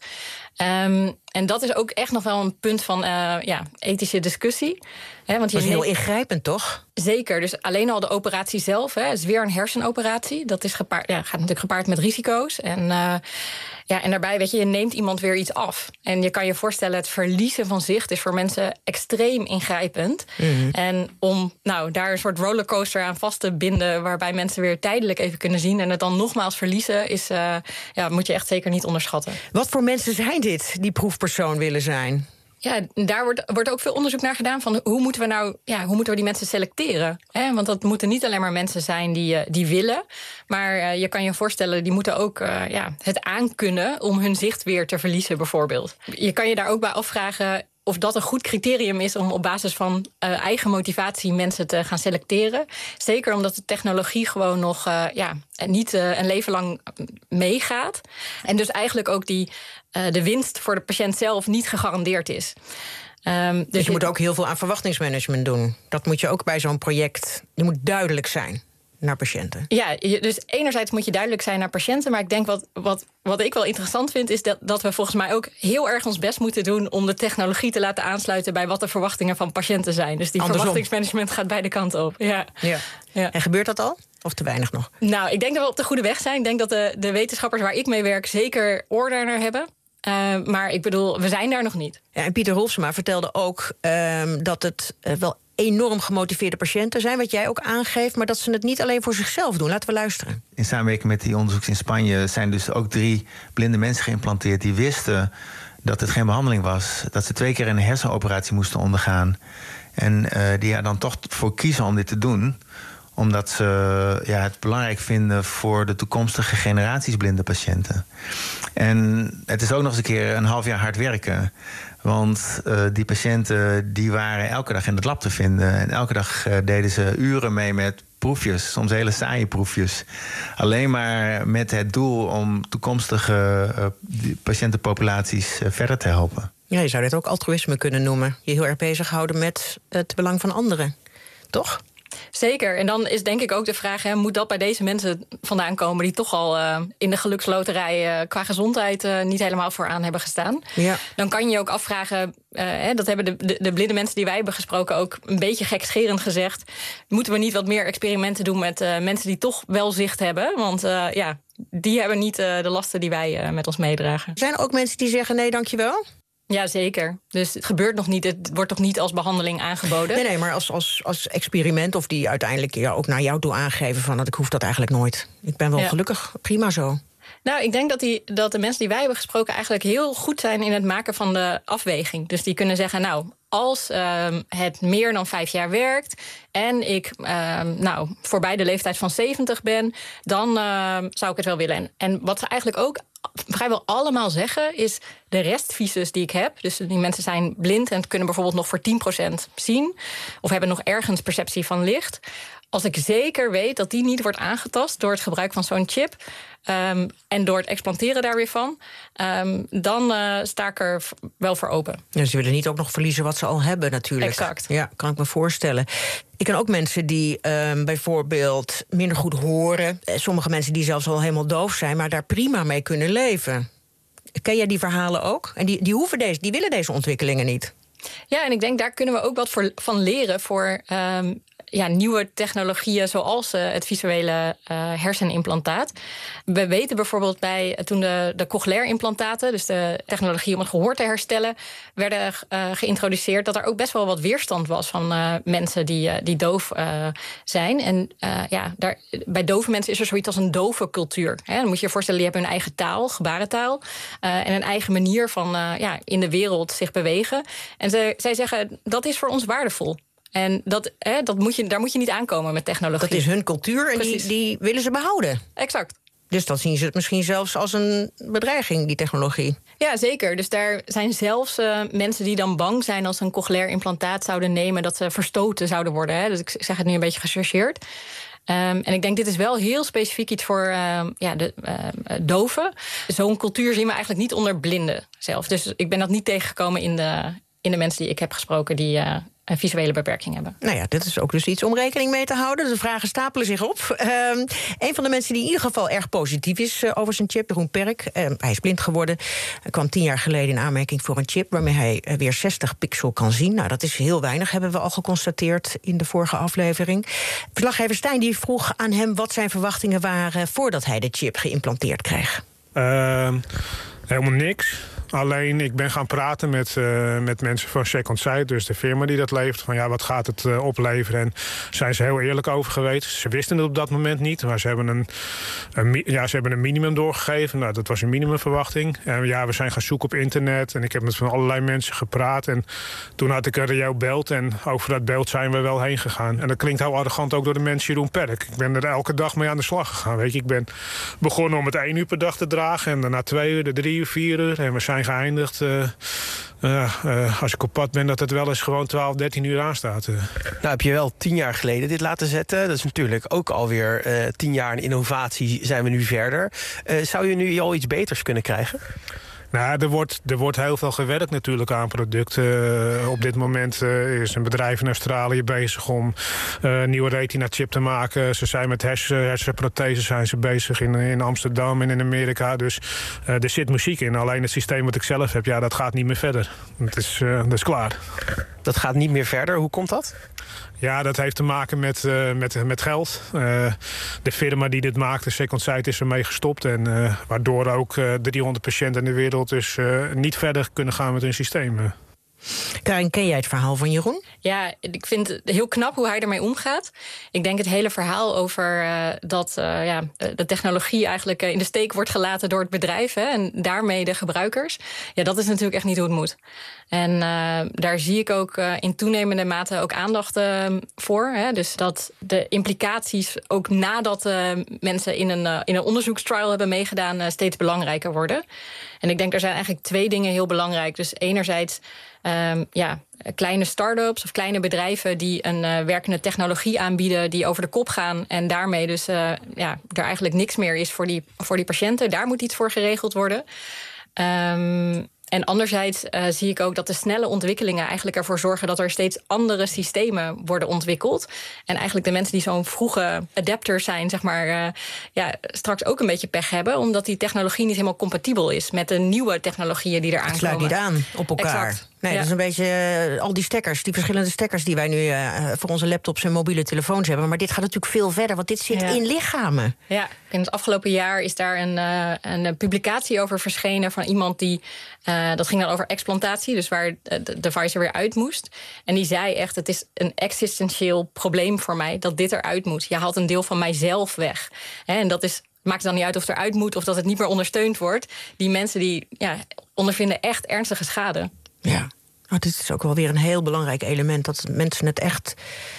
Um, en dat is ook echt nog wel een punt van uh, ja, ethische discussie. He, want dat is heel neemt... ingrijpend, toch? Zeker. Dus alleen al de operatie zelf hè, is weer een hersenoperatie. Dat is gepaard, ja, gaat natuurlijk gepaard met risico's. En, uh, ja, en daarbij, weet je, je neemt iemand weer iets af. En je kan je voorstellen, het verliezen van zicht is voor mensen extreem ingrijpend. Mm-hmm. En om nou, daar een soort rollercoaster aan vast te binden, waarbij mensen weer tijdelijk even kunnen zien en het dan nogmaals verliezen, is, uh, ja, moet je echt zeker niet onderschatten. Wat voor mensen zijn dit die proefpersoon willen zijn? Ja, daar wordt, wordt ook veel onderzoek naar gedaan van hoe moeten we nou, ja, hoe moeten we die mensen selecteren? Hè? Want dat moeten niet alleen maar mensen zijn die, uh, die willen, maar uh, je kan je voorstellen, die moeten ook uh, ja, het aankunnen om hun zicht weer te verliezen, bijvoorbeeld. Je kan je daar ook bij afvragen of dat een goed criterium is om op basis van uh, eigen motivatie mensen te gaan selecteren. Zeker omdat de technologie gewoon nog uh, ja, niet uh, een leven lang meegaat. En dus eigenlijk ook die, uh, de winst voor de patiënt zelf niet gegarandeerd is. Um, dus, dus je moet ook heel veel aan verwachtingsmanagement doen. Dat moet je ook bij zo'n project, die moet duidelijk zijn. naar patiënten. Ja, je, dus enerzijds moet je duidelijk zijn naar patiënten. Maar ik denk wat, wat, wat ik wel interessant vind, is dat, dat we volgens mij ook heel erg ons best moeten doen om de technologie te laten aansluiten bij wat de verwachtingen van patiënten zijn. Dus die Andersom. verwachtingsmanagement gaat beide kanten op. Ja. Ja. Ja. En gebeurt dat al? Of te weinig nog? Nou, ik denk dat we op de goede weg zijn. Ik denk dat de, de wetenschappers waar ik mee werk zeker oor daarnaar hebben. Uh, maar ik bedoel, we zijn daar nog niet. Ja, en Pieter Rolfsema vertelde ook uh, dat het uh, wel enorm gemotiveerde patiënten zijn, wat jij ook aangeeft, maar dat ze het niet alleen voor zichzelf doen. Laten we luisteren. In samenwerking met die onderzoekers in Spanje zijn dus ook drie blinde mensen geïmplanteerd die wisten dat het geen behandeling was. Dat ze twee keer een hersenoperatie moesten ondergaan. En uh, die er dan toch voor kiezen om dit te doen, omdat ze ja, het belangrijk vinden voor de toekomstige generaties blinde patiënten. En het is ook nog eens een keer een half jaar hard werken. Want uh, die patiënten die waren elke dag in het lab te vinden. En elke dag uh, deden ze uren mee met proefjes, soms hele saaie proefjes. Alleen maar met het doel om toekomstige uh, patiëntenpopulaties uh, verder te helpen. Ja, je zou dit ook altruïsme kunnen noemen. Je heel erg bezighouden met het belang van anderen. Toch? Zeker. En dan is denk ik ook de vraag, hè, moet dat bij deze mensen vandaan komen die toch al uh, in de geluksloterij uh, qua gezondheid uh, niet helemaal vooraan hebben gestaan. Ja. Dan kan je je ook afvragen, uh, hè, dat hebben de, de, de blinde mensen die wij hebben gesproken ook een beetje gekscherend gezegd. Moeten we niet wat meer experimenten doen met uh, mensen die toch wel zicht hebben? Want uh, ja, die hebben niet uh, de lasten die wij uh, met ons meedragen. Zijn er ook mensen die zeggen nee, dankjewel? Ja, zeker. Dus het gebeurt nog niet. Het wordt toch niet als behandeling aangeboden? Nee, nee, maar als, als, als experiment of die uiteindelijk ja, ook naar jou toe aangeven van dat ik hoef dat eigenlijk nooit. Ik ben wel ja. gelukkig, prima zo. Nou, ik denk dat, die, dat de mensen die wij hebben gesproken eigenlijk heel goed zijn in het maken van de afweging. Dus die kunnen zeggen, nou, als uh, het meer dan vijf jaar werkt en ik uh, nou, voorbij de leeftijd van zeventig ben, dan uh, zou ik het wel willen. En, en wat ze eigenlijk ook vrijwel allemaal zeggen is de restvisus die ik heb. Dus die mensen zijn blind en kunnen bijvoorbeeld nog voor tien procent zien of hebben nog ergens perceptie van licht. Als ik zeker weet dat die niet wordt aangetast door het gebruik van zo'n chip um, en door het explanteren daar weer van, um, dan uh, sta ik er wel voor open. Ja, ze willen niet ook nog verliezen wat ze al hebben natuurlijk. Exact. Ja, kan ik me voorstellen. Ik ken ook mensen die um, bijvoorbeeld minder goed horen. Sommige mensen die zelfs al helemaal doof zijn, maar daar prima mee kunnen leven. Ken jij die verhalen ook? En die, die, hoeven deze, die willen deze ontwikkelingen niet. Ja, en ik denk daar kunnen we ook wat voor, van leren voor um, ja, nieuwe technologieën zoals uh, het visuele uh, hersenimplantaat. We weten bijvoorbeeld bij toen de, de cochlear-implantaten, dus de technologie om het gehoor te herstellen, werden uh, geïntroduceerd, dat er ook best wel wat weerstand was van uh, mensen die, uh, die doof uh, zijn. En uh, ja, daar, bij dove mensen is er zoiets als een dove cultuur. Hè? Dan moet je je voorstellen, die hebben hun eigen taal, gebarentaal, uh, en een eigen manier van uh, ja, in de wereld zich bewegen. En ze, zij zeggen, dat is voor ons waardevol. En dat, hè, dat moet je, daar moet je niet aankomen met technologie. Dat is hun cultuur en die, die willen ze behouden. Exact. Dus dan zien ze het misschien zelfs als een bedreiging, die technologie. Ja, zeker. Dus daar zijn zelfs uh, mensen die dan bang zijn als ze een cochleair implantaat zouden nemen, dat ze verstoten zouden worden. Hè. Dus ik zeg het nu een beetje gechargeerd. Um, en ik denk, dit is wel heel specifiek iets voor uh, ja, de uh, doven. Zo'n cultuur zien we eigenlijk niet onder blinden zelf. Dus ik ben dat niet tegengekomen in de, in de mensen die ik heb gesproken die uh, een visuele beperking hebben. Nou ja, dit is ook dus iets om rekening mee te houden. De vragen stapelen zich op. Um, een van de mensen die in ieder geval erg positief is uh, over zijn chip, Jeroen Perk. Uh, hij is blind geworden. Hij kwam tien jaar geleden in aanmerking voor een chip waarmee hij uh, weer zestig pixel kan zien. Nou, dat is heel weinig, hebben we al geconstateerd in de vorige aflevering. Verslaggever Stijn die vroeg aan hem wat zijn verwachtingen waren voordat hij de chip geïmplanteerd kreeg. Uh, helemaal niks. Alleen, ik ben gaan praten met, uh, met mensen van Second Sight, dus de firma die dat levert, van ja, wat gaat het uh, opleveren? En zijn ze heel eerlijk over geweest. Ze wisten het op dat moment niet, maar ze hebben een, een, ja, ze hebben een minimum doorgegeven. Nou, dat was een minimumverwachting. En ja, we zijn gaan zoeken op internet en ik heb met van allerlei mensen gepraat. En toen had ik een reëel beeld en over dat beeld zijn we wel heen gegaan. En dat klinkt heel arrogant ook door de mensen Jeroen Perk. Ik ben er elke dag mee aan de slag gegaan, weet je. Ik ben begonnen om het één uur per dag te dragen en daarna twee uur, de drie uur, vier uur. En we zijn geëindigd. Uh, uh, uh, als ik op pad ben, dat het wel eens gewoon twaalf, dertien uur aanstaat. Uh. Nou, heb je wel tien jaar geleden dit laten zetten. Dat is natuurlijk ook alweer uh, tien jaar in innovatie zijn we nu verder. Uh, zou je nu al iets beters kunnen krijgen? Nou, er wordt, er wordt heel veel gewerkt natuurlijk aan producten. Uh, op dit moment uh, is een bedrijf in Australië bezig om uh, een nieuwe retina-chip te maken. Ze zijn met hersen, hersenprothesen zijn ze bezig in, in Amsterdam en in Amerika. Dus uh, er zit muziek in. Alleen het systeem wat ik zelf heb, ja, dat gaat niet meer verder. Het is, uh, dat is klaar. Dat gaat niet meer verder. Hoe komt dat? Ja, dat heeft te maken met, uh, met, met geld. Uh, de firma die dit maakte, Second Sight, is ermee gestopt. En uh, waardoor ook uh, driehonderd patiënten in de wereld dus uh, niet verder kunnen gaan met hun systeem. Karin, ken jij het verhaal van Jeroen? Ja, ik vind het heel knap hoe hij ermee omgaat. Ik denk het hele verhaal over uh, dat uh, ja, de technologie eigenlijk uh, in de steek wordt gelaten door het bedrijf, hè, en daarmee de gebruikers. Ja, dat is natuurlijk echt niet hoe het moet. En uh, daar zie ik ook uh, in toenemende mate ook aandacht uh, voor. Hè. Dus dat de implicaties ook nadat uh, mensen in een, uh, in een onderzoekstrial hebben meegedaan uh, steeds belangrijker worden. En ik denk er zijn eigenlijk twee dingen heel belangrijk. Dus enerzijds um, ja, kleine start-ups of kleine bedrijven die een uh, werkende technologie aanbieden die over de kop gaan en daarmee dus uh, ja, er eigenlijk niks meer is voor die, voor die patiënten. Daar moet iets voor geregeld worden. Um, En anderzijds uh, zie ik ook dat de snelle ontwikkelingen eigenlijk ervoor zorgen dat er steeds andere systemen worden ontwikkeld. En eigenlijk de mensen die zo'n vroege adapters zijn, zeg maar, uh, ja, straks ook een beetje pech hebben, omdat die technologie niet helemaal compatibel is met de nieuwe technologieën die eraan komen. Het sluit niet aan op elkaar. Exact. Nee, ja. Dat is een beetje uh, al die stekkers, die verschillende stekkers die wij nu uh, voor onze laptops en mobiele telefoons hebben. Maar dit gaat natuurlijk veel verder, want dit zit ja. in lichamen. Ja, in het afgelopen jaar is daar een, uh, een publicatie over verschenen van iemand die, uh, dat ging dan over explantatie, dus waar de device er weer uit moest. En die zei echt, het is een existentieel probleem voor mij dat dit eruit moet. Je haalt een deel van mijzelf weg. Hè, en dat is, maakt dan niet uit of het eruit moet of dat het niet meer ondersteund wordt. Die mensen die ja, ondervinden echt ernstige schade. Ja, oh, dit is ook wel weer een heel belangrijk element, dat mensen het echt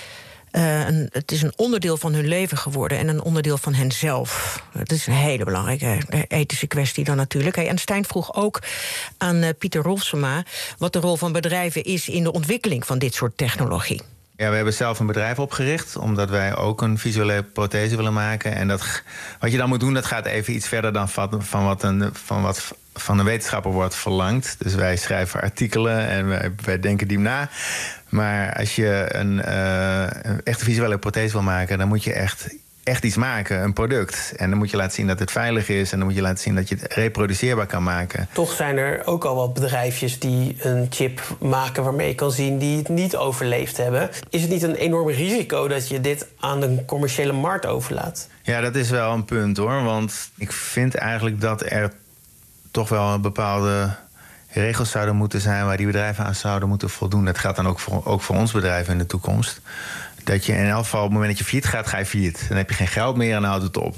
Uh, een, het is een onderdeel van hun leven geworden en een onderdeel van henzelf. Het is een hele belangrijke ethische kwestie dan natuurlijk. Hey, en Stijn vroeg ook aan uh, Pieter Rolfsema wat de rol van bedrijven is in de ontwikkeling van dit soort technologie. Ja, we hebben zelf een bedrijf opgericht, omdat wij ook een visuele prothese willen maken. En dat, wat je dan moet doen, dat gaat even iets verder dan van, van, wat, een, van wat van een wetenschapper wordt verlangd. Dus wij schrijven artikelen en wij, wij denken diep na. Maar als je een, uh, een echte visuele prothese wil maken, dan moet je echt, echt iets maken, een product. En dan moet je laten zien dat het veilig is en dan moet je laten zien dat je het reproduceerbaar kan maken. Toch zijn er ook al wat bedrijfjes die een chip maken waarmee je kan zien die het niet overleefd hebben. Is het niet een enorm risico dat je dit aan de commerciële markt overlaat? Ja, dat is wel een punt hoor. Want ik vind eigenlijk dat er toch wel een bepaalde regels zouden moeten zijn waar die bedrijven aan zouden moeten voldoen. Dat gaat dan ook voor, ook voor ons bedrijf in de toekomst. Dat je in elk geval, op het moment dat je failliet gaat, ga je failliet. Dan heb je geen geld meer en dan houdt het op.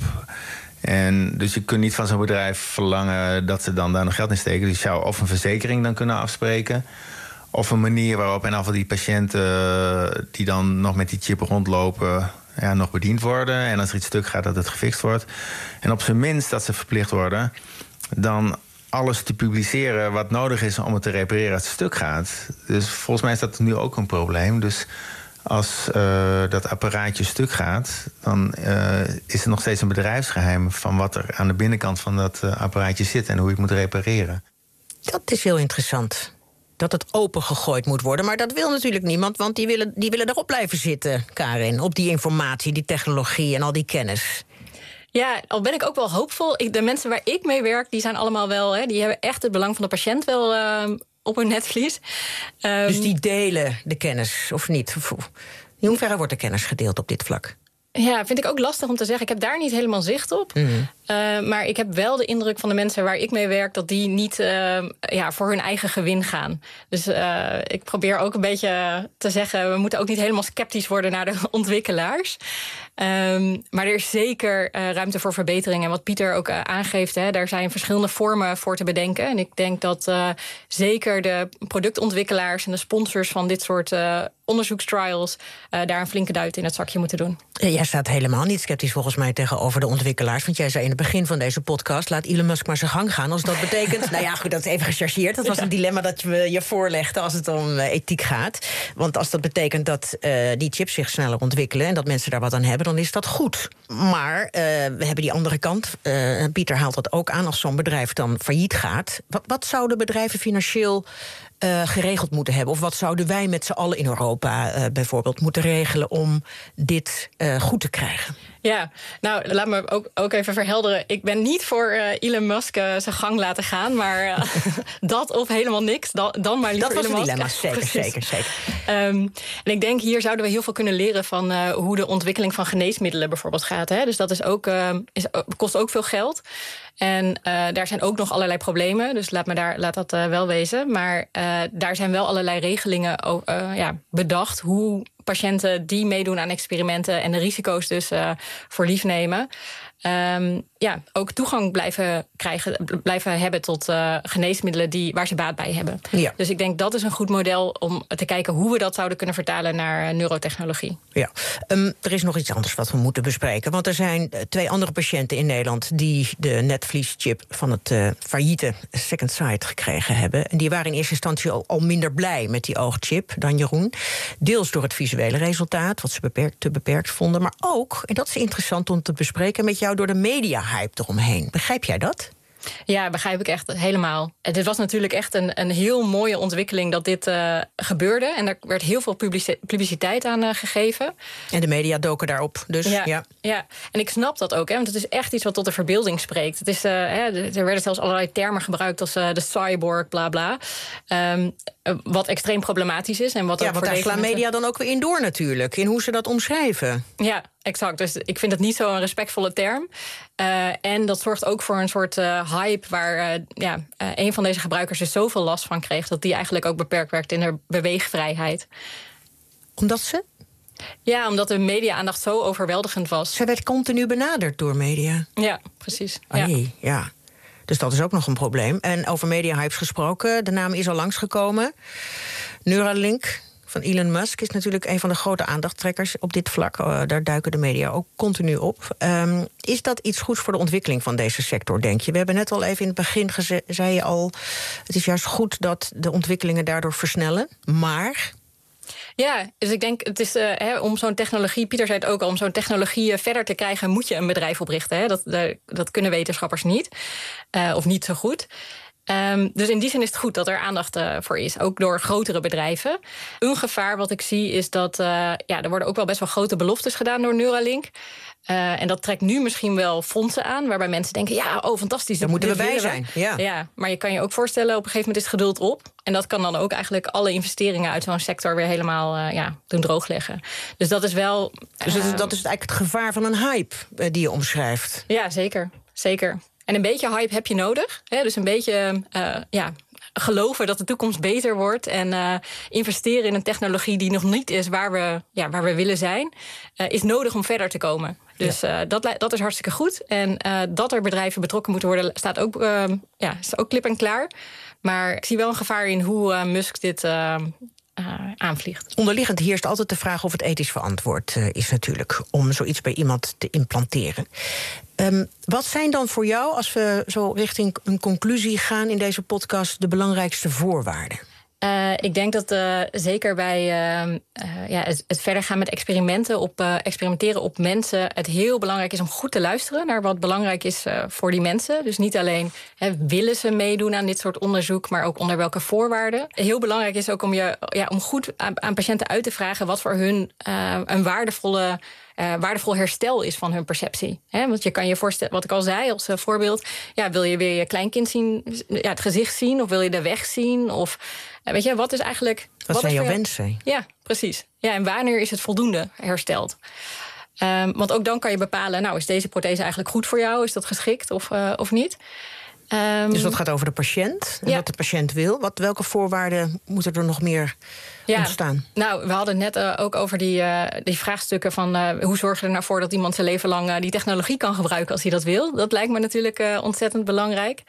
En dus je kunt niet van zo'n bedrijf verlangen dat ze dan daar nog geld in steken. Dus je zou of een verzekering dan kunnen afspreken, of een manier waarop in elk geval die patiënten die dan nog met die chip rondlopen, ja, nog bediend worden. En als er iets stuk gaat, dat het gefixt wordt. En op zijn minst dat ze verplicht worden dan alles te publiceren wat nodig is om het te repareren als het stuk gaat. Dus volgens mij is dat nu ook een probleem. Dus als uh, dat apparaatje stuk gaat, dan uh, is het nog steeds een bedrijfsgeheim van wat er aan de binnenkant van dat uh, apparaatje zit en hoe je het moet repareren. Dat is heel interessant. Dat het opengegooid moet worden. Maar dat wil natuurlijk niemand, want die willen, die willen erop blijven zitten, Karin. Op die informatie, die technologie en al die kennis. Ja, al ben ik ook wel hoopvol. Ik, de mensen waar ik mee werk, die zijn allemaal wel, hè, die hebben echt het belang van de patiënt wel uh, op hun netvlies. Um, dus die delen de kennis, of niet? In hoeverre wordt de kennis gedeeld op dit vlak? Ja, vind ik ook lastig om te zeggen. Ik heb daar niet helemaal zicht op. Mm-hmm. Uh, maar ik heb wel de indruk van de mensen waar ik mee werk, dat die niet uh, ja, voor hun eigen gewin gaan. Dus uh, ik probeer ook een beetje te zeggen, we moeten ook niet helemaal sceptisch worden naar de ontwikkelaars. Um, maar er is zeker uh, ruimte voor verbetering. En wat Pieter ook uh, aangeeft, hè, daar zijn verschillende vormen voor te bedenken. En ik denk dat uh, zeker de productontwikkelaars en de sponsors van dit soort uh, onderzoekstrials uh, daar een flinke duit in het zakje moeten doen. Jij staat helemaal niet sceptisch volgens mij tegenover de ontwikkelaars. Want jij zei in het begin van deze podcast... laat Elon Musk maar zijn gang gaan. Als dat betekent... nou ja, goed, dat is even gechargeerd. Dat was een dilemma dat we je voorlegden als het om uh, ethiek gaat. Want als dat betekent dat uh, die chips zich sneller ontwikkelen... en dat mensen daar wat aan hebben, dan is dat goed. Maar uh, we hebben die andere kant. Uh, Pieter haalt dat ook aan als zo'n bedrijf dan failliet gaat. Wat, wat zouden bedrijven financieel... Uh, geregeld moeten hebben? Of wat zouden wij met z'n allen in Europa uh, bijvoorbeeld moeten regelen... om dit uh, goed te krijgen? Ja, nou, laat me ook, ook even verhelderen. Ik ben niet voor uh, Elon Musk uh, zijn gang laten gaan... maar uh, dat of helemaal niks, dan, dan maar liever Dat was Elon een Musk. dilemma, zeker, zeker, zeker. Um, en ik denk, hier zouden we heel veel kunnen leren... van uh, hoe de ontwikkeling van geneesmiddelen bijvoorbeeld gaat. Hè? Dus dat is ook, uh, is, kost ook veel geld. En uh, daar zijn ook nog allerlei problemen. Dus laat, me daar, laat dat uh, wel wezen. Maar uh, daar zijn wel allerlei regelingen uh, ja, bedacht... hoe patiënten die meedoen aan experimenten... en de risico's dus uh, voor lief nemen... Um, ja, ook toegang blijven, krijgen, blijven hebben tot uh, geneesmiddelen die, waar ze baat bij hebben. Ja. Dus ik denk dat is een goed model om te kijken... hoe we dat zouden kunnen vertalen naar uh, neurotechnologie. Ja. Um, er is nog iets anders wat we moeten bespreken. Want er zijn twee andere patiënten in Nederland... die de netvlieschip van het uh, failliete Second Sight gekregen hebben. En die waren in eerste instantie al, al minder blij met die oogchip dan Jeroen. Deels door het visuele resultaat, wat ze beperkt, te beperkt vonden. Maar ook, en dat is interessant om te bespreken met jou... door de media-hype eromheen. Begrijp jij dat? Ja, begrijp ik echt helemaal. Dit was natuurlijk echt een, een heel mooie ontwikkeling dat dit uh, gebeurde. En er werd heel veel publiciteit aan uh, gegeven. En de media doken daarop. Dus, ja, ja. ja, en ik snap dat ook, hè, want het is echt iets wat tot de verbeelding spreekt. Het is, uh, hè, er werden zelfs allerlei termen gebruikt als uh, de cyborg, bla bla. Um, wat extreem problematisch is. En wat ja, ook want voor daar slaan mensen... media dan ook weer in door natuurlijk. In hoe ze dat omschrijven. Ja, exact. Dus ik vind het niet zo'n respectvolle term. Uh, en dat zorgt ook voor een soort uh, hype... waar uh, ja, uh, een van deze gebruikers er zoveel last van kreeg... dat die eigenlijk ook beperkt werd in haar beweegvrijheid. Omdat ze? Ja, omdat de media-aandacht zo overweldigend was. Ze werd continu benaderd door media. Ja, precies. Ah, ja. ja. Dus dat is ook nog een probleem. En over media-hypes gesproken, de naam is al langsgekomen. Neuralink van Elon Musk is natuurlijk een van de grote aandachttrekkers op dit vlak. Uh, daar duiken de media ook continu op. Um, is dat iets goeds voor de ontwikkeling van deze sector, denk je? We hebben net al even in het begin geze- zei je al... het is juist goed dat de ontwikkelingen daardoor versnellen. Maar... Ja, dus ik denk, het is uh, hè, om zo'n technologie... Pieter zei het ook al, om zo'n technologie verder te krijgen... moet je een bedrijf oprichten. Hè? Dat, uh, dat kunnen wetenschappers niet. Uh, of niet zo goed. Um, dus in die zin is het goed dat er aandacht uh, voor is. Ook door grotere bedrijven. Een gevaar wat ik zie is dat... Uh, ja, er worden ook wel best wel grote beloftes gedaan door Neuralink. Uh, en dat trekt nu misschien wel fondsen aan... waarbij mensen denken, ja, oh, fantastisch. Daar moeten we bij we. zijn. Ja. ja, maar je kan je ook voorstellen, op een gegeven moment is het geduld op. En dat kan dan ook eigenlijk alle investeringen uit zo'n sector... weer helemaal uh, ja, doen droogleggen. Dus dat is wel... Dus uh, dat, is, dat is eigenlijk het gevaar van een hype uh, die je omschrijft. Ja, zeker. Zeker. En een beetje hype heb je nodig. Hè? Dus een beetje uh, ja, geloven dat de toekomst beter wordt... en uh, investeren in een technologie die nog niet is waar we, ja, waar we willen zijn... Uh, is nodig om verder te komen. Dus uh, dat, dat is hartstikke goed. En uh, dat er bedrijven betrokken moeten worden... staat ook, uh, ja, is ook klip en klaar. Maar ik zie wel een gevaar in hoe uh, Musk dit... Uh, Uh, aanvliegt. Onderliggend heerst altijd de vraag of het ethisch verantwoord uh, is natuurlijk... om zoiets bij iemand te implanteren. Um, wat zijn dan voor jou, als we zo richting een conclusie gaan... in deze podcast, de belangrijkste voorwaarden? Uh, ik denk dat uh, zeker bij uh, uh, ja, het, het verder gaan met experimenten... op uh, experimenteren op mensen... het heel belangrijk is om goed te luisteren... naar wat belangrijk is uh, voor die mensen. Dus niet alleen hè, willen ze meedoen aan dit soort onderzoek... maar ook onder welke voorwaarden. Heel belangrijk is ook om, je, ja, om goed aan, aan patiënten uit te vragen... wat voor hun uh, een waardevolle... Uh, waardevol herstel is van hun perceptie. He, want je kan je voorstellen, wat ik al zei als uh, voorbeeld... Ja, wil je weer je kleinkind zien, ja, het gezicht zien... of wil je de weg zien? Of uh, weet je, wat is eigenlijk... Wat, wat zijn is jouw voor wensen? Ja, precies. Ja, en wanneer is het voldoende hersteld? Um, want ook dan kan je bepalen... nou, is deze prothese eigenlijk goed voor jou? Is dat geschikt of, uh, of niet? Um, dus dat gaat over de patiënt en ja. wat de patiënt wil. Wat, welke voorwaarden moeten er nog meer ja, ontstaan? Nou, we hadden het net uh, ook over die, uh, die vraagstukken van uh, hoe zorg je er nou voor dat iemand zijn leven lang uh, die technologie kan gebruiken als hij dat wil. Dat lijkt me natuurlijk uh, ontzettend belangrijk.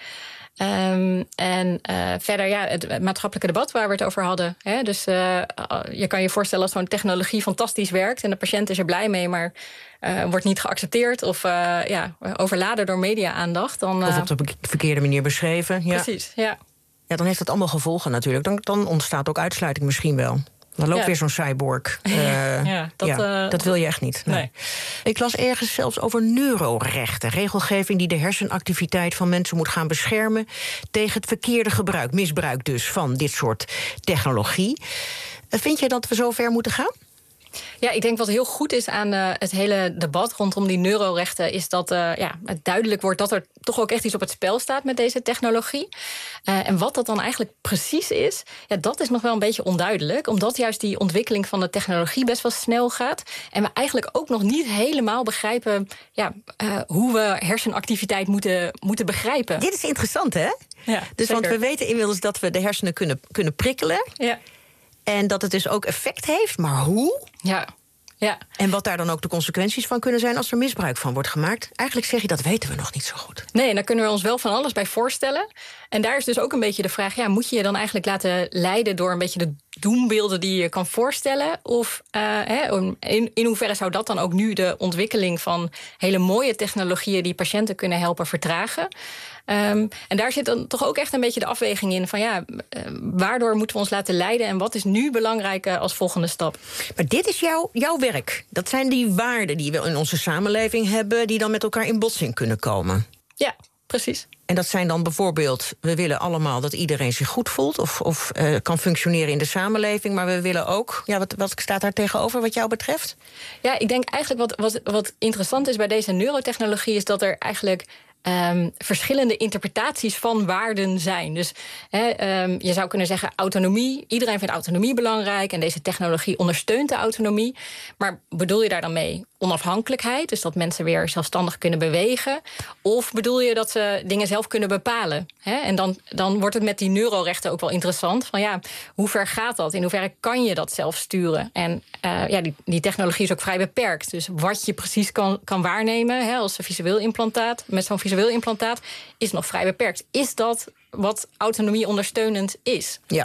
Um, en uh, verder, ja, het, het maatschappelijke debat waar we het over hadden. Hè? Dus uh, je kan je voorstellen als zo'n technologie fantastisch werkt en de patiënt is er blij mee, maar uh, wordt niet geaccepteerd of uh, ja, overladen door media-aandacht. Dan, uh, of op de verkeerde manier beschreven. Ja. Precies, ja. Ja, dan heeft het allemaal gevolgen natuurlijk. Dan, dan ontstaat ook uitsluiting misschien wel. Dan loopt ja. weer zo'n cyborg. Uh, ja, dat, ja, uh, dat wil je echt niet. Nee. Nee. Ik las ergens zelfs over neurorechten. Regelgeving die de hersenactiviteit van mensen moet gaan beschermen tegen het verkeerde gebruik, misbruik dus, van dit soort technologie. Uh, vind je dat we zo ver moeten gaan? Ja, ik denk wat heel goed is aan uh, het hele debat rondom die neurorechten is dat uh, ja, het duidelijk wordt dat er toch ook echt iets op het spel staat met deze technologie. Uh, en wat dat dan eigenlijk precies is, ja, dat is nog wel een beetje onduidelijk. Omdat juist die ontwikkeling van de technologie best wel snel gaat. En we eigenlijk ook nog niet helemaal begrijpen ja, uh, hoe we hersenactiviteit moeten, moeten begrijpen. Dit is interessant, hè? Ja, dus zeker. Want we weten inmiddels dat we de hersenen kunnen, kunnen prikkelen. Ja. En dat het dus ook effect heeft, maar hoe? Ja. Ja. En wat daar dan ook de consequenties van kunnen zijn als er misbruik van wordt gemaakt. Eigenlijk zeg je, dat weten we nog niet zo goed. Nee, en daar kunnen we ons wel van alles bij voorstellen. En daar is dus ook een beetje de vraag, ja, moet je je dan eigenlijk laten leiden door een beetje de doembeelden die je kan voorstellen? Of uh, hè, in, in hoeverre zou dat dan ook nu de ontwikkeling van hele mooie technologieën die patiënten kunnen helpen vertragen? Um, en daar zit dan toch ook echt een beetje de afweging in van ja, uh, waardoor moeten we ons laten leiden en wat is nu belangrijk uh, als volgende stap? Maar dit is jouw, jouw werk. Dat zijn die waarden die we in onze samenleving hebben, die dan met elkaar in botsing kunnen komen. Ja, precies. En dat zijn dan bijvoorbeeld, we willen allemaal dat iedereen zich goed voelt of, of uh, kan functioneren in de samenleving, maar we willen ook, ja, wat, wat staat daar tegenover wat jou betreft? Ja, ik denk eigenlijk wat, wat, wat interessant is bij deze neurotechnologie is dat er eigenlijk Um, verschillende interpretaties van waarden zijn. Dus he, um, je zou kunnen zeggen autonomie. Iedereen vindt autonomie belangrijk en deze technologie ondersteunt de autonomie. Maar bedoel je daar dan mee onafhankelijkheid? Dus dat mensen weer zelfstandig kunnen bewegen? Of bedoel je dat ze dingen zelf kunnen bepalen? He? En dan, dan wordt het met die neurorechten ook wel interessant. Van ja, hoe ver gaat dat? In hoeverre kan je dat zelf sturen? En uh, ja, die, die technologie is ook vrij beperkt. Dus wat je precies kan, kan waarnemen he, als een visueel implantaat, met zo'n visueel implantaat, is nog vrij beperkt. Is dat wat autonomie ondersteunend is? Ja.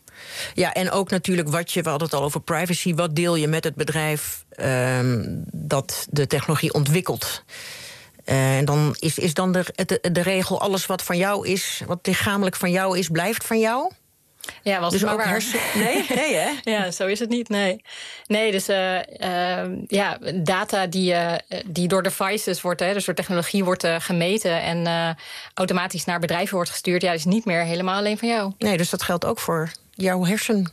Ja, en ook natuurlijk wat je, we hadden het al over privacy, wat deel je met het bedrijf um, dat de technologie ontwikkelt? Uh, en dan is, is dan de, de, de regel, alles wat van jou is, wat lichamelijk van jou is, blijft van jou? Ja, was dus het maar ook waar. hersen... Nee, nee hè? Ja, zo is het niet, nee. Nee, dus uh, uh, ja, data die, uh, die door devices wordt, hè, dus door technologie wordt uh, gemeten en uh, automatisch naar bedrijven wordt gestuurd, ja, is niet meer helemaal alleen van jou. Nee, dus dat geldt ook voor jouw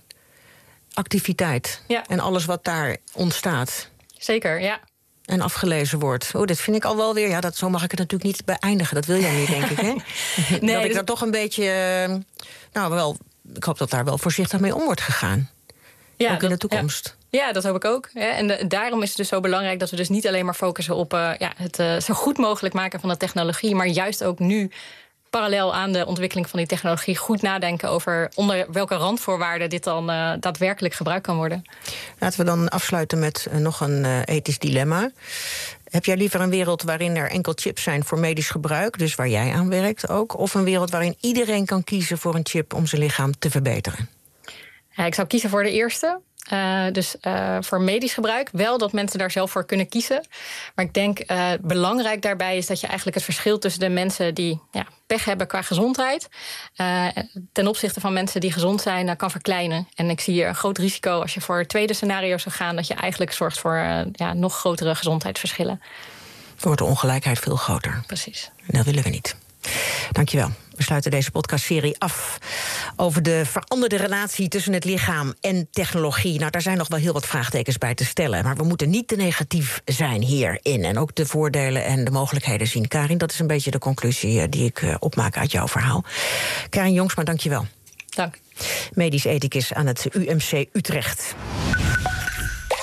hersenactiviteit. Ja. En alles wat daar ontstaat. Zeker, ja. En afgelezen wordt. Oh, dit vind ik al wel weer. Ja, dat, zo mag ik het natuurlijk niet beëindigen. Dat wil jij niet, denk ik, hè? Nee, dat ik dus... daar toch een beetje. Uh, nou, wel. Ik hoop dat daar wel voorzichtig mee om wordt gegaan. Ja, ook in dat, de toekomst. Ja. Ja, dat hoop ik ook. En de, daarom is het dus zo belangrijk dat we dus niet alleen maar focussen op uh, ja, het uh, zo goed mogelijk maken van de technologie, maar juist ook nu parallel aan de ontwikkeling van die technologie goed nadenken over onder welke randvoorwaarden dit dan uh, daadwerkelijk gebruikt kan worden. Laten we dan afsluiten met uh, nog een uh, ethisch dilemma. Heb jij liever een wereld waarin er enkel chips zijn voor medisch gebruik, dus waar jij aan werkt ook, of een wereld waarin iedereen kan kiezen voor een chip om zijn lichaam te verbeteren? Ja, ik zou kiezen voor de eerste. Uh, dus uh, voor medisch gebruik. Wel dat mensen daar zelf voor kunnen kiezen. Maar ik denk uh, belangrijk daarbij is dat je eigenlijk het verschil tussen de mensen die ja, pech hebben qua gezondheid uh, ten opzichte van mensen die gezond zijn uh, kan verkleinen. En ik zie hier een groot risico als je voor het tweede scenario zou gaan, dat je eigenlijk zorgt voor uh, ja, nog grotere gezondheidsverschillen. Dan wordt de ongelijkheid veel groter. Precies. En dat willen we niet. Dankjewel. We sluiten deze podcastserie af over de veranderde relatie tussen het lichaam en technologie. Nou, daar zijn nog wel heel wat vraagtekens bij te stellen. Maar we moeten niet te negatief zijn hierin. En ook de voordelen en de mogelijkheden zien. Karin, dat is een beetje de conclusie die ik opmaak uit jouw verhaal. Karin Jongsma, dankjewel. Dank. Medisch ethicus aan het U M C Utrecht.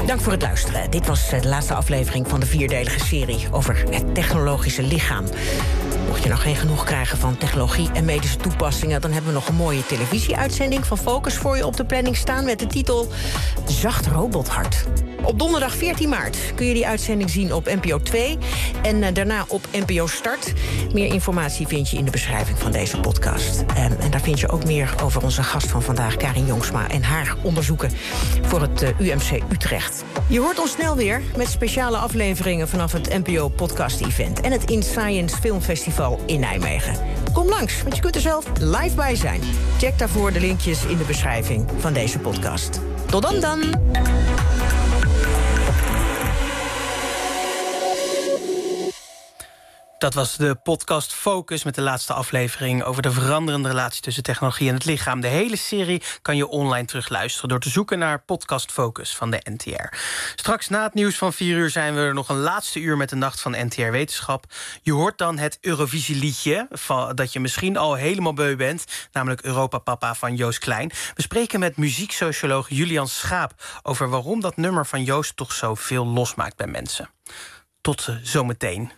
Dank voor het luisteren. Dit was de laatste aflevering van de vierdelige serie over het technologische lichaam. Mocht je nog geen genoeg krijgen van technologie en medische toepassingen, dan hebben we nog een mooie televisieuitzending van Focus voor je op de planning staan met de titel Zacht Robothart. Op donderdag veertien maart kun je die uitzending zien op N P O twee en uh, daarna op N P O Start. Meer informatie vind je in de beschrijving van deze podcast. Um, en daar vind je ook meer over onze gast van vandaag, Karin Jongsma, en haar onderzoeken voor het uh, U M C Utrecht. Je hoort ons snel weer met speciale afleveringen vanaf het N P O Podcast Event en het In Science Filmfestival in Nijmegen. Kom langs, want je kunt er zelf live bij zijn. Check daarvoor de linkjes in de beschrijving van deze podcast. Tot dan dan! Dat was de podcast Focus met de laatste aflevering over de veranderende relatie tussen technologie en het lichaam. De hele serie kan je online terugluisteren door te zoeken naar podcast Focus van de N T R. Straks na het nieuws van vier uur zijn we er nog een laatste uur met de Nacht van N T R Wetenschap. Je hoort dan het Eurovisieliedje van, dat je misschien al helemaal beu bent, namelijk Europa Papa van Joost Klein. We spreken met muzieksocioloog Julian Schaap over waarom dat nummer van Joost toch zo veel losmaakt bij mensen. Tot uh, zometeen.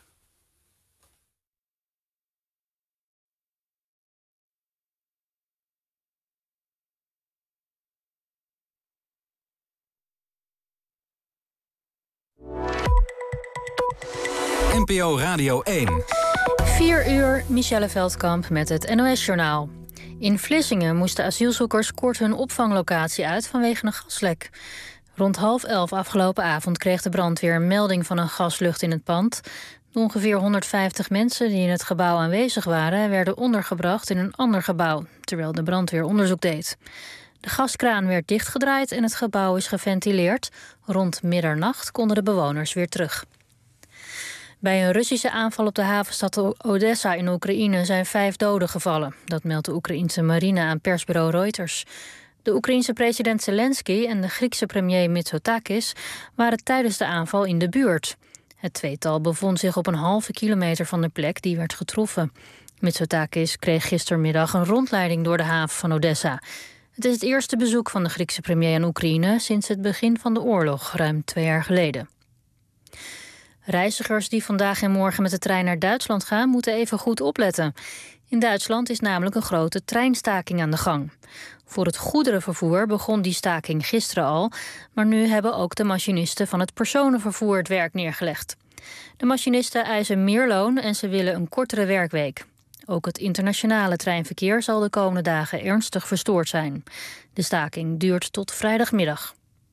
N P O Radio één. vier uur, Michelle Veldkamp met het N O S-journaal. In Vlissingen moesten asielzoekers kort hun opvanglocatie uit vanwege een gaslek. Rond half elf afgelopen avond kreeg de brandweer een melding van een gaslucht in het pand. De ongeveer honderdvijftig mensen die in het gebouw aanwezig waren werden ondergebracht in een ander gebouw, terwijl de brandweer onderzoek deed. De gaskraan werd dichtgedraaid en het gebouw is geventileerd. Rond middernacht konden de bewoners weer terug. Bij een Russische aanval op de havenstad Odessa in Oekraïne zijn vijf doden gevallen. Dat meldt de Oekraïense marine aan persbureau Reuters. De Oekraïense president Zelensky en de Griekse premier Mitsotakis waren tijdens de aanval in de buurt. Het tweetal bevond zich op een halve kilometer van de plek die werd getroffen. Mitsotakis kreeg gistermiddag een rondleiding door de haven van Odessa. Het is het eerste bezoek van de Griekse premier aan Oekraïne sinds het begin van de oorlog, ruim twee jaar geleden. Reizigers die vandaag en morgen met de trein naar Duitsland gaan, moeten even goed opletten. In Duitsland is namelijk een grote treinstaking aan de gang. Voor het goederenvervoer begon die staking gisteren al, maar nu hebben ook de machinisten van het personenvervoer het werk neergelegd. De machinisten eisen meer loon en ze willen een kortere werkweek. Ook het internationale treinverkeer zal de komende dagen ernstig verstoord zijn. De staking duurt tot vrijdagmiddag.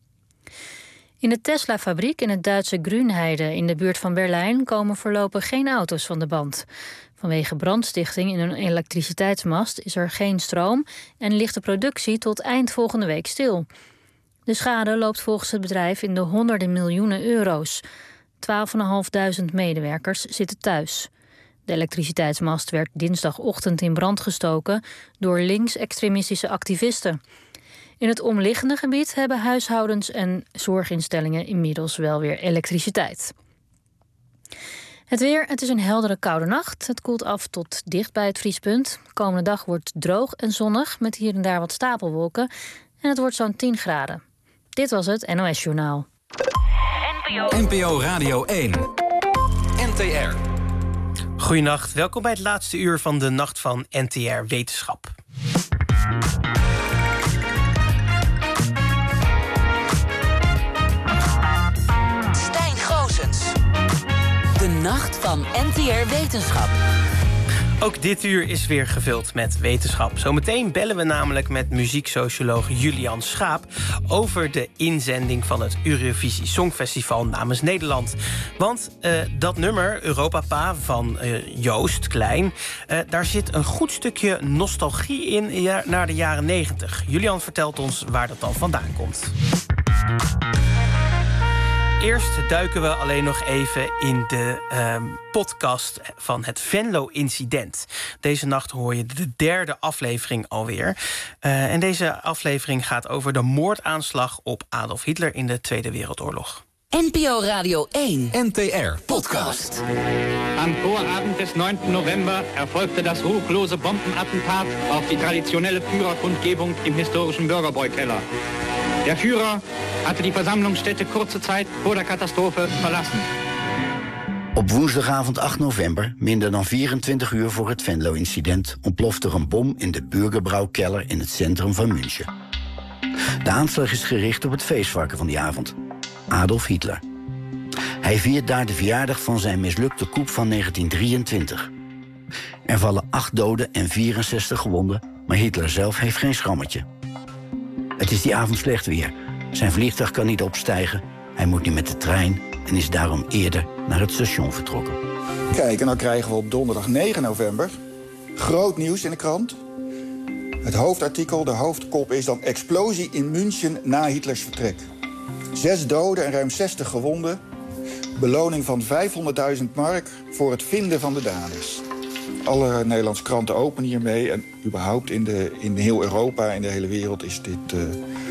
In de Tesla-fabriek in het Duitse Grünheide in de buurt van Berlijn komen voorlopig geen auto's van de band. Vanwege brandstichting in een elektriciteitsmast is er geen stroom en ligt de productie tot eind volgende week stil. De schade loopt volgens het bedrijf in de honderden miljoenen euro's. twaalfduizend medewerkers zitten thuis. De elektriciteitsmast werd dinsdagochtend in brand gestoken door linksextremistische activisten. In het omliggende gebied hebben huishoudens en zorginstellingen inmiddels wel weer elektriciteit. Het weer, het is een heldere koude nacht. Het koelt af tot dicht bij het vriespunt. Komende dag wordt droog en zonnig met hier en daar wat stapelwolken. En het wordt zo'n tien graden. Dit was het N O S-journaal. N P O Radio één. N T R. Goedenacht, welkom bij het laatste uur van de Nacht van N T R Wetenschap. De Nacht van N T R Wetenschap. Ook dit uur is weer gevuld met wetenschap. Zometeen bellen we namelijk met muzieksocioloog Julian Schaap over de inzending van het Eurovisie Songfestival namens Nederland. Want uh, dat nummer, Europa Pa van uh, Joost Klein, uh, daar zit een goed stukje nostalgie in ja, naar de jaren negentig. Julian vertelt ons waar dat dan vandaan komt. Eerst duiken we alleen nog even in de uh, podcast van het Venlo-incident. Deze nacht hoor je de derde aflevering alweer. Uh, en deze aflevering gaat over de moordaanslag op Adolf Hitler in de Tweede Wereldoorlog. N P O Radio één. N T R Podcast. Am Vorabend des neunten November erfolgte das ruchlose Bombenattentat auf die traditionelle Führerkundgebung im historischen Bürgerbräukeller. Der Führer hatte die Versammlungsstätte kurze Zeit vor der Katastrophe verlassen. Op woensdagavond acht november, minder dan vierentwintig uur voor het Venlo-incident, ontplofte er een bom in de Bürgerbräukeller in het centrum van München. De aanslag is gericht op het feestvarken van die avond, Adolf Hitler. Hij viert daar de verjaardag van zijn mislukte coup van negentien drieëntwintig. Er vallen acht doden en vierenzestig gewonden, maar Hitler zelf heeft geen schrammetje. Het is die avond slecht weer. Zijn vliegtuig kan niet opstijgen. Hij moet nu met de trein en is daarom eerder naar het station vertrokken. Kijk, en dan krijgen we op donderdag negen november groot nieuws in de krant. Het hoofdartikel, de hoofdkop is dan explosie in München na Hitlers vertrek. Zes doden en ruim zestig gewonden. Beloning van vijfhonderdduizend mark voor het vinden van de daders. Alle Nederlandse kranten openen hiermee. En überhaupt in, de, in heel Europa, in de hele wereld is dit uh,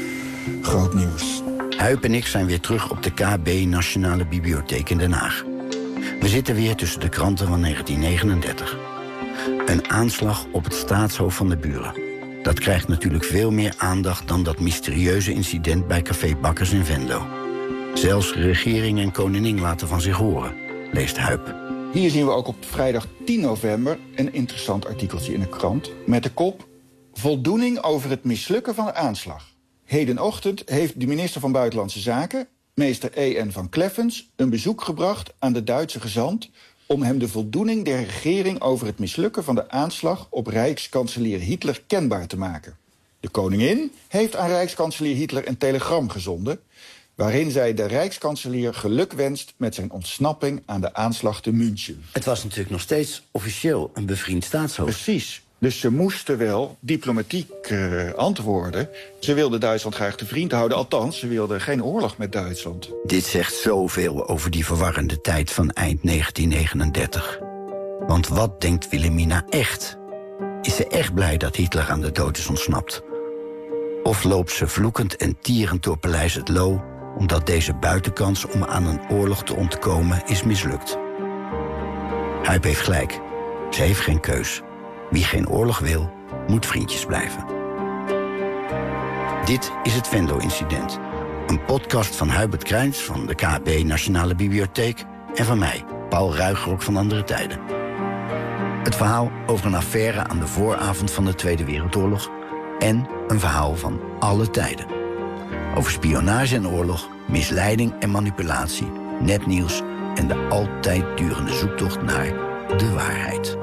groot nieuws. Huip en ik zijn weer terug op de K B Nationale Bibliotheek in Den Haag. We zitten weer tussen de kranten van negentien negenendertig. Een aanslag op het staatshoofd van de buren. Dat krijgt natuurlijk veel meer aandacht dan dat mysterieuze incident bij Café Bakkers in Venlo. Zelfs regering en koningin laten van zich horen, leest Huip. Hier zien we ook op vrijdag tien november een interessant artikeltje in de krant met de kop voldoening over het mislukken van de aanslag. Hedenochtend heeft de minister van Buitenlandse Zaken, meester E N van Kleffens, een bezoek gebracht aan de Duitse gezant om hem de voldoening der regering over het mislukken van de aanslag op Rijkskanselier Hitler kenbaar te maken. De koningin heeft aan Rijkskanselier Hitler een telegram gezonden waarin zij de Rijkskanselier geluk wenst met zijn ontsnapping aan de aanslag te München. Het was natuurlijk nog steeds officieel een bevriend staatshoofd. Precies. Dus ze moesten wel diplomatiek uh, antwoorden. Ze wilden Duitsland graag te vriend houden. Althans, ze wilden geen oorlog met Duitsland. Dit zegt zoveel over die verwarrende tijd van eind negentien negenendertig. Want wat denkt Wilhelmina echt? Is ze echt blij dat Hitler aan de dood is ontsnapt? Of loopt ze vloekend en tierend door Paleis het Loo omdat deze buitenkans om aan een oorlog te ontkomen is mislukt? Huip heeft gelijk. Ze heeft geen keus. Wie geen oorlog wil, moet vriendjes blijven. Dit is het Venlo-incident. Een podcast van Hubert Krijns van de K B Nationale Bibliotheek en van mij, Paul Ruigrok van Andere Tijden. Het verhaal over een affaire aan de vooravond van de Tweede Wereldoorlog en een verhaal van alle tijden. Over spionage en oorlog, misleiding en manipulatie, nepnieuws en de altijd durende zoektocht naar de waarheid.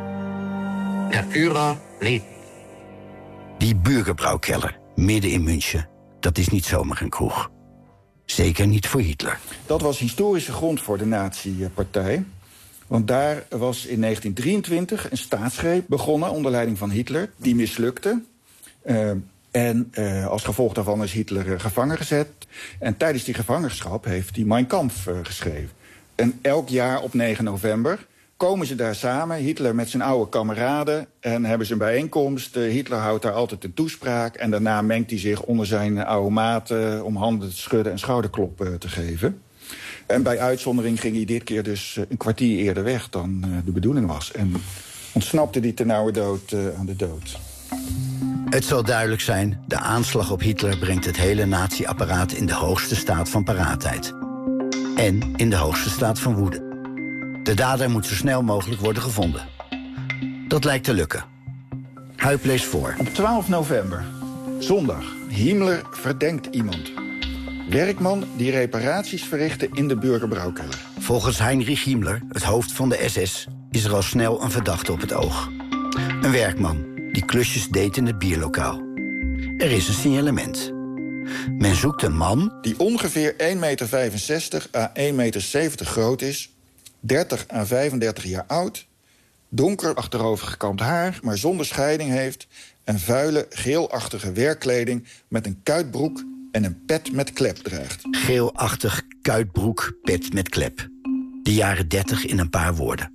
Der Führer lebt. Die Bürgerbräukeller, midden in München, dat is niet zomaar een kroeg. Zeker niet voor Hitler. Dat was historische grond voor de nazi-partij. Want daar was in negentien drieëntwintig een staatsgreep begonnen onder leiding van Hitler. Die mislukte. Uh, en uh, als gevolg daarvan is Hitler uh, gevangen gezet. En tijdens die gevangenschap heeft hij Mein Kampf uh, geschreven. En elk jaar op negen november komen ze daar samen, Hitler met zijn oude kameraden, en hebben ze een bijeenkomst. Uh, Hitler houdt daar altijd een toespraak en daarna mengt hij zich onder zijn uh, oude maten om handen te schudden en schouderklop uh, te geven. En bij uitzondering ging hij dit keer dus uh, een kwartier eerder weg dan uh, de bedoeling was. En ontsnapte hij ten nauwe dood uh, aan de dood. Het zal duidelijk zijn, de aanslag op Hitler brengt het hele nazi-apparaat in de hoogste staat van paraatheid. En in de hoogste staat van woede. De dader moet zo snel mogelijk worden gevonden. Dat lijkt te lukken. Huip leest voor. Op twaalf november, zondag, Himmler verdenkt iemand. Werkman die reparaties verrichtte in de Bürgerbräukeller. Volgens Heinrich Himmler, het hoofd van de S S, is er al snel een verdachte op het oog. Een werkman die klusjes deed in het bierlokaal. Er is een signalement. Men zoekt een man die ongeveer één meter vijfenzestig à één meter zeventig groot is, dertig à vijfendertig jaar oud, donker achterover gekamd haar, maar zonder scheiding heeft, en vuile, geelachtige werkkleding met een kuitbroek en een pet met klep draagt. Geelachtig kuitbroek, pet met klep. De jaren dertig in een paar woorden.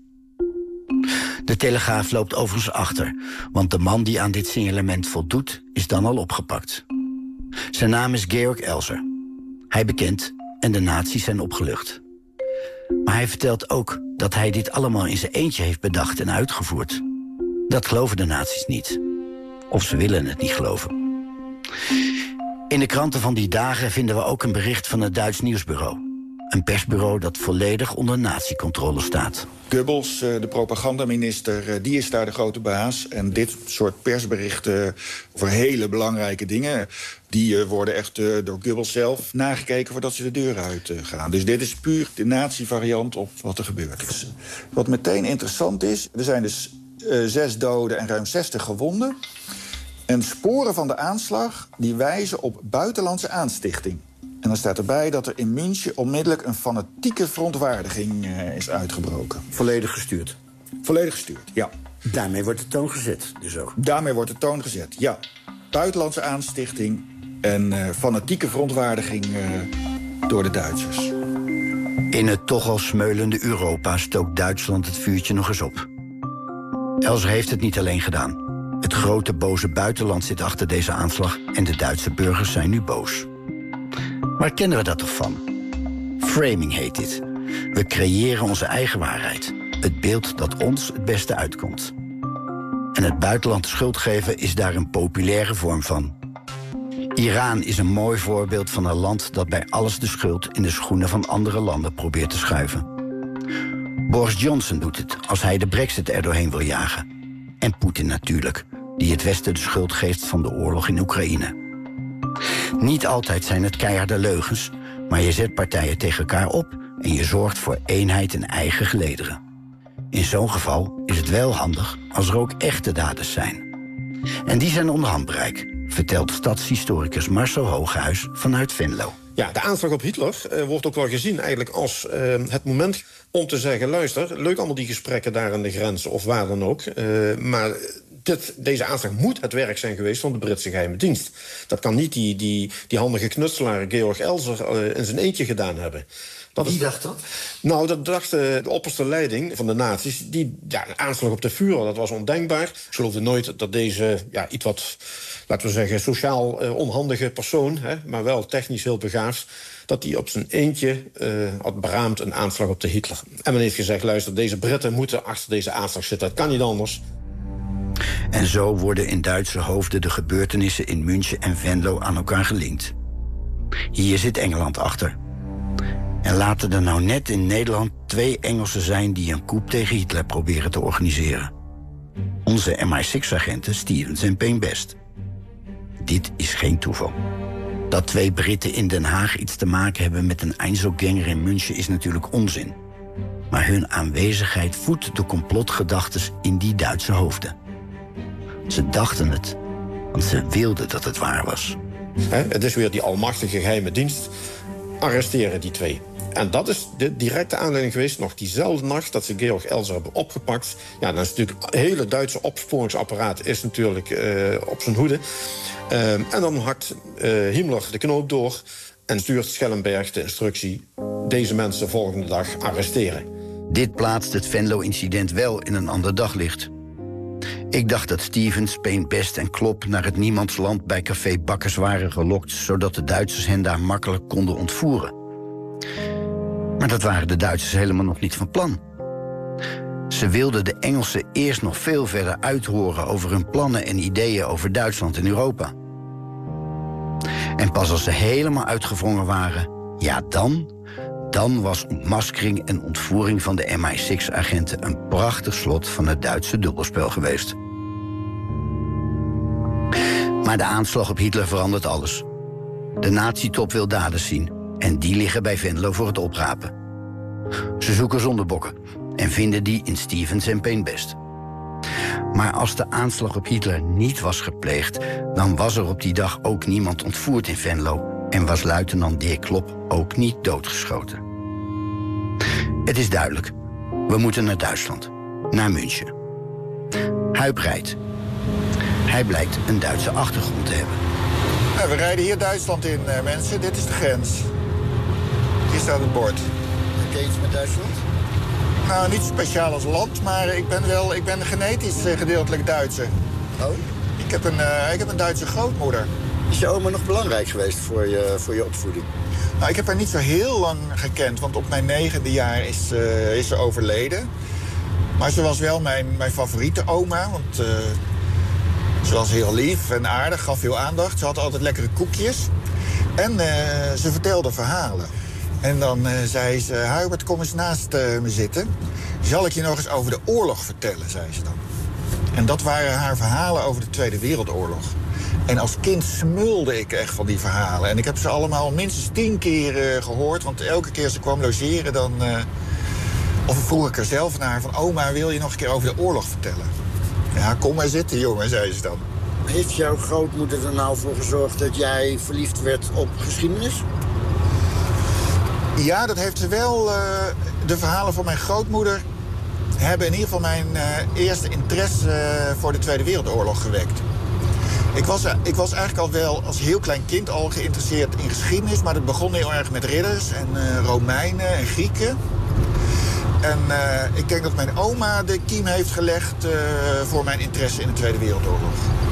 De Telegraaf loopt overigens achter, want de man die aan dit signalement voldoet is dan al opgepakt. Zijn naam is Georg Elser. Hij bekend en de nazi's zijn opgelucht. Maar hij vertelt ook dat hij dit allemaal in zijn eentje heeft bedacht en uitgevoerd. Dat geloven de nazi's niet. Of ze willen het niet geloven. In de kranten van die dagen vinden we ook een bericht van het Duits nieuwsbureau. Een persbureau dat volledig onder nazi-controle staat. Goebbels, de propagandaminister, die is daar de grote baas. En dit soort persberichten over hele belangrijke dingen... die worden echt door Goebbels zelf nagekeken voordat ze de deur uit gaan. Dus dit is puur de nazi-variant op wat er gebeurd is. Wat meteen interessant is, er zijn dus uh, zes doden en ruim zestig gewonden. En sporen van de aanslag die wijzen op buitenlandse aanstichting. En dan staat erbij dat er in München onmiddellijk een fanatieke verontwaardiging uh, is uitgebroken. Volledig gestuurd? Volledig gestuurd, ja. Daarmee wordt de toon gezet, dus ook? Daarmee wordt de toon gezet, ja. Buitenlandse aanstichting en uh, fanatieke verontwaardiging uh, door de Duitsers. In het toch al smeulende Europa stookt Duitsland het vuurtje nog eens op. Elser heeft het niet alleen gedaan. Het grote boze buitenland zit achter deze aanslag en de Duitse burgers zijn nu boos. Waar kennen we dat toch van? Framing heet dit. We creëren onze eigen waarheid. Het beeld dat ons het beste uitkomt. En het buitenland de schuld geven is daar een populaire vorm van. Iran is een mooi voorbeeld van een land dat bij alles de schuld in de schoenen van andere landen probeert te schuiven. Boris Johnson doet het als hij de Brexit er doorheen wil jagen. En Poetin natuurlijk, die het Westen de schuld geeft van de oorlog in Oekraïne. Niet altijd zijn het keiharde leugens, maar je zet partijen tegen elkaar op en je zorgt voor eenheid in eigen gelederen. In zo'n geval is het wel handig als er ook echte daders zijn. En die zijn onder handbereik, vertelt stadshistoricus Marcel Hooghuis vanuit Venlo. Ja, de aanslag op Hitler uh, wordt ook wel gezien eigenlijk als uh, het moment om te zeggen... luister, leuk allemaal die gesprekken daar aan de grens of waar dan ook... Uh, maar dit, deze aanslag moet het werk zijn geweest van de Britse geheime dienst. Dat kan niet die, die, die handige knutselaar Georg Elser uh, in zijn eentje gedaan hebben. Dat Wie is, dacht dat? Nou, dat dacht uh, de opperste leiding van de nazi's. Die ja, een aanslag op de Führer, dat was ondenkbaar. Ik geloofde nooit dat deze, ja, iets wat, laten we zeggen, sociaal uh, onhandige persoon... Hè, maar wel technisch heel begaafd, dat hij op zijn eentje uh, had beraamd een aanslag op de Hitler. En men heeft gezegd, luister, deze Britten moeten achter deze aanslag zitten. Dat kan niet anders. En zo worden in Duitse hoofden de gebeurtenissen in München en Venlo aan elkaar gelinkt. Hier zit Engeland achter. En laten er nou net in Nederland twee Engelsen zijn die een coup tegen Hitler proberen te organiseren. Onze M I zes agenten Stevens en Payne Best. Dit is geen toeval. Dat twee Britten in Den Haag iets te maken hebben met een Einzelganger in München is natuurlijk onzin. Maar hun aanwezigheid voedt de complotgedachtes in die Duitse hoofden. Ze dachten het, want ze wilden dat het waar was. He, het is weer die almachtige geheime dienst. Arresteren die twee. En dat is de directe aanleiding geweest, nog diezelfde nacht... dat ze Georg Elser hebben opgepakt. Ja, dan is natuurlijk het hele Duitse opsporingsapparaat... is natuurlijk uh, op zijn hoede. Uh, en dan hakt uh, Himmler de knoop door... en stuurt Schellenberg de instructie... deze mensen de volgende dag arresteren. Dit plaatst het Venlo-incident wel in een ander daglicht. Ik dacht dat Stevens, Payne Best en Klop naar het niemandsland bij café Bakkers waren gelokt... zodat de Duitsers hen daar makkelijk konden ontvoeren. Maar dat waren de Duitsers helemaal nog niet van plan. Ze wilden de Engelsen eerst nog veel verder uithoren... over hun plannen en ideeën over Duitsland en Europa. En pas als ze helemaal uitgewrongen waren... ja, dan... dan was ontmaskering en ontvoering van de M I zes agenten... een prachtig slot van het Duitse dubbelspel geweest. Maar de aanslag op Hitler verandert alles. De nazi-top wil daders zien... en die liggen bij Venlo voor het oprapen. Ze zoeken zondebokken en vinden die in Stevens en Payne Best. Maar als de aanslag op Hitler niet was gepleegd... dan was er op die dag ook niemand ontvoerd in Venlo... en was luitenant Dirk Klop ook niet doodgeschoten. Het is duidelijk. We moeten naar Duitsland. Naar München. Huip rijdt. Hij blijkt een Duitse achtergrond te hebben. Nou, we rijden hier Duitsland in, uh, mensen. Dit is de grens. Hier staat het bord. Heb je iets met Duitsland? Nou, niet speciaal als land, maar ik ben wel ik ben genetisch uh, gedeeltelijk Duitser. Oh? Ik heb, een, uh, ik heb een Duitse grootmoeder. Is je oma nog belangrijk geweest voor je, voor je opvoeding? Nou, ik heb haar niet zo heel lang gekend, want op mijn negende jaar is, uh, is ze overleden. Maar ze was wel mijn, mijn favoriete oma, want uh, Ze was heel lief en aardig, gaf veel aandacht. Ze had altijd lekkere koekjes. En uh, ze vertelde verhalen. En dan uh, zei ze, Hubert, kom eens naast uh, me zitten. Zal ik je nog eens over de oorlog vertellen, zei ze dan. En dat waren haar verhalen over de Tweede Wereldoorlog. En als kind smulde ik echt van die verhalen. En ik heb ze allemaal minstens tien keer uh, gehoord. Want elke keer ze kwam logeren, dan... Uh, of vroeg ik er zelf naar van... oma, wil je nog een keer over de oorlog vertellen? Ja, kom maar zitten, jongen, zei ze dan. Heeft jouw grootmoeder er nou voor gezorgd dat jij verliefd werd op geschiedenis? Ja, dat heeft ze wel. Uh, de verhalen van mijn grootmoeder hebben in ieder geval mijn uh, eerste interesse uh, voor de Tweede Wereldoorlog gewekt. Ik was, uh, ik was eigenlijk al wel als heel klein kind al geïnteresseerd in geschiedenis, maar dat begon heel erg met ridders en uh, Romeinen en Grieken. En uh, ik denk dat mijn oma de kiem heeft gelegd uh, voor mijn interesse in de Tweede Wereldoorlog.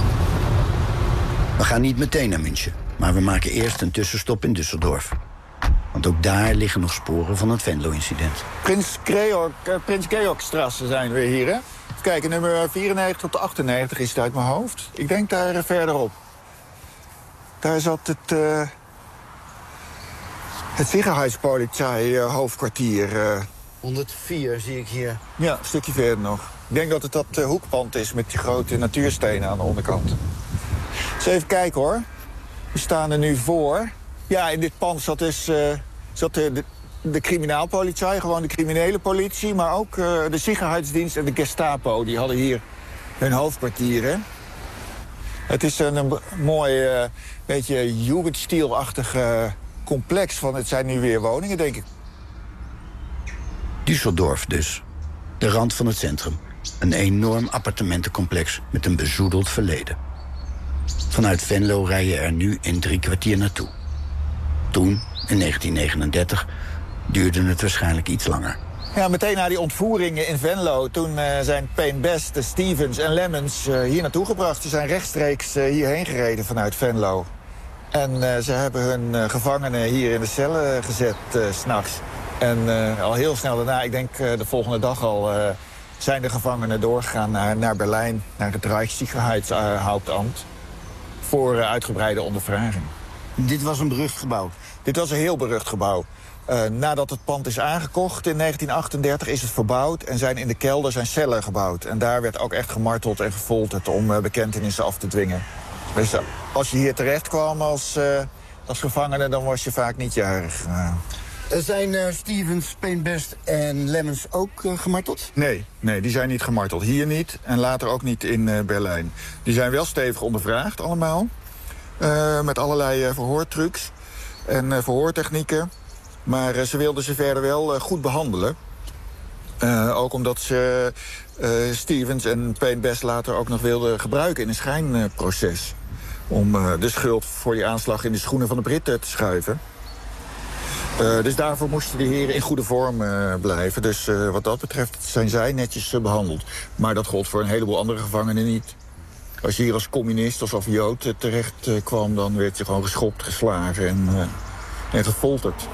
We gaan niet meteen naar München, maar we maken eerst een tussenstop in Düsseldorf. Want ook daar liggen nog sporen van het Venlo-incident. Prins Georg, uh, Prins Georgstrasse zijn we hier, hè? Kijk, nummer vierennegentig tot achtennegentig is het uit mijn hoofd. Ik denk daar uh, verderop. Daar zat het... Uh, het Sicherheitspolizei uh, hoofdkwartier... Uh, honderdvier zie ik hier. Ja, een stukje verder nog. Ik denk dat het dat uh, hoekpand is met die grote natuurstenen aan de onderkant. Dus even kijken hoor. We staan er nu voor. Ja, in dit pand zat dus uh, zat de, de, de criminaalpolitie, gewoon de criminele politie... maar ook uh, de Sicherheidsdienst en de Gestapo. Die hadden hier hun hoofdkwartieren. Het is een, een mooi, uh, beetje Jugendstil-achtig uh, complex van... het zijn nu weer woningen, denk ik. Düsseldorf dus. De rand van het centrum. Een enorm appartementencomplex met een bezoedeld verleden. Vanuit Venlo rij je er nu in drie kwartier naartoe. Toen, in negentien negenendertig, duurde het waarschijnlijk iets langer. Ja, meteen na die ontvoeringen in Venlo... toen uh, zijn Payne Best, de Stevens en Lemmens uh, hier naartoe gebracht. Ze zijn rechtstreeks uh, hierheen gereden vanuit Venlo. En uh, ze hebben hun uh, gevangenen hier in de cellen gezet, uh, 's nachts. En uh, al heel snel daarna, ik denk uh, de volgende dag al... Uh, zijn de gevangenen doorgegaan naar, naar Berlijn... naar het Reichssicherheitshauptamt... voor uh, uitgebreide ondervraging. Dit was een berucht gebouw? Dit was een heel berucht gebouw. Uh, nadat het pand is aangekocht in negentien achtendertig is het verbouwd... en zijn in de kelder zijn cellen gebouwd. En daar werd ook echt gemarteld en gefolterd om uh, bekentenissen af te dwingen. Dus uh, als je hier terecht kwam als, uh, als gevangene, dan was je vaak niet jarig. Uh. Zijn uh, Stevens, Payne Best en Lemmens ook uh, gemarteld? Nee, nee, die zijn niet gemarteld. Hier niet en later ook niet in uh, Berlijn. Die zijn wel stevig ondervraagd allemaal. Uh, met allerlei uh, verhoortrucs en uh, verhoortechnieken. Maar uh, ze wilden ze verder wel uh, goed behandelen. Uh, ook omdat ze uh, Stevens en Payne Best later ook nog wilden gebruiken in een schijnproces. Om uh, de schuld voor die aanslag in de schoenen van de Britten te schuiven. Uh, dus daarvoor moesten de heren in goede vorm uh, blijven. Dus uh, wat dat betreft zijn zij netjes uh, behandeld. Maar dat gold voor een heleboel andere gevangenen niet. Als je hier als communist of als Jood uh, terecht uh, kwam... dan werd je gewoon geschopt, geslagen en, uh, en gefolterd.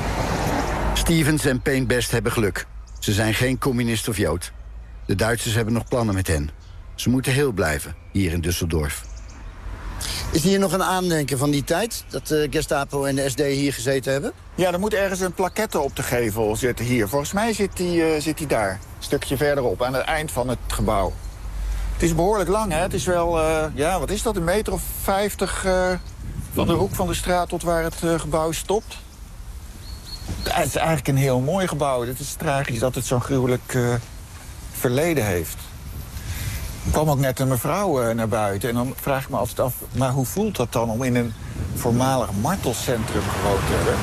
Stevens en Payne Best hebben geluk. Ze zijn geen communist of Jood. De Duitsers hebben nog plannen met hen. Ze moeten heel blijven, hier in Düsseldorf. Is hier nog een aandenken van die tijd? Dat de Gestapo en de S D hier gezeten hebben? Ja, er moet ergens een plaquette op de gevel zitten hier. Volgens mij zit die, uh, zit die daar. Een stukje verderop, aan het eind van het gebouw. Het is behoorlijk lang, hè? Het is wel, uh, ja, wat is dat? Een meter of vijftig uh, van de hoek van de straat tot waar het uh, gebouw stopt. Het is eigenlijk een heel mooi gebouw. Het is tragisch dat het zo'n gruwelijk uh, verleden heeft. Er kwam ook net een mevrouw uh, naar buiten. En dan vraag ik me altijd af, maar hoe voelt dat dan om in een voormalig martelcentrum gewoond te hebben?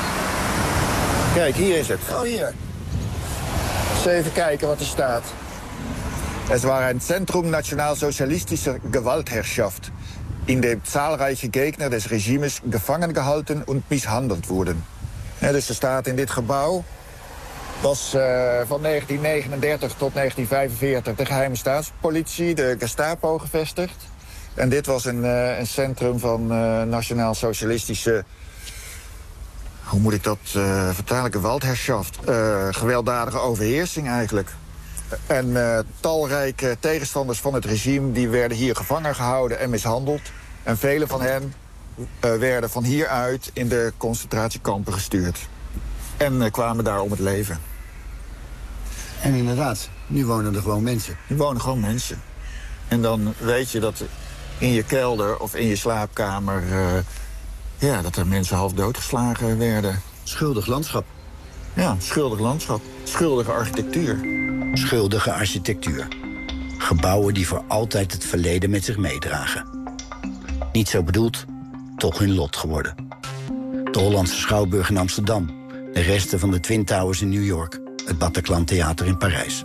Kijk, hier is het. Oh, hier. Eens even kijken wat er staat. Es war ein Zentrum nationalsozialistischer Gewaltherrschaft, in dem zahlreiche Gegner des Regimes gefangen gehalten und misshandelt wurden. Ja, dus er staat in dit gebouw, was uh, van negentien negenendertig tot negentien vijfenveertig de geheime staatspolitie, de Gestapo, gevestigd. En dit was een, uh, een centrum van uh, nationaal-socialistische, hoe moet ik dat uh, vertalen, Gewaltherrschaft. Uh, gewelddadige overheersing eigenlijk. En uh, talrijke tegenstanders van het regime die werden hier gevangen gehouden en mishandeld. En vele van hen uh, werden van hieruit in de concentratiekampen gestuurd. En uh, kwamen daar om het leven. En inderdaad, nu wonen er gewoon mensen. Nu wonen gewoon mensen. En dan weet je dat in je kelder of in je slaapkamer... Uh, ja, dat er mensen half doodgeslagen werden. Schuldig landschap. Ja, schuldig landschap. Schuldige architectuur. Schuldige architectuur. Gebouwen die voor altijd het verleden met zich meedragen. Niet zo bedoeld, toch hun lot geworden. De Hollandse Schouwburg in Amsterdam. De resten van de Twin Towers in New York. Het Bataclan Theater in Parijs.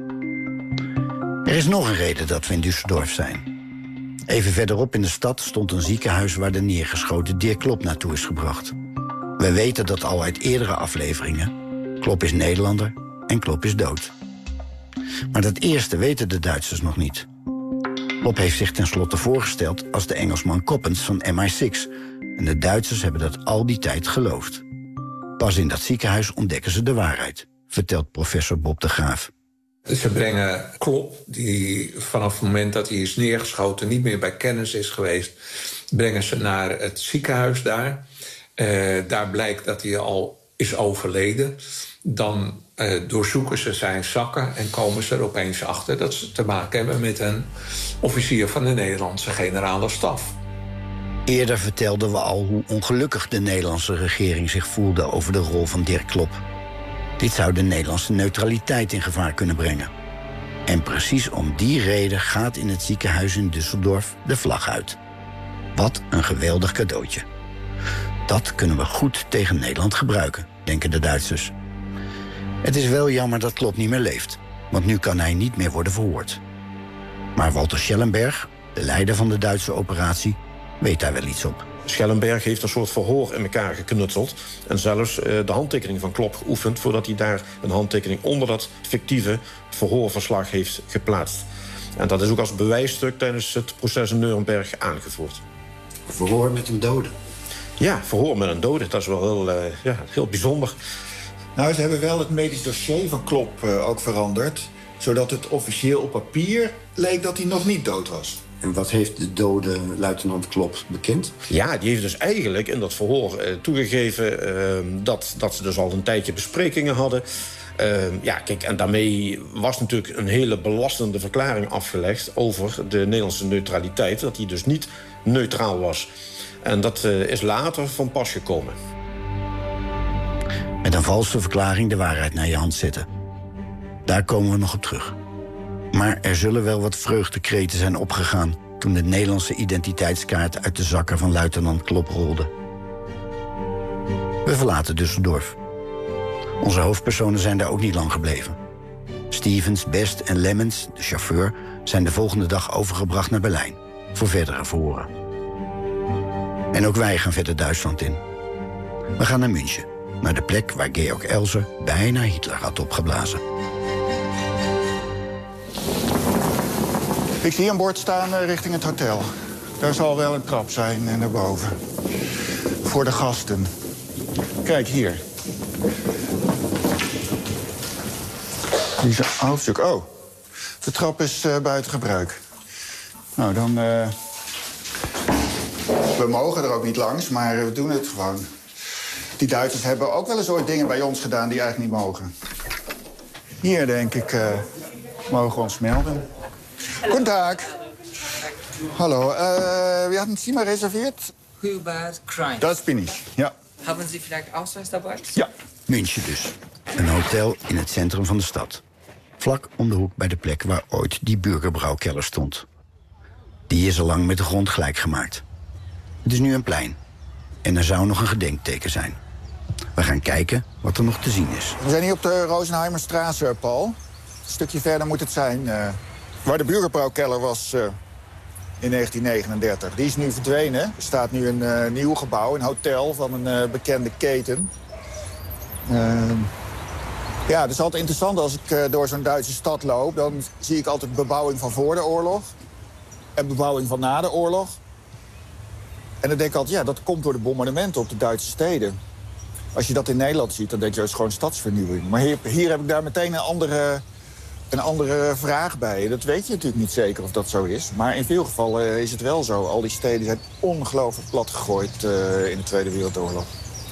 Er is nog een reden dat we in Düsseldorf zijn. Even verderop in de stad stond een ziekenhuis waar de neergeschoten Dirk Klop naartoe is gebracht. We weten dat al uit eerdere afleveringen. Klop is Nederlander en Klop is dood. Maar dat eerste weten de Duitsers nog niet. Klop heeft zich tenslotte voorgesteld als de Engelsman Coppens van M I zes. En de Duitsers hebben dat al die tijd geloofd. Pas in dat ziekenhuis ontdekken ze de waarheid, vertelt professor Bob de Graaf. Ze brengen Klop, die vanaf het moment dat hij is neergeschoten niet meer bij kennis is geweest, brengen ze naar het ziekenhuis daar. Uh, daar blijkt dat hij al is overleden. Dan uh, doorzoeken ze zijn zakken en komen ze er opeens achter dat ze te maken hebben met een officier van de Nederlandse generale staf. Eerder vertelden we al hoe ongelukkig de Nederlandse regering zich voelde over de rol van Dirk Klop. Dit zou de Nederlandse neutraliteit in gevaar kunnen brengen. En precies om die reden gaat in het ziekenhuis in Düsseldorf de vlag uit. Wat een geweldig cadeautje. Dat kunnen we goed tegen Nederland gebruiken, denken de Duitsers. Het is wel jammer dat Klop niet meer leeft, want nu kan hij niet meer worden verhoord. Maar Walter Schellenberg, de leider van de Duitse operatie, weet daar wel iets op. Schellenberg heeft een soort verhoor in elkaar geknutseld en zelfs uh, de handtekening van Klop geoefend voordat hij daar een handtekening onder dat fictieve verhoorverslag heeft geplaatst. En dat is ook als bewijsstuk tijdens het proces in Nuremberg aangevoerd. Verhoor met een dode? Ja, verhoor met een dode. Dat is wel heel, uh, ja, heel bijzonder. Nou, ze hebben wel het medisch dossier van Klop uh, ook veranderd, zodat het officieel op papier leek dat hij nog niet dood was. En wat heeft de dode luitenant Klop bekend? Ja, die heeft dus eigenlijk in dat verhoor uh, toegegeven uh, dat, dat ze dus al een tijdje besprekingen hadden. Uh, ja, kijk, en daarmee was natuurlijk een hele belastende verklaring afgelegd over de Nederlandse neutraliteit, dat hij dus niet neutraal was. En dat uh, is later van pas gekomen. Met een valse verklaring de waarheid naar je hand zetten. Daar komen we nog op terug. Maar er zullen wel wat vreugdekreten zijn opgegaan toen de Nederlandse identiteitskaart uit de zakken van luitenant Klop rolde. We verlaten Düsseldorf. Onze hoofdpersonen zijn daar ook niet lang gebleven. Stevens, Best en Lemmens, de chauffeur, zijn de volgende dag overgebracht naar Berlijn voor verdere verhoren. En ook wij gaan verder Duitsland in. We gaan naar München, naar de plek waar Georg Elser bijna Hitler had opgeblazen. Ik zie een bord staan uh, richting het hotel. Daar zal wel een trap zijn uh, naar boven. Voor de gasten. Kijk hier. Die is een hoofdstuk. Oh, de trap is uh, buiten gebruik. Nou, dan... Uh... We mogen er ook niet langs, maar we doen het gewoon. Die Duitsers hebben ook wel een soort dingen bij ons gedaan die eigenlijk niet mogen. Hier, denk ik, uh, mogen we ons melden. Guten Tag. Hallo, uh, wir hatten Zimmer reserviert. Hubert Krein. Das bin ich, ja. Haben Sie vielleicht Ausweis dabei? Ja. München dus. Een hotel in het centrum van de stad. Vlak om de hoek bij de plek waar ooit die Bürgerbräukeller stond. Die is al lang met de grond gelijk gemaakt. Het is nu een plein. En er zou nog een gedenkteken zijn. We gaan kijken wat er nog te zien is. We zijn hier op de Rosenheimerstraße, Paul. Een stukje verder moet het zijn. Uh, waar de Bürgerbräukeller was uh, in negentien negenendertig. Die is nu verdwenen. Er staat nu een uh, nieuw gebouw, een hotel van een uh, bekende keten. Uh, ja, het is altijd interessant als ik uh, door zo'n Duitse stad loop. Dan zie ik altijd bebouwing van voor de oorlog. En bebouwing van na de oorlog. En dan denk ik altijd, ja, dat komt door de bombardementen op de Duitse steden. Als je dat in Nederland ziet, dan denk je, dat is gewoon stadsvernieuwing. Maar hier, hier heb ik daar meteen een andere een andere vraag bij. Dat weet je natuurlijk niet zeker of dat zo is. Maar in veel gevallen is het wel zo. Al die steden zijn ongelooflijk plat gegooid uh, in de Tweede Wereldoorlog.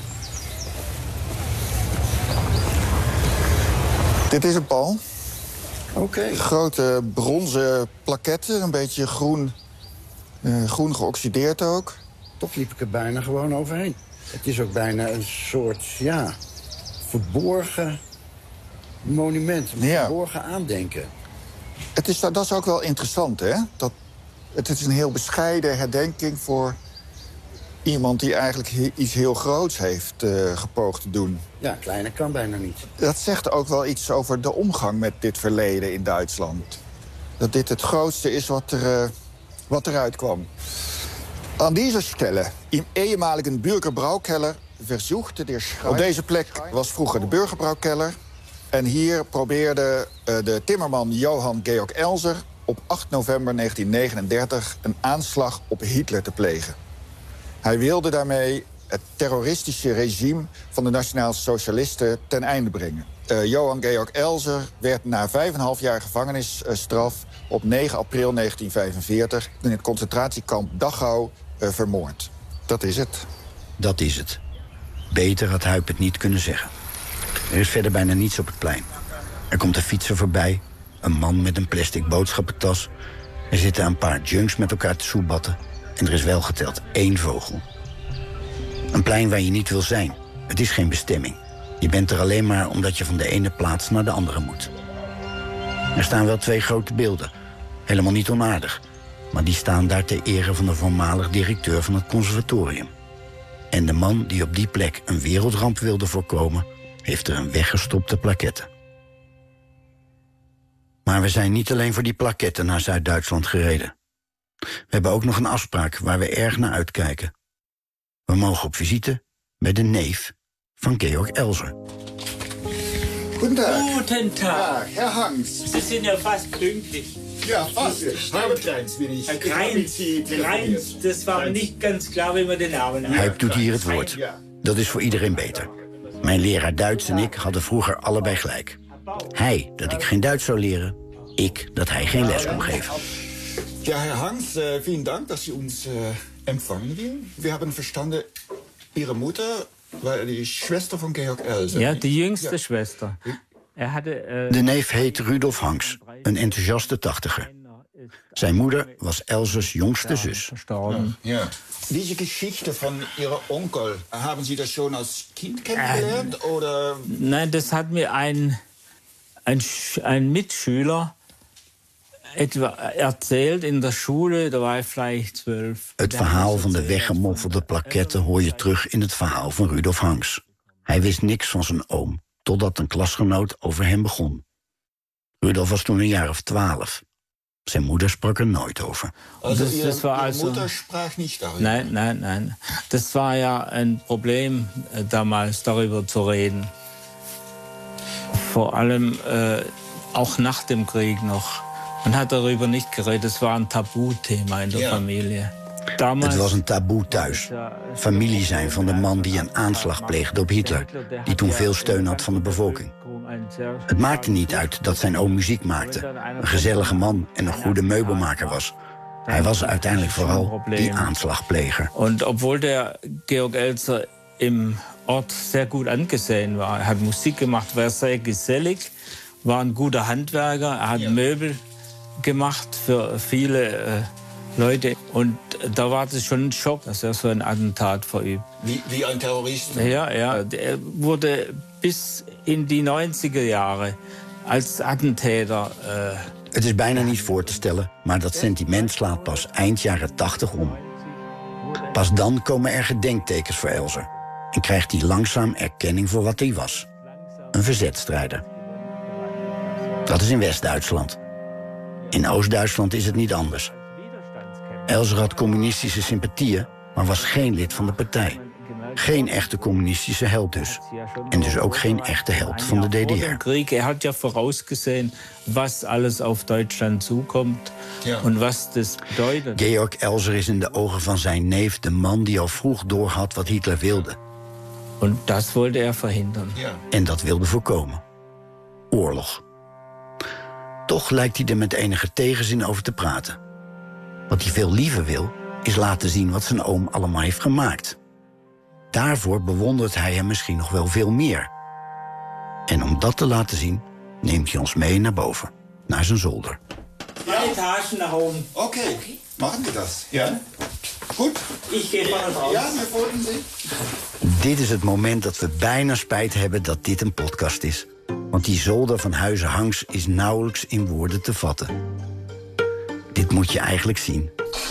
Dit is een Paul. Oké. Okay. Grote bronzen plaketten, een beetje groen, uh, groen geoxideerd ook. Toch liep ik er bijna gewoon overheen. Het is ook bijna een soort, ja, verborgen monument. Een ja. verborgen aandenken. Het is, dat is ook wel interessant, hè? Dat, het is een heel bescheiden herdenking voor iemand die eigenlijk he, iets heel groots heeft uh, gepoogd te doen. Ja, kleiner kan bijna niet. Dat zegt ook wel iets over de omgang met dit verleden in Duitsland. Dat dit het grootste is wat, er, uh, wat eruit kwam. Aan deze stelle, im ehemaligen Bürgerbräukeller, verzochte der Schreiber... Op deze plek was vroeger de Bürgerbräukeller. En hier probeerde uh, de timmerman Johann Georg Elser op acht november negentien negenendertig een aanslag op Hitler te plegen. Hij wilde daarmee het terroristische regime van de Nationaal Socialisten ten einde brengen. Uh, Johann Georg Elser werd na vijf en een half jaar gevangenisstraf op negen april negentien vijfenveertig in het concentratiekamp Dachau uh, vermoord. Dat is het. Dat is het. Beter had Huyp het niet kunnen zeggen. Er is verder bijna niets op het plein. Er komt een fietser voorbij, een man met een plastic boodschappentas. Er zitten een paar junks met elkaar te soebatten. En er is wel geteld één vogel. Een plein waar je niet wil zijn. Het is geen bestemming. Je bent er alleen maar omdat je van de ene plaats naar de andere moet. Er staan wel twee grote beelden. Helemaal niet onaardig. Maar die staan daar ter ere van de voormalig directeur van het conservatorium. En de man die op die plek een wereldramp wilde voorkomen, heeft er een weggestopte plaquette. Maar we zijn niet alleen voor die plaquette naar Zuid-Duitsland gereden. We hebben ook nog een afspraak waar we erg naar uitkijken. We mogen op visite bij de neef van Georg Elser. Goedendag. Goedendag. Herr Hangs. Sie sind ja fast pünktlich. Ja, fast. Herbert Kreins bin ich. Herr Kreins, Kreins, das war mir nicht ganz klar, wie man den Namen hat. Huyp doet hier het woord. Dat is voor iedereen beter. Mijn leraar Duits en ik hadden vroeger allebei gelijk. Hij dat ik geen Duits zou leren, ik dat hij geen les kon geven. Ja, Herr Hangs, uh, vielen Dank, dass Sie uns uh, empfangen will. Wir haben verstanden, Ihre Mutter war die Schwester von Georg Elser. Ja, die jüngste ja. Schwester. Er hatte, uh, de neef heet Rudolf Hangs, een enthousiaste tachtiger. Zijn moeder was Elsers jongste zus. Ja, ja. Diese Geschichte von Ihrem Onkel, haben Sie das schon als Kind kennengelernt? Äh, oder? Nein, das hat mir ein, ein, ein Mitschüler etwa erzählt in der Schule, da war ich vielleicht zwölf. Het verhaal van de weggemoffelde plaquetten hoor je terug in het verhaal van Rudolf Hangs. Hij wist niks van zijn oom, totdat een klasgenoot over hem begon. Rudolf was toen een jaar of twaalf. Zijn moeder sprak er nooit over. Also das, das war also, Mutter sprach nicht darüber? Nein, nein, nein. Das war ja ein Problem, damals darüber zu reden. Vor allem äh, auch nach dem Krieg noch. Man hat darüber nicht geredet. Es war ein Tabuthema in der ja. Familie. Het was een taboe thuis. Familie zijn van de man die een aanslag pleegde op Hitler, die toen veel steun had van de bevolking. Het maakte niet uit dat zijn oom muziek maakte, een gezellige man en een goede meubelmaker was. Hij was uiteindelijk vooral die aanslagpleger. En obwohl der Georg Elser im Ort sehr gut angesehen war, er hat Musik gemacht, war sehr gesellig, war ein guter Handwerker, er hat Möbel gemacht für viele äh, Leute. Und da war das schon ein Schock, dass er so ein Attentat verübt. Wie, wie ein Terrorist? Ja, ja. Er wurde bis in die neunziger Jahre als Attentäter. Uh... Het is bijna niet voor te stellen, maar dat sentiment slaat pas eind jaren tachtig om. Pas dan komen er gedenktekens voor Elser. En krijgt hij langzaam erkenning voor wat hij was. Een verzetstrijder. Dat is in West-Duitsland. In Oost-Duitsland is het niet anders. Elser had communistische sympathieën, maar was geen lid van de partij. Geen echte communistische held dus. En dus ook geen echte held van de D D R. Krieg, er had ja vorausgesehen was alles auf Deutschland zukommt en wat das bedeutet. Georg Elser is in de ogen van zijn neef de man die al vroeg doorhad wat Hitler wilde. En dat wilde er verhinderen. En dat wilde voorkomen. Oorlog. Toch lijkt hij er met enige tegenzin over te praten. Wat hij veel liever wil, is laten zien wat zijn oom allemaal heeft gemaakt. Daarvoor bewondert hij hem misschien nog wel veel meer. En om dat te laten zien, neemt hij ons mee naar boven, naar zijn zolder. Zwei Etagen nach oben. Okay, machen wir das. Ja. Goed. Ich gehe van het huis. Ja, wir folgen Sie. Dit is het moment dat we bijna spijt hebben dat dit een podcast is. Want die zolder van Huize Hangs is nauwelijks in woorden te vatten. Dit moet je eigenlijk zien.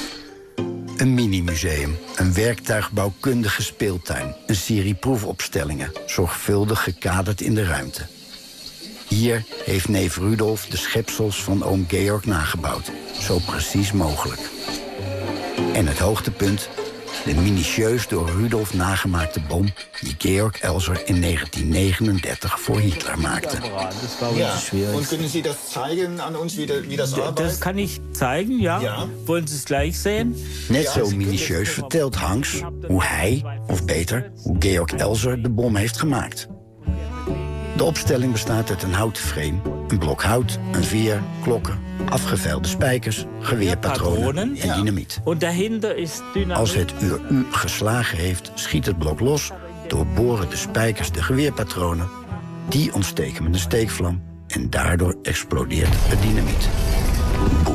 Een mini-museum, een werktuigbouwkundige speeltuin... een serie proefopstellingen, zorgvuldig gekaderd in de ruimte. Hier heeft neef Rudolf de schepsels van oom Georg nagebouwd. Zo precies mogelijk. En het hoogtepunt, de minutieus door Rudolf nagemaakte bom... die Georg Elser in negentien negenendertig voor Hitler maakte. Ja, und können Sie das zeigen an uns, wie, de, wie das arbeitet? Das kann ich zeigen, ja. ja. Wollen Sie es gleich sehen? Net zo minutieus vertelt Hangs hoe hij, of beter, hoe Georg Elser de bom heeft gemaakt. De opstelling bestaat uit een houten frame, een blok hout, een veer, klokken, afgevijlde spijkers, geweerpatronen en dynamiet. Als het uur U geslagen heeft, schiet het blok los, doorboren de spijkers de geweerpatronen. Die ontsteken met een steekvlam en daardoor explodeert het dynamiet. Boem.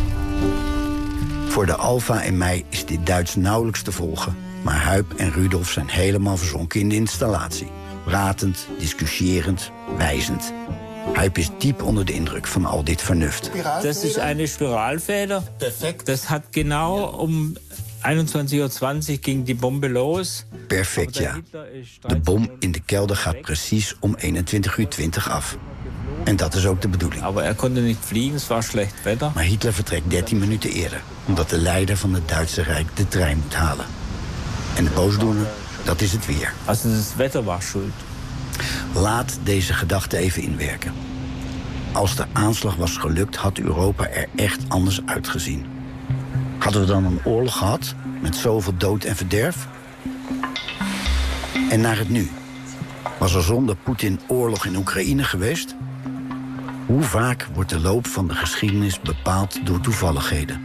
Voor de Alfa en mij is dit Duits nauwelijks te volgen, maar Huip en Rudolf zijn helemaal verzonken in de installatie. Pratend, discussierend, wijzend. Huip is diep onder de indruk van al dit vernuft. Das ist eine Spiralfeder. Perfekt. Das hat genau um eenentwintig uur twintig ging die Bombe los. Perfect, ja. De bom in de kelder gaat precies om eenentwintig uur twintig af. En dat is ook de bedoeling. Maar er kon niet vliegen, het was slecht wetter. Maar Hitler vertrekt dertien minuten eerder, omdat de leider van het Duitse Rijk de trein moet halen. En de boosdoener, dat is het weer. Also het wetter was schuld. Laat deze gedachte even inwerken. Als de aanslag was gelukt, had Europa er echt anders uitgezien. Hadden we dan een oorlog gehad met zoveel dood en verderf? En naar het nu. Was er zonder Poetin oorlog in Oekraïne geweest? Hoe vaak wordt de loop van de geschiedenis bepaald door toevalligheden?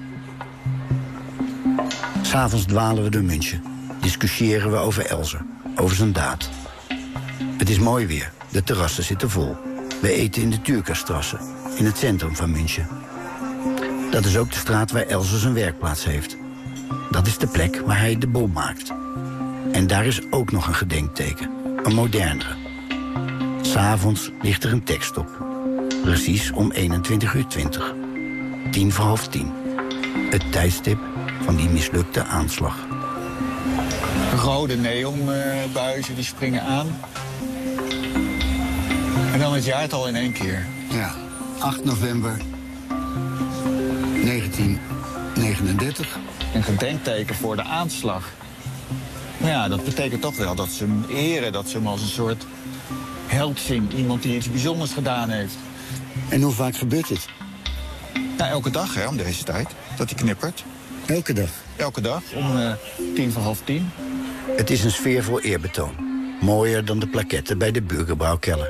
'S Avonds dwalen we door München. Discussiëren we over Elser, over zijn daad. Het is mooi weer, de terrassen zitten vol. We eten in de Türkerstrasse, in het centrum van München. Dat is ook de straat waar Elser zijn werkplaats heeft. Dat is de plek waar hij de bom maakt. En daar is ook nog een gedenkteken, een modernere. 'S Avonds ligt er een tekst op. Precies om eenentwintig uur twintig. Tien voor half tien. Het tijdstip van die mislukte aanslag. Rode neonbuizen die springen aan. En dan het jaartal in één keer. Ja, acht november negentien negenendertig. Een gedenkteken voor de aanslag. Maar ja, dat betekent toch wel dat ze hem eren, dat ze hem als een soort held zien. Iemand die iets bijzonders gedaan heeft. En hoe vaak gebeurt dit? Nou, elke dag, hè, om deze tijd, dat hij knippert. Elke dag? Elke dag, om uh, tien voor half tien. Het is een sfeervol eerbetoon. Mooier dan de plaketten bij de Bürgerbräukeller.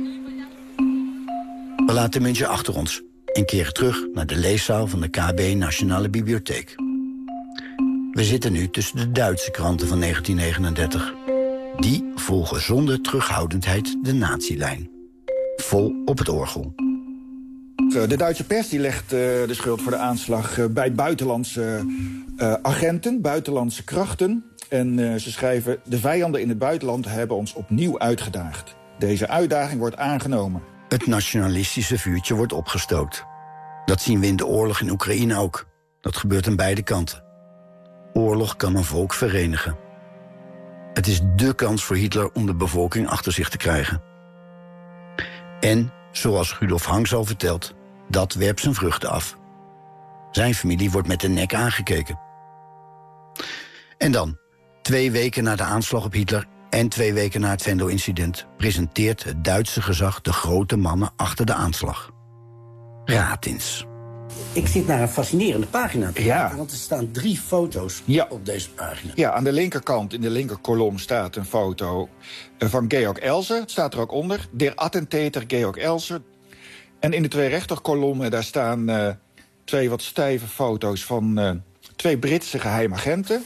We laten München achter ons en keren terug naar de leeszaal van de K B Nationale Bibliotheek. We zitten nu tussen de Duitse kranten van negentien negenendertig. Die volgen zonder terughoudendheid de nazi-lijn. Vol op het orgel. De Duitse pers die legt uh, de schuld voor de aanslag uh, bij buitenlandse uh, agenten, buitenlandse krachten. En uh, ze schrijven: de vijanden in het buitenland hebben ons opnieuw uitgedaagd. Deze uitdaging wordt aangenomen. Het nationalistische vuurtje wordt opgestookt. Dat zien we in de oorlog in Oekraïne ook. Dat gebeurt aan beide kanten. Oorlog kan een volk verenigen. Het is dé kans voor Hitler om de bevolking achter zich te krijgen. En, zoals Rudolf Hangs al vertelt, dat werpt zijn vruchten af. Zijn familie wordt met de nek aangekeken. En dan, twee weken na de aanslag op Hitler en twee weken na het Venlo-incident, presenteert het Duitse gezag de grote mannen achter de aanslag. Raad eens. Ik zit naar een fascinerende pagina te ja. kijken, want er staan drie foto's ja. op deze pagina. Ja, aan de linkerkant, in de linkerkolom, staat een foto van Georg Elser. Het staat er ook onder. Der Attentäter Georg Elser. En in de twee rechterkolommen daar staan uh, twee wat stijve foto's van uh, twee Britse geheimagenten.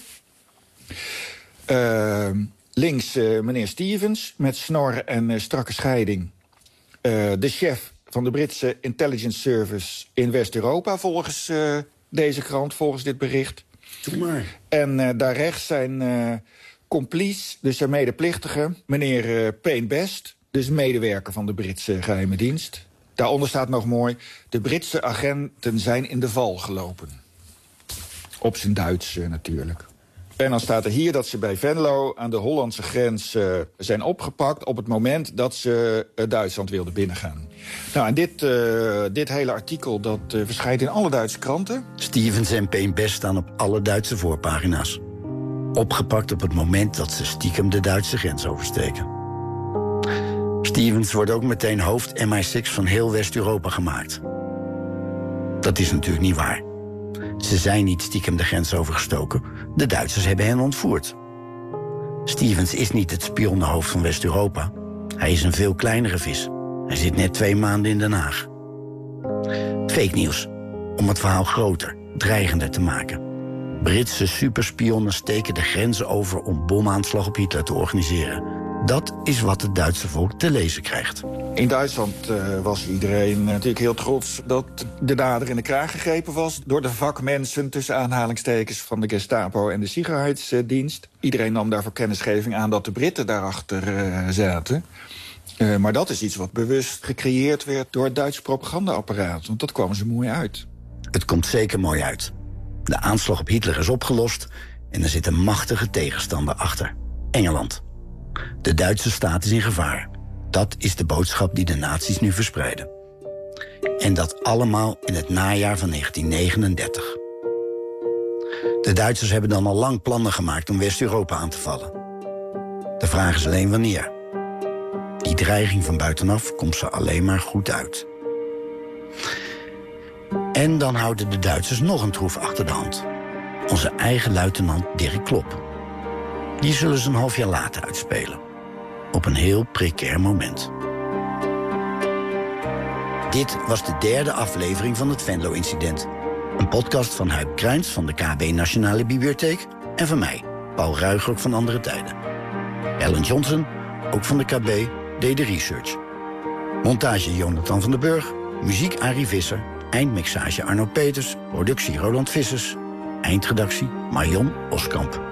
Uh, links uh, meneer Stevens met snor en uh, strakke scheiding. Uh, de chef van de Britse Intelligence Service in West-Europa volgens uh, deze krant, volgens dit bericht. Doe maar. En uh, daar rechts zijn uh, complice, dus zijn medeplichtige, meneer uh, Payne Best, dus medewerker van de Britse geheime dienst. Daaronder staat nog mooi, de Britse agenten zijn in de val gelopen. Op zijn Duits uh, natuurlijk. En dan staat er hier dat ze bij Venlo aan de Hollandse grens uh, zijn opgepakt op het moment dat ze uh, Duitsland wilden binnengaan. Nou, en dit, uh, dit hele artikel dat uh, verschijnt in alle Duitse kranten. Stevens en Payne Best staan op alle Duitse voorpagina's. Opgepakt op het moment dat ze stiekem de Duitse grens oversteken. Stevens wordt ook meteen hoofd M I zes van heel West-Europa gemaakt. Dat is natuurlijk niet waar. Ze zijn niet stiekem de grens overgestoken. De Duitsers hebben hen ontvoerd. Stevens is niet het spionnenhoofd van West-Europa. Hij is een veel kleinere vis. Hij zit net twee maanden in Den Haag. Fake nieuws. Om het verhaal groter, dreigender te maken. Britse superspionnen steken de grenzen over om bomaanslag op Hitler te organiseren. Dat is wat het Duitse volk te lezen krijgt. In Duitsland uh, was iedereen uh, natuurlijk heel trots dat de dader in de kraag gegrepen was door de vakmensen tussen aanhalingstekens van de Gestapo en de Sicherheidsdienst. Iedereen nam daarvoor kennisgeving aan dat de Britten daarachter uh, zaten. Uh, maar dat is iets wat bewust gecreëerd werd door het Duitse propagandaapparaat. Want dat kwam ze mooi uit. Het komt zeker mooi uit. De aanslag op Hitler is opgelost en er zit een machtige tegenstander achter. Engeland. De Duitse staat is in gevaar. Dat is de boodschap die de nazi's nu verspreiden. En dat allemaal in het najaar van negentien negenendertig. De Duitsers hebben dan al lang plannen gemaakt om West-Europa aan te vallen. De vraag is alleen wanneer. Die dreiging van buitenaf komt ze alleen maar goed uit. En dan houden de Duitsers nog een troef achter de hand. Onze eigen luitenant Dirk Klop. Die zullen ze een half jaar later uitspelen. Op een heel precair moment. Dit was de derde aflevering van het Venlo-incident. Een podcast van Huib Kruijns van de K B Nationale Bibliotheek... en van mij, Paul Ruiger van Andere Tijden. Ellen Johnson, ook van de K B, deed de research. Montage Jonathan van den Burg, muziek Arie Visser... eindmixage Arno Peters, productie Roland Vissers... eindredactie Marion Oskamp.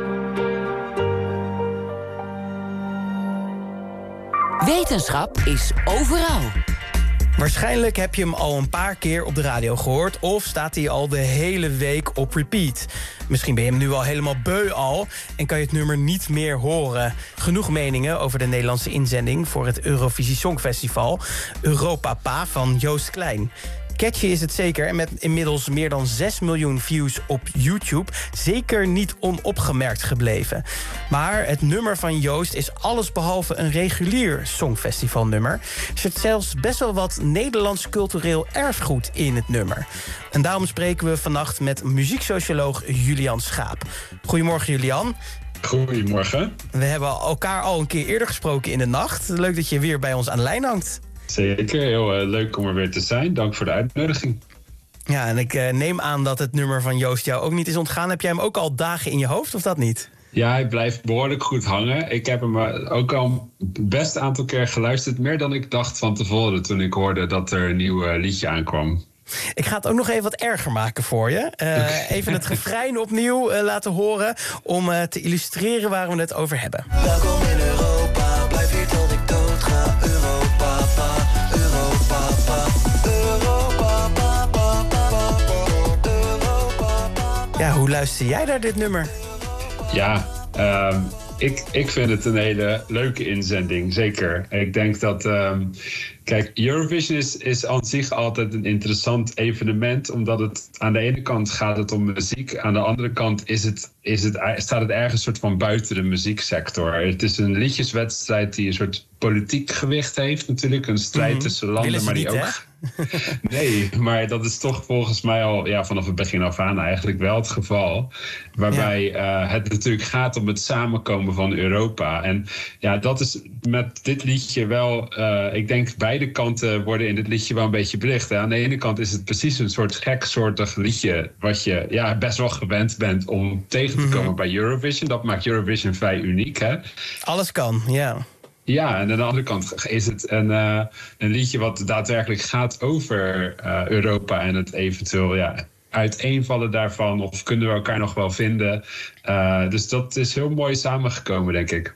Wetenschap is overal. Waarschijnlijk heb je hem al een paar keer op de radio gehoord... of staat hij al de hele week op repeat. Misschien ben je hem nu al helemaal beu al... en kan je het nummer niet meer horen. Genoeg meningen over de Nederlandse inzending... voor het Eurovisie Songfestival Europapa van Joost Klein. Catchy is het zeker en met inmiddels meer dan zes miljoen views op YouTube... zeker niet onopgemerkt gebleven. Maar het nummer van Joost is allesbehalve een regulier songfestivalnummer. Er zit zelfs best wel wat Nederlands cultureel erfgoed in het nummer. En daarom spreken we vannacht met muzieksocioloog Julian Schaap. Goedemorgen, Julian. Goedemorgen. We hebben elkaar al een keer eerder gesproken in de nacht. Leuk dat je weer bij ons aan de lijn hangt. Zeker, heel uh, leuk om er weer te zijn. Dank voor de uitnodiging. Ja, en ik uh, neem aan dat het nummer van Joost jou ook niet is ontgaan. Heb jij hem ook al dagen in je hoofd, of dat niet? Ja, hij blijft behoorlijk goed hangen. Ik heb hem ook al best een aantal keer geluisterd. Meer dan ik dacht van tevoren toen ik hoorde dat er een nieuw uh, liedje aankwam. Ik ga het ook nog even wat erger maken voor je. Uh, even het refrein opnieuw uh, laten horen... om uh, te illustreren waar we het over hebben. Welkom in Europa, blijf hier tot ik dood ga. Europa, Europa, Europa, Europa. Ja, hoe luister jij naar dit nummer? Ja, um, ik, ik vind het een hele leuke inzending, zeker. Ik denk dat... Um, Kijk, Eurovision is, is aan zich altijd een interessant evenement... omdat het aan de ene kant gaat het om muziek... aan de andere kant is het, is het, staat het ergens soort van buiten de muzieksector. Het is een liedjeswedstrijd die een soort politiek gewicht heeft natuurlijk. Een strijd mm-hmm. tussen landen, maar die niet, ook... Nee, maar dat is toch volgens mij al ja, vanaf het begin af aan eigenlijk wel het geval. Waarbij ja. uh, het natuurlijk gaat om het samenkomen van Europa. En ja, dat is met dit liedje wel, uh, ik denk, bij beide kanten worden in dit liedje wel een beetje belicht. Hè. Aan de ene kant is het precies een soort geksoortig liedje wat je ja, best wel gewend bent om tegen te komen mm-hmm. bij Eurovision. Dat maakt Eurovision vrij uniek. Hè? Alles kan, ja. Ja, en aan de andere kant is het een, uh, een liedje wat daadwerkelijk gaat over uh, Europa en het eventueel ja, uiteenvallen daarvan. Of kunnen we elkaar nog wel vinden. Uh, dus dat is heel mooi samengekomen, denk ik.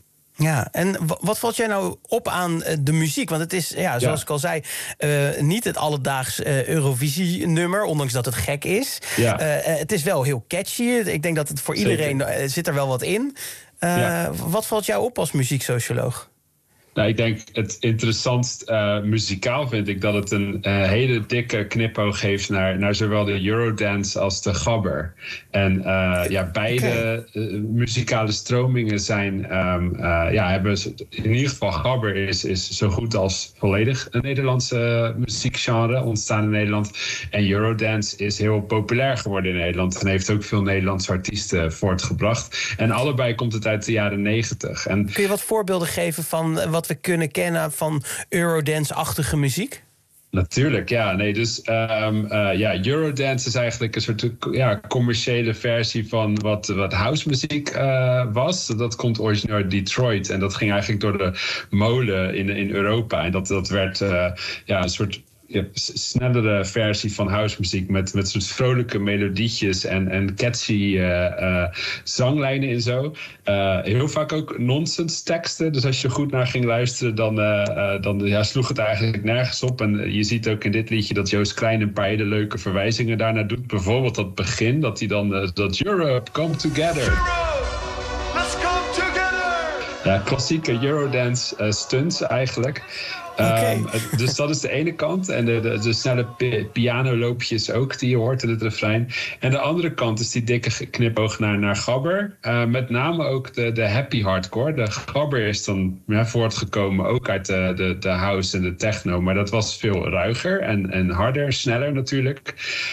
Ja, en wat valt jij nou op aan de muziek? Want het is, ja, zoals ja. ik al zei, uh, niet het alledaags uh, Eurovisie-nummer, ondanks dat het gek is. Ja. Uh, het is wel heel catchy. Ik denk dat het voor Zeker. iedereen uh, zit er wel wat in. Uh, ja. Wat valt jou op als muzieksocioloog? Nou, ik denk het interessantst uh, muzikaal vind ik dat het een uh, hele dikke knipoog heeft naar, naar zowel de Eurodance als de gabber. En uh, ja, beide okay. uh, muzikale stromingen zijn, um, uh, ja, hebben in ieder geval gabber is, is zo goed als volledig een Nederlandse uh, muziekgenre ontstaan in Nederland. En Eurodance is heel populair geworden in Nederland en heeft ook veel Nederlandse artiesten voortgebracht. En allebei komt het uit de jaren negentig. En kun je wat voorbeelden geven van wat we kunnen kennen van Eurodance-achtige muziek? Natuurlijk, ja. Nee, dus um, uh, ja, Eurodance is eigenlijk een soort ja, commerciële versie van wat, wat housemuziek uh, was. Dat komt origineel uit Detroit en dat ging eigenlijk door de molen in, in Europa. En dat, dat werd uh, ja, een soort ja, snellere versie van housemuziek met, met soort vrolijke melodietjes en, en catchy uh, uh, zanglijnen en zo. Uh, heel vaak ook nonsens teksten. Dus als je goed naar ging luisteren, dan, uh, uh, dan ja, sloeg het eigenlijk nergens op. En je ziet ook in dit liedje dat Joost Klein een paar hele leuke verwijzingen daarnaar doet. Bijvoorbeeld dat begin, dat hij dan uh, dat Europe, come together. Europe, let's come together. Ja, klassieke Eurodance uh, stunts eigenlijk. Okay. Um, dus dat is de ene kant. En de, de, de snelle pi- pianoloopjes ook die je hoort in het refrein. En de andere kant is die dikke knipoog naar, naar gabber. Uh, met name ook de, de happy hardcore. De gabber is dan ja, voortgekomen ook uit de, de, de house en de techno. Maar dat was veel ruiger en, en harder, sneller natuurlijk.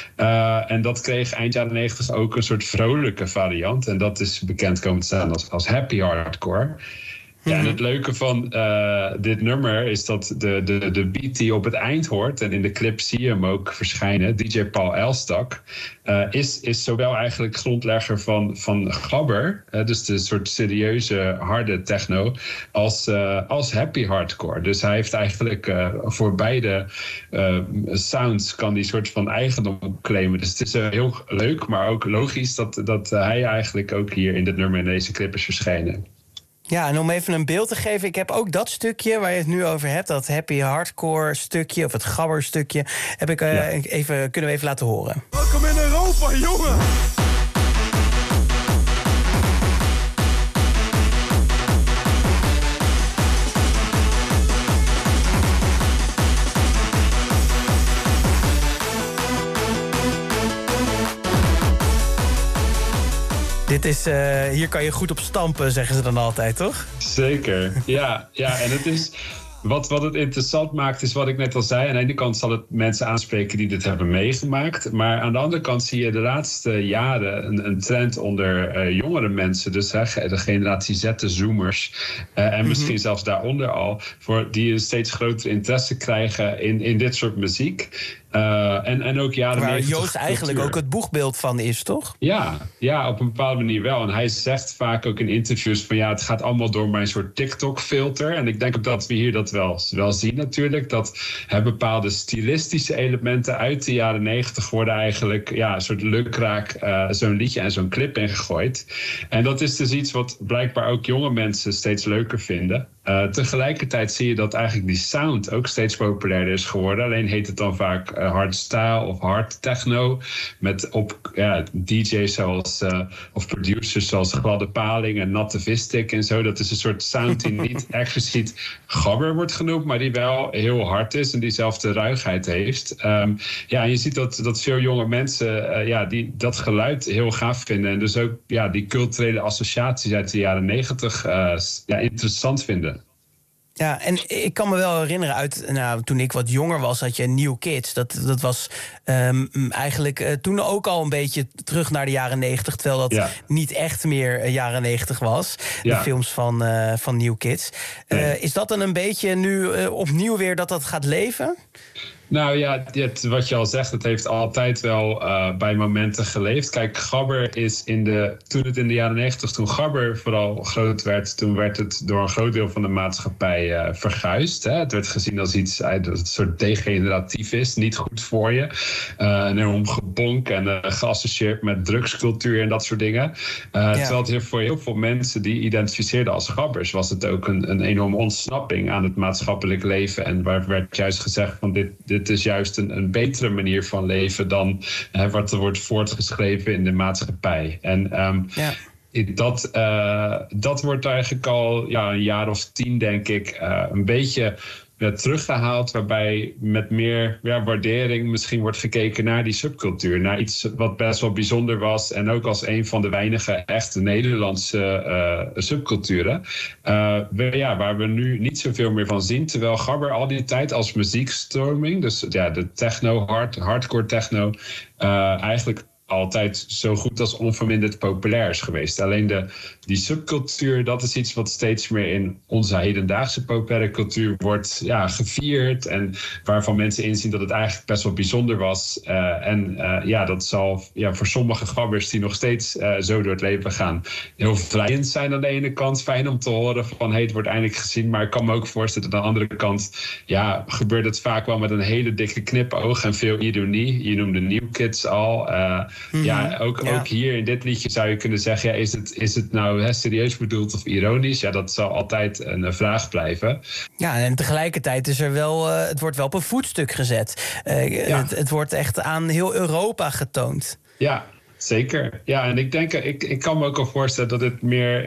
Uh, en dat kreeg eind jaren negentig ook een soort vrolijke variant. En dat is bekend komen te staan als, als happy hardcore. Ja, en het leuke van uh, dit nummer is dat de, de, de beat die je op het eind hoort, en in de clip zie je hem ook verschijnen, D J Paul Elstak, uh, is, is zowel eigenlijk grondlegger van, van gabber, uh, dus de soort serieuze, harde techno, als, uh, als happy hardcore. Dus hij heeft eigenlijk uh, voor beide uh, sounds kan die soort van eigendom claimen. Dus het is uh, heel leuk, maar ook logisch dat, dat uh, hij eigenlijk ook hier in dit nummer in deze clip is verschijnen. Ja, en om even een beeld te geven, ik heb ook dat stukje waar je het nu over hebt, dat happy hardcore stukje of het gabber stukje, heb ik uh, ja. even, kunnen we even laten horen. Welkom in Europa, jongen! Dit is, uh, hier kan je goed op stampen, zeggen ze dan altijd, toch? Zeker, ja. ja en het is, wat, wat het interessant maakt, is wat ik net al zei. Aan de ene kant zal het mensen aanspreken die dit hebben meegemaakt. Maar aan de andere kant zie je de laatste jaren een, een trend onder uh, jongere mensen. Dus hè, de generatie Z, de zoomers. Uh, en mm-hmm. misschien zelfs daaronder al. Voor die een steeds groter interesse krijgen in, in dit soort muziek. Uh, en, en ook jaren waar Joost eigenlijk cultuur. ook het boegbeeld van is, toch? Ja, ja, op een bepaalde manier wel. En hij zegt vaak ook in interviews van ja, het gaat allemaal door mijn soort TikTok-filter. En ik denk ook dat we hier dat wel, wel zien natuurlijk. Dat hè, bepaalde stilistische elementen uit de jaren negentig worden eigenlijk ja, een soort lukraak uh, zo'n liedje en zo'n clip ingegooid. En dat is dus iets wat blijkbaar ook jonge mensen steeds leuker vinden. Uh, tegelijkertijd zie je dat eigenlijk die sound ook steeds populairder is geworden. Alleen heet het dan vaak uh, hardstyle of hard techno. Met op ja, D J's zoals, uh, of producers zoals Gladde Paling en Natte Vistik en zo. Dat is een soort sound die niet expliciet gabber wordt genoemd, maar die wel heel hard is en diezelfde ruigheid heeft. Um, ja, en je ziet dat, dat veel jonge mensen uh, ja, die dat geluid heel gaaf vinden. En dus ook ja, die culturele associaties uit de jaren negentig uh, ja, interessant vinden. Ja, en ik kan me wel herinneren uit, nou, toen ik wat jonger was, had je New Kids. Dat, dat was um, eigenlijk uh, toen ook al een beetje terug naar de jaren negentig, terwijl dat ja. niet echt meer uh, jaren negentig was. Ja. De films van, uh, van New Kids. Uh, nee. Is dat dan een beetje nu uh, opnieuw weer dat dat gaat leven? Nou ja, dit, wat je al zegt, het heeft altijd wel uh, bij momenten geleefd. Kijk, Gabber is in de, toen het in de jaren negentig, toen Gabber vooral groot werd, toen werd het door een groot deel van de maatschappij uh, verguisd. Hè? Het werd gezien als iets uh, dat een soort degeneratief is, niet goed voor je. Uh, en enorm gebonk en uh, geassocieerd met drugscultuur en dat soort dingen. Uh, ja. Terwijl het voor heel veel mensen die identificeerden als Gabbers, was het ook een, een enorme ontsnapping aan het maatschappelijk leven. En waar werd juist gezegd van dit, dit Dit is juist een, een betere manier van leven dan hè, wat er wordt voortgeschreven in de maatschappij. En um, ja. dat, uh, dat wordt eigenlijk al ja, een jaar of tien, denk ik, uh, een beetje uh, teruggehaald, waarbij met meer ja, waardering misschien wordt gekeken naar die subcultuur. Naar iets wat best wel bijzonder was en ook als een van de weinige echte Nederlandse uh, subculturen. Uh, we, ja, waar we nu niet zoveel meer van zien. Terwijl Gabber al die tijd als muziekstroming, dus ja, de techno, hard, hardcore techno, uh, eigenlijk altijd zo goed als onverminderd populair is geweest. Alleen de, die subcultuur, dat is iets wat steeds meer in onze hedendaagse populaire cultuur wordt ja, gevierd en waarvan mensen inzien dat het eigenlijk best wel bijzonder was. Uh, en uh, ja, dat zal ja, voor sommige gabbers die nog steeds uh, zo door het leven gaan heel vrijend zijn aan de ene kant. Fijn om te horen van hey, het wordt eindelijk gezien, maar ik kan me ook voorstellen dat aan de andere kant ja, gebeurt het vaak wel met een hele dikke knipoog en veel ironie. Je noemde New Kids al. Uh, Mm-hmm. Ja, ook, ja. ook hier in dit liedje zou je kunnen zeggen, ja, is, het, is het nou hè, serieus bedoeld of ironisch? Ja, dat zal altijd een uh, vraag blijven. Ja, en tegelijkertijd is er wel, uh, het wordt wel op een voetstuk gezet. Uh, ja. het, het wordt echt aan heel Europa getoond. Ja, zeker. Ja, en ik denk, ik, ik kan me ook al voorstellen dat het meer,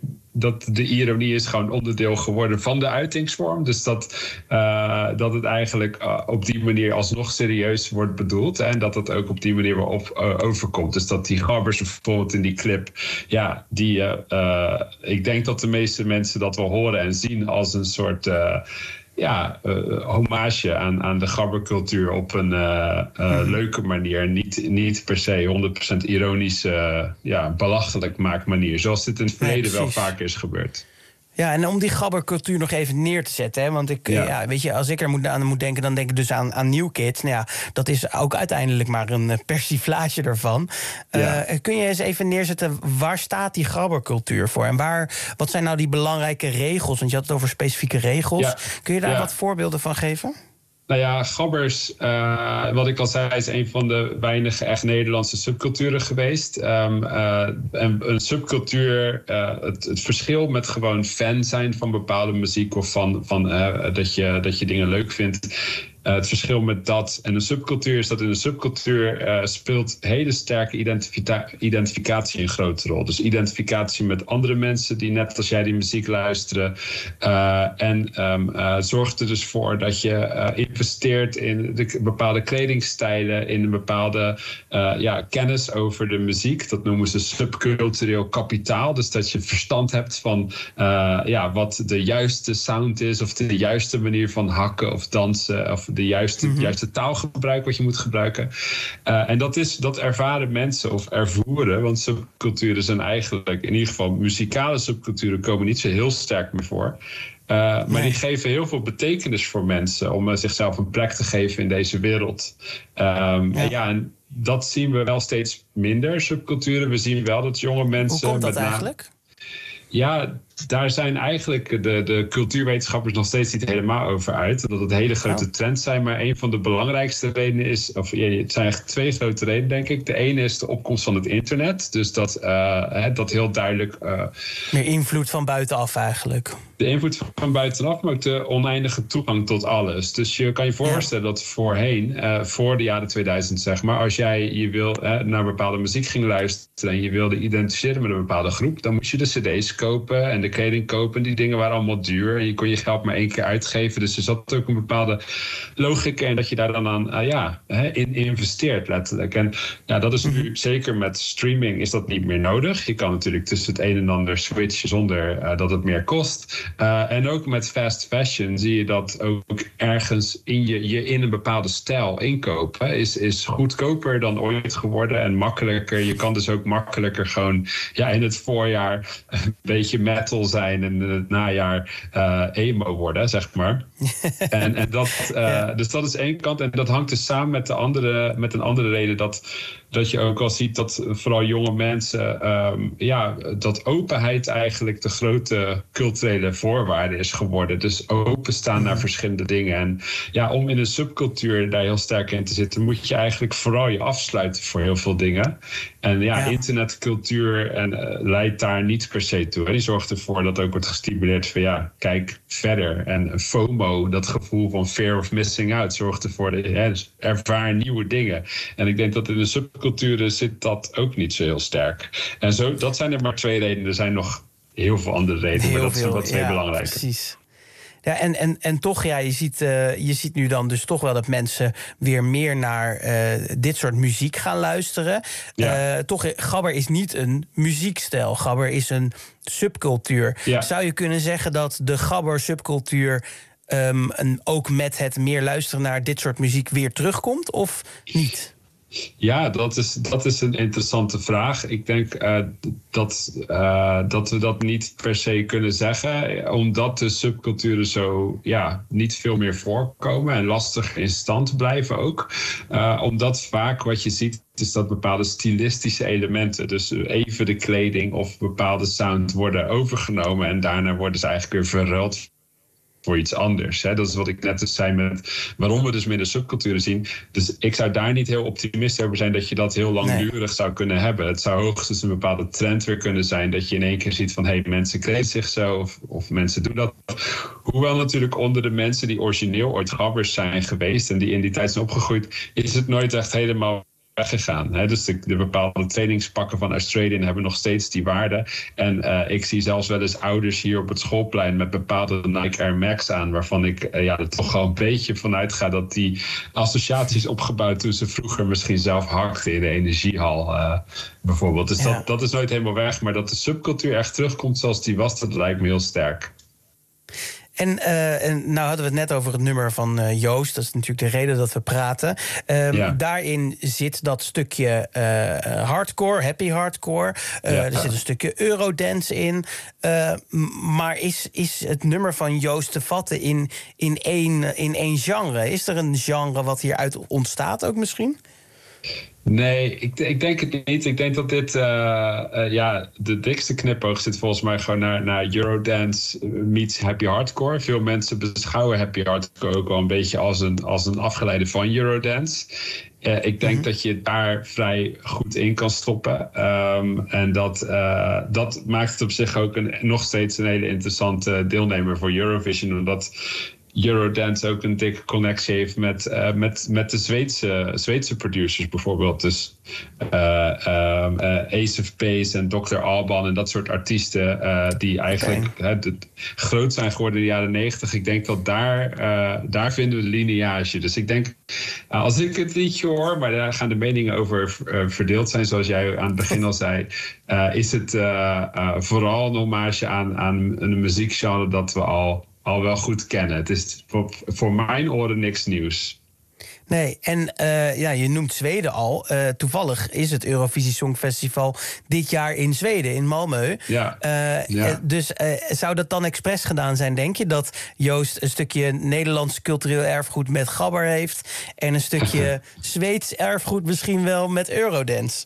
dat de ironie is gewoon onderdeel geworden van de uitingsvorm. Dus dat, uh, dat het eigenlijk uh, op die manier alsnog serieus wordt bedoeld. Hè, en dat het ook op die manier wel op, uh, overkomt. Dus dat die Gabbers bijvoorbeeld in die clip, ja, die, uh, uh, ik denk dat de meeste mensen dat wel horen en zien als een soort Uh, ja, uh, hommage aan, aan de gabbercultuur op een uh, uh, mm. leuke manier. Niet, niet per se honderd procent ironische, uh, ja, belachelijk maak manier. Zoals dit in het verleden ja, wel vaker is gebeurd. Ja, en om die gabbercultuur nog even neer te zetten. Hè, want ik, ja. Ja, weet je, als ik er moet, aan moet denken, dan denk ik dus aan, aan New Kids. Nou ja, dat is ook uiteindelijk maar een persiflage ervan. Ja. Uh, kun je eens even neerzetten, waar staat die gabbercultuur voor? En waar, wat zijn nou die belangrijke regels? Want je had het over specifieke regels. Ja. Kun je daar ja. wat voorbeelden van geven? Nou ja, Gabbers, uh, wat ik al zei, is een van de weinige echt Nederlandse subculturen geweest. Um, uh, en een subcultuur, uh, het, het verschil met gewoon fan zijn van bepaalde muziek of van, van uh, dat, je, dat je dingen leuk vindt. Uh, het verschil met dat en een subcultuur is dat in een subcultuur uh, speelt hele sterke identifica- identificatie een grote rol. Dus identificatie met andere mensen die net als jij die muziek luisteren. Uh, en um, uh, zorgt er dus voor dat je uh, investeert in de bepaalde kledingstijlen, in een bepaalde uh, ja, kennis over de muziek. Dat noemen ze subcultureel kapitaal. Dus dat je verstand hebt van uh, ja, wat de juiste sound is of de juiste manier van hakken of dansen of de juiste, mm-hmm. juiste taalgebruik wat je moet gebruiken. Uh, en dat, is, dat ervaren mensen of ervoeren, want subculturen zijn eigenlijk, in ieder geval muzikale subculturen komen niet zo heel sterk meer voor. Uh, maar nee. die geven heel veel betekenis voor mensen om uh, zichzelf een plek te geven in deze wereld. Um, ja. En ja, en dat zien we wel steeds minder, subculturen. We zien wel dat jonge mensen... Hoe komt dat met eigenlijk? Na- Ja, daar zijn eigenlijk de, de cultuurwetenschappers nog steeds niet helemaal over uit. Dat het hele grote oh. trends zijn. Maar een van de belangrijkste redenen is... of ja, het zijn eigenlijk twee grote redenen, denk ik. De ene is de opkomst van het internet. Dus dat, uh, dat heel duidelijk... Uh, Meer invloed van buitenaf eigenlijk. De invloed van buitenaf, maar ook de oneindige toegang tot alles. Dus je kan je voorstellen ja. dat voorheen, uh, voor de jaren tweeduizend zeg maar... als jij je wil, uh, naar bepaalde muziek ging luisteren... en je wilde identificeren met een bepaalde groep... dan moest je de cd's kopen en de kleding kopen. Die dingen waren allemaal duur en je kon je geld maar één keer uitgeven. Dus er zat ook een bepaalde logica in dat je daar dan aan uh, ja, in investeert letterlijk. En ja, dat is nu zeker met streaming is dat niet meer nodig. Je kan natuurlijk tussen het een en ander switchen zonder uh, dat het meer kost. Uh, en ook met fast fashion zie je dat ook ergens in je, je in een bepaalde stijl inkopen is, is goedkoper dan ooit geworden en makkelijker. Je kan dus ook makkelijker gewoon ja, in het voorjaar een beetje metal zijn en in het najaar uh, emo worden, zeg maar. en, en dat, uh, ja. Dus dat is één kant. En dat hangt dus samen met, de andere, met een andere reden dat, dat je ook al ziet dat vooral jonge mensen, um, ja, dat openheid eigenlijk de grote culturele voorwaarde is geworden. Dus openstaan mm-hmm. naar verschillende dingen. En ja, om in een subcultuur daar heel sterk in te zitten, moet je eigenlijk vooral je afsluiten voor heel veel dingen. En ja, ja. internetcultuur en, uh, leidt daar niet per se toe. Hè. Die zorgt ervoor dat ook wordt gestimuleerd van ja, kijk verder. En FOMO, dat gevoel van fear of missing out, zorgt ervoor dat ja, dus ervaar nieuwe dingen. En ik denk dat in de subculturen zit dat ook niet zo heel sterk. En zo, dat zijn er maar twee redenen. Er zijn nog heel veel andere redenen, heel maar dat veel, zijn wel twee ja, belangrijke. Precies. Ja, en, en, en toch, ja, je ziet, uh, je ziet nu dan dus toch wel dat mensen weer meer naar uh, dit soort muziek gaan luisteren. Ja. Uh, toch, gabber is niet een muziekstijl. Gabber is een subcultuur. Ja. Zou je kunnen zeggen dat de gabber subcultuur um, en ook met het meer luisteren naar dit soort muziek weer terugkomt, of niet? Ja, dat is, dat is een interessante vraag. Ik denk uh, dat, uh, dat we dat niet per se kunnen zeggen, omdat de subculturen zo ja, niet veel meer voorkomen en lastig in stand blijven ook. Uh, omdat vaak wat je ziet is dat bepaalde stilistische elementen, dus even de kleding of bepaalde sound, worden overgenomen en daarna worden ze eigenlijk weer verruild voor iets anders. Hè. Dat is wat ik net dus zei met waarom we dus minder subculturen zien. Dus ik zou daar niet heel optimistisch over zijn dat je dat heel langdurig nee. zou kunnen hebben. Het zou hoogstens een bepaalde trend weer kunnen zijn dat je in één keer ziet van hey, mensen kleden zich zo of, of mensen doen dat. Hoewel natuurlijk onder de mensen die origineel ooit gabbers zijn geweest en die in die tijd zijn opgegroeid, is het nooit echt helemaal weggegaan. Hè? Dus de, de bepaalde trainingspakken van Australian hebben nog steeds die waarde. En uh, ik zie zelfs wel eens ouders hier op het schoolplein met bepaalde Nike Air Max aan, waarvan ik uh, ja, er toch wel een beetje vanuit ga dat die associaties opgebouwd toen ze vroeger misschien zelf hakten in de energiehal uh, bijvoorbeeld. Dus ja. dat, dat is nooit helemaal weg. Maar dat de subcultuur echt terugkomt zoals die was, dat lijkt me heel sterk. En, uh, en nou hadden we het net over het nummer van uh, Joost. Dat is natuurlijk de reden dat we praten. Um, ja. Daarin zit dat stukje uh, hardcore, happy hardcore. Uh, ja. Er zit een stukje eurodance in. Uh, maar is, is het nummer van Joost te vatten in, in, één, in één genre? Is er een genre wat hieruit ontstaat ook misschien? Nee, ik, ik denk het niet. Ik denk dat dit, uh, uh, ja, de dikste knipoog zit volgens mij gewoon naar, naar Eurodance meets happy hardcore. Veel mensen beschouwen happy hardcore ook wel een beetje als een, als een afgeleide van Eurodance. Uh, ik denk mm-hmm. dat je daar vrij goed in kan stoppen. Um, en dat, uh, dat maakt het op zich ook een, nog steeds een hele interessante deelnemer voor Eurovision. Omdat Eurodance ook een dikke connectie heeft met, uh, met, met de Zweedse, Zweedse producers bijvoorbeeld. Dus uh, um, uh, Ace of Base en dokter Alban en dat soort artiesten uh, die eigenlijk okay. uh, de, groot zijn geworden in de jaren negentig. Ik denk dat daar, uh, daar vinden we de lineage. Dus ik denk, uh, als ik het liedje hoor, maar daar gaan de meningen over uh, verdeeld zijn, zoals jij aan het begin al zei, uh, is het uh, uh, vooral een hommage aan, aan een muziekgenre dat we al al wel goed kennen. Het is voor, voor mijn oren niks nieuws. Nee, en uh, ja, je noemt Zweden al. Uh, toevallig is het Eurovisie Songfestival dit jaar in Zweden, in Malmö. Ja. Uh, ja. Dus uh, zou dat dan expres gedaan zijn, denk je? Dat Joost een stukje Nederlands cultureel erfgoed met gabber heeft en een stukje Zweeds erfgoed misschien wel met Eurodance?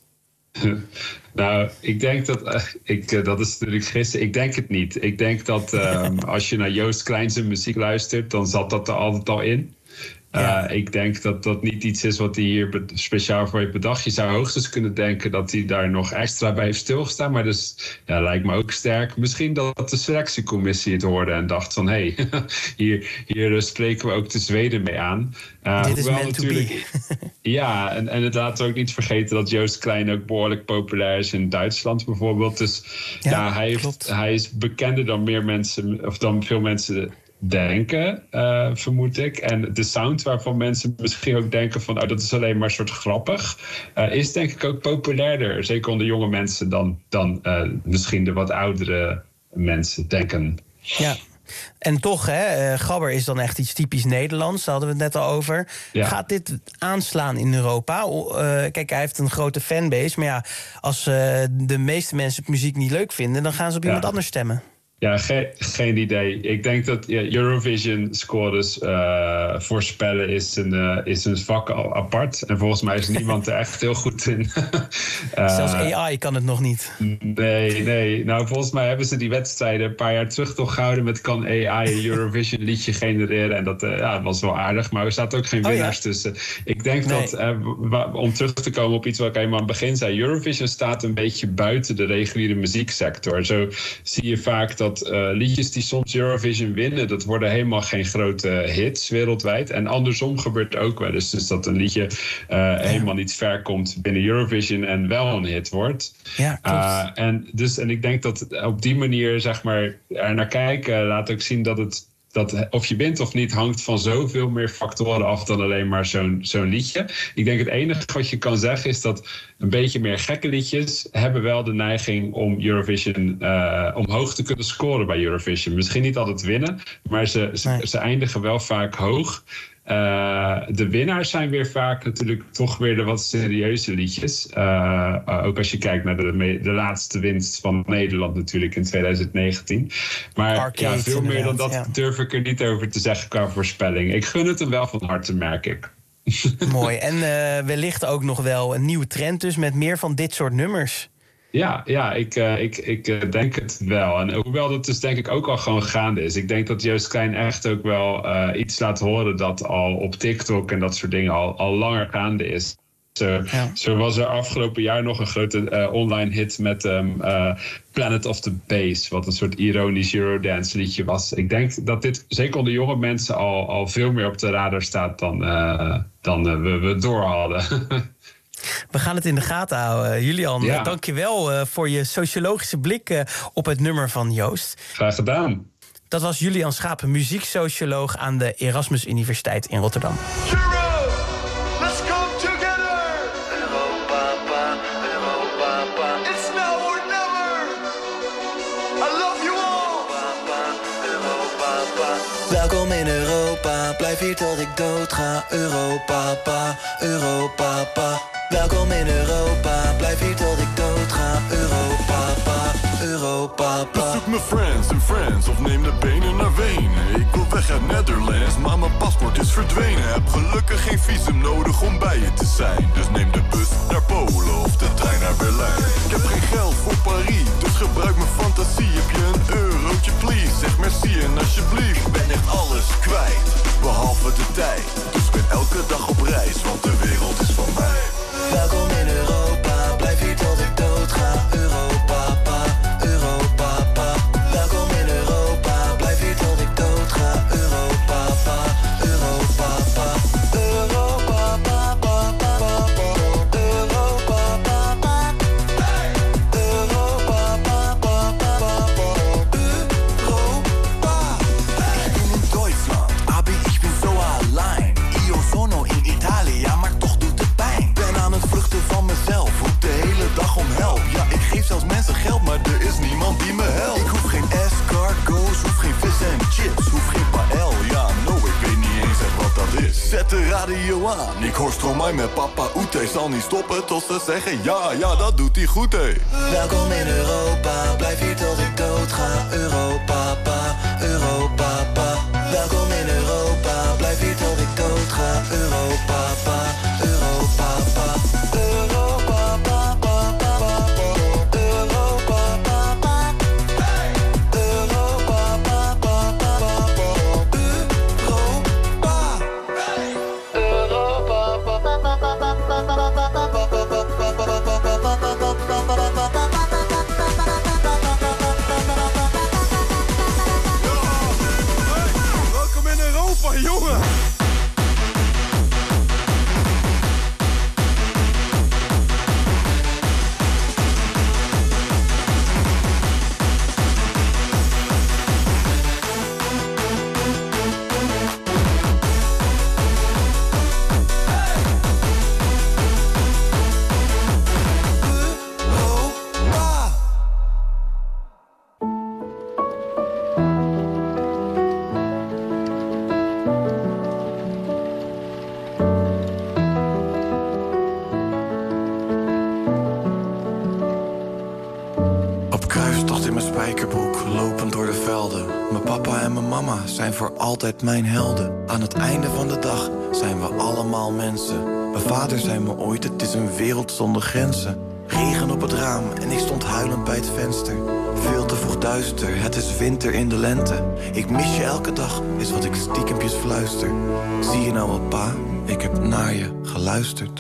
Nou, ik denk dat... Uh, ik, uh, dat is natuurlijk gissen. Ik denk het niet. Ik denk dat um, als je naar Joost Klein zijn muziek luistert, dan zat dat er altijd al in. Ja. Uh, ik denk dat dat niet iets is wat hij hier be- speciaal voor heeft bedacht. Je zou hoogstens kunnen denken dat hij daar nog extra bij heeft stilgestaan. Maar dus, ja, lijkt me ook sterk. Misschien dat de selectiecommissie het hoorde en dacht van... hé, hey, hier, hier spreken we ook de Zweden mee aan. Uh, Dit is meant natuurlijk, to be. Ja, en, en het laten we ook niet vergeten dat Joost Klein ook behoorlijk populair is in Duitsland bijvoorbeeld. Dus ja, ja hij, heeft, hij is bekender dan meer mensen, of dan veel mensen denken, uh, vermoed ik. En de sound waarvan mensen misschien ook denken van, oh, dat is alleen maar soort grappig, uh, is denk ik ook populairder. Zeker onder jonge mensen dan, dan uh, misschien de wat oudere mensen denken. Ja. En toch, hè, uh, Gabber is dan echt iets typisch Nederlands. Daar hadden we het net al over. Ja. Gaat dit aanslaan in Europa? Uh, kijk, hij heeft een grote fanbase. Maar ja, als uh, de meeste mensen het muziek niet leuk vinden, dan gaan ze op ja. iemand anders stemmen. Ja, ge- geen idee. Ik denk dat ja, Eurovision scores uh, voorspellen is een, uh, is een vak al apart. En volgens mij is niemand er echt heel goed in. uh, Zelfs A I kan het nog niet. Nee, nee. Nou, volgens mij hebben ze die wedstrijden een paar jaar terug toch gehouden met kan A I een Eurovision liedje genereren. En dat uh, ja, was wel aardig, maar er staat ook geen winnaars oh, ja. tussen. Ik denk nee. dat, uh, wa- om terug te komen op iets wat ik helemaal aan het begin zei, Eurovision staat een beetje buiten de reguliere muzieksector. Zo zie je vaak dat dat uh, liedjes die soms Eurovision winnen, dat worden helemaal geen grote hits wereldwijd. En andersom gebeurt ook wel eens. Dus dat een liedje uh, ja. helemaal niet ver komt binnen Eurovision en wel een hit wordt. Ja, klopt. Uh, en, dus, en ik denk dat op die manier, zeg maar, er naar kijken laat ook zien dat het dat of je wint of niet hangt van zoveel meer factoren af dan alleen maar zo'n, zo'n liedje. Ik denk het enige wat je kan zeggen is dat een beetje meer gekke liedjes hebben wel de neiging om Eurovision uh, omhoog te kunnen scoren bij Eurovision. Misschien niet altijd winnen, maar ze, ze, nee. ze eindigen wel vaak hoog. Uh, de winnaars zijn weer vaak natuurlijk toch weer de wat serieuze liedjes. Uh, uh, ook als je kijkt naar de, me- de laatste winst van Nederland natuurlijk in twintig negentien. Maar Arcade, ja, veel meer dan dat ja. durf ik er niet over te zeggen qua voorspelling. Ik gun het hem wel van harte, merk ik. Mooi. En uh, wellicht ook nog wel een nieuwe trend dus met meer van dit soort nummers. Ja, ja ik, uh, ik, ik uh, denk het wel. En hoewel dat dus denk ik ook al gewoon gaande is. Ik denk dat Joost Klein echt ook wel uh, iets laat horen dat al op TikTok en dat soort dingen al, al langer gaande is. Zo, ja. zo was er afgelopen jaar nog een grote uh, online hit met um, uh, Planet of the Bass, wat een soort ironisch Eurodance liedje was. Ik denk dat dit zeker onder jonge mensen al, al veel meer op de radar staat dan, uh, dan uh, we, we door hadden. We gaan het in de gaten houden. Julian, ja. dank je wel uh, voor je sociologische blik uh, op het nummer van Joost. Graag gedaan. Dat was Julian Schapen, muzieksocioloog aan de Erasmus Universiteit in Rotterdam. Welkom in Europa, blijf hier tot ik dood ga. Europa, pa, Europa, pa. Welkom in Europa, blijf hier tot ik dood ga. Europa, pa, Europa, pa. Bezoek mijn friends en friends of neem de benen naar Wenen. Ik wil weg uit Netherlands, maar mijn paspoort is verdwenen. Heb gelukkig geen visum nodig om bij je te zijn. Dus neem de bus naar Polen of de trein naar Berlijn. Ik heb geen geld voor Parijs, dus gebruik mijn fantasie. Heb je een eurotje, please? Zeg merci en alsjeblieft. Ik ben echt alles kwijt, behalve de tijd. Dus ik ben elke dag op reis, want de wereld is van mij. Welkom in Europa, blijf hier tot ik dood ga. Europa, pa, Europa, pa. Welkom in Europa, blijf hier tot ik dood ga. Europa, pa, Europa, pa. Europa, pa, pa, pa, pa, pa. Europa, pa, pa. Europa, pa, pa, pa, pa, pa. Europa. Ich bin in Deutschland, aber ich bin so allein. Io sono in Italia, maar toch doet het pijn. Ben aan het vluchten van mezelf, roep de hele dag om help. Ja, ik geef zelfs mensen geld, maar er is niemand die me helpt. Ik hoef geen escargots, hoef geen vis en chips, hoef geen paël. Ja, no, ik weet niet eens echt wat dat is. Zet de radio aan, ik hoor Stromae met Papa Oete. Zal niet stoppen tot ze zeggen ja, ja, dat doet hij goed, hé. Welkom in Europa, blijf hier tot ik dood ga. Europa, pa, Europa, pa. Welkom in Europa, blijf hier tot ik dood ga. Europa, pa, Europa, pa. Europa, pa, pa, pa, pa, pa. Europa, pa, pa. Europa, pa, pa, pa, pa, pa. Europa. spijkerbroek, lopend door de velden. Mijn papa en mijn mama zijn voor altijd mijn helden. Aan het einde van de dag zijn we allemaal mensen. Mijn vader zei me ooit, het is een wereld zonder grenzen. Regen op het raam en ik stond huilend bij het venster. Veel te vroeg duister, het is winter in de lente. Ik mis je elke dag, is wat ik stiekempjes fluister. Zie je nou wel, pa, ik heb naar je geluisterd.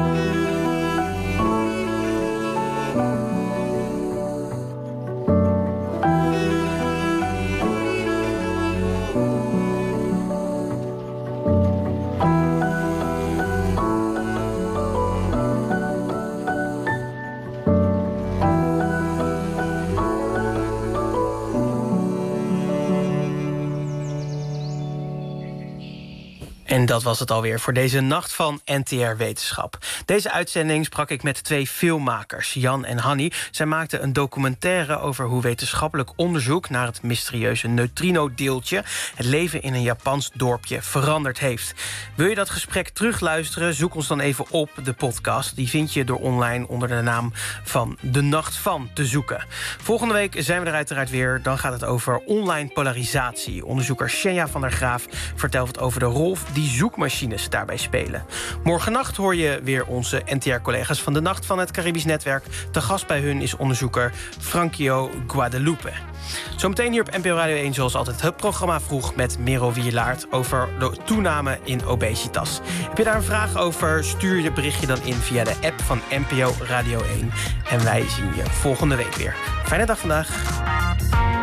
En dat was het alweer voor deze Nacht van N T R Wetenschap. Deze uitzending sprak ik met twee filmmakers, Jan en Hanny. Zij maakten een documentaire over hoe wetenschappelijk onderzoek naar het mysterieuze neutrino-deeltje het leven in een Japans dorpje veranderd heeft. Wil je dat gesprek terugluisteren? Zoek ons dan even op, de podcast. Die vind je door online onder de naam van De Nacht van te zoeken. Volgende week zijn we er uiteraard weer. Dan gaat het over online polarisatie. Onderzoeker Shenja van der Graaf vertelt het over de rol die zoekmachines daarbij spelen. Morgennacht hoor je weer onze N T R-collega's van de Nacht van het Caribisch Netwerk. Te gast bij hun is onderzoeker Franquio Guadalupe. Zometeen hier op N P O Radio één zoals altijd het programma Vroeg met Merel Wielaert over de toename in obesitas. Heb je daar een vraag over? Stuur je berichtje dan in via de app van N P O Radio één. En wij zien je volgende week weer. Fijne dag vandaag.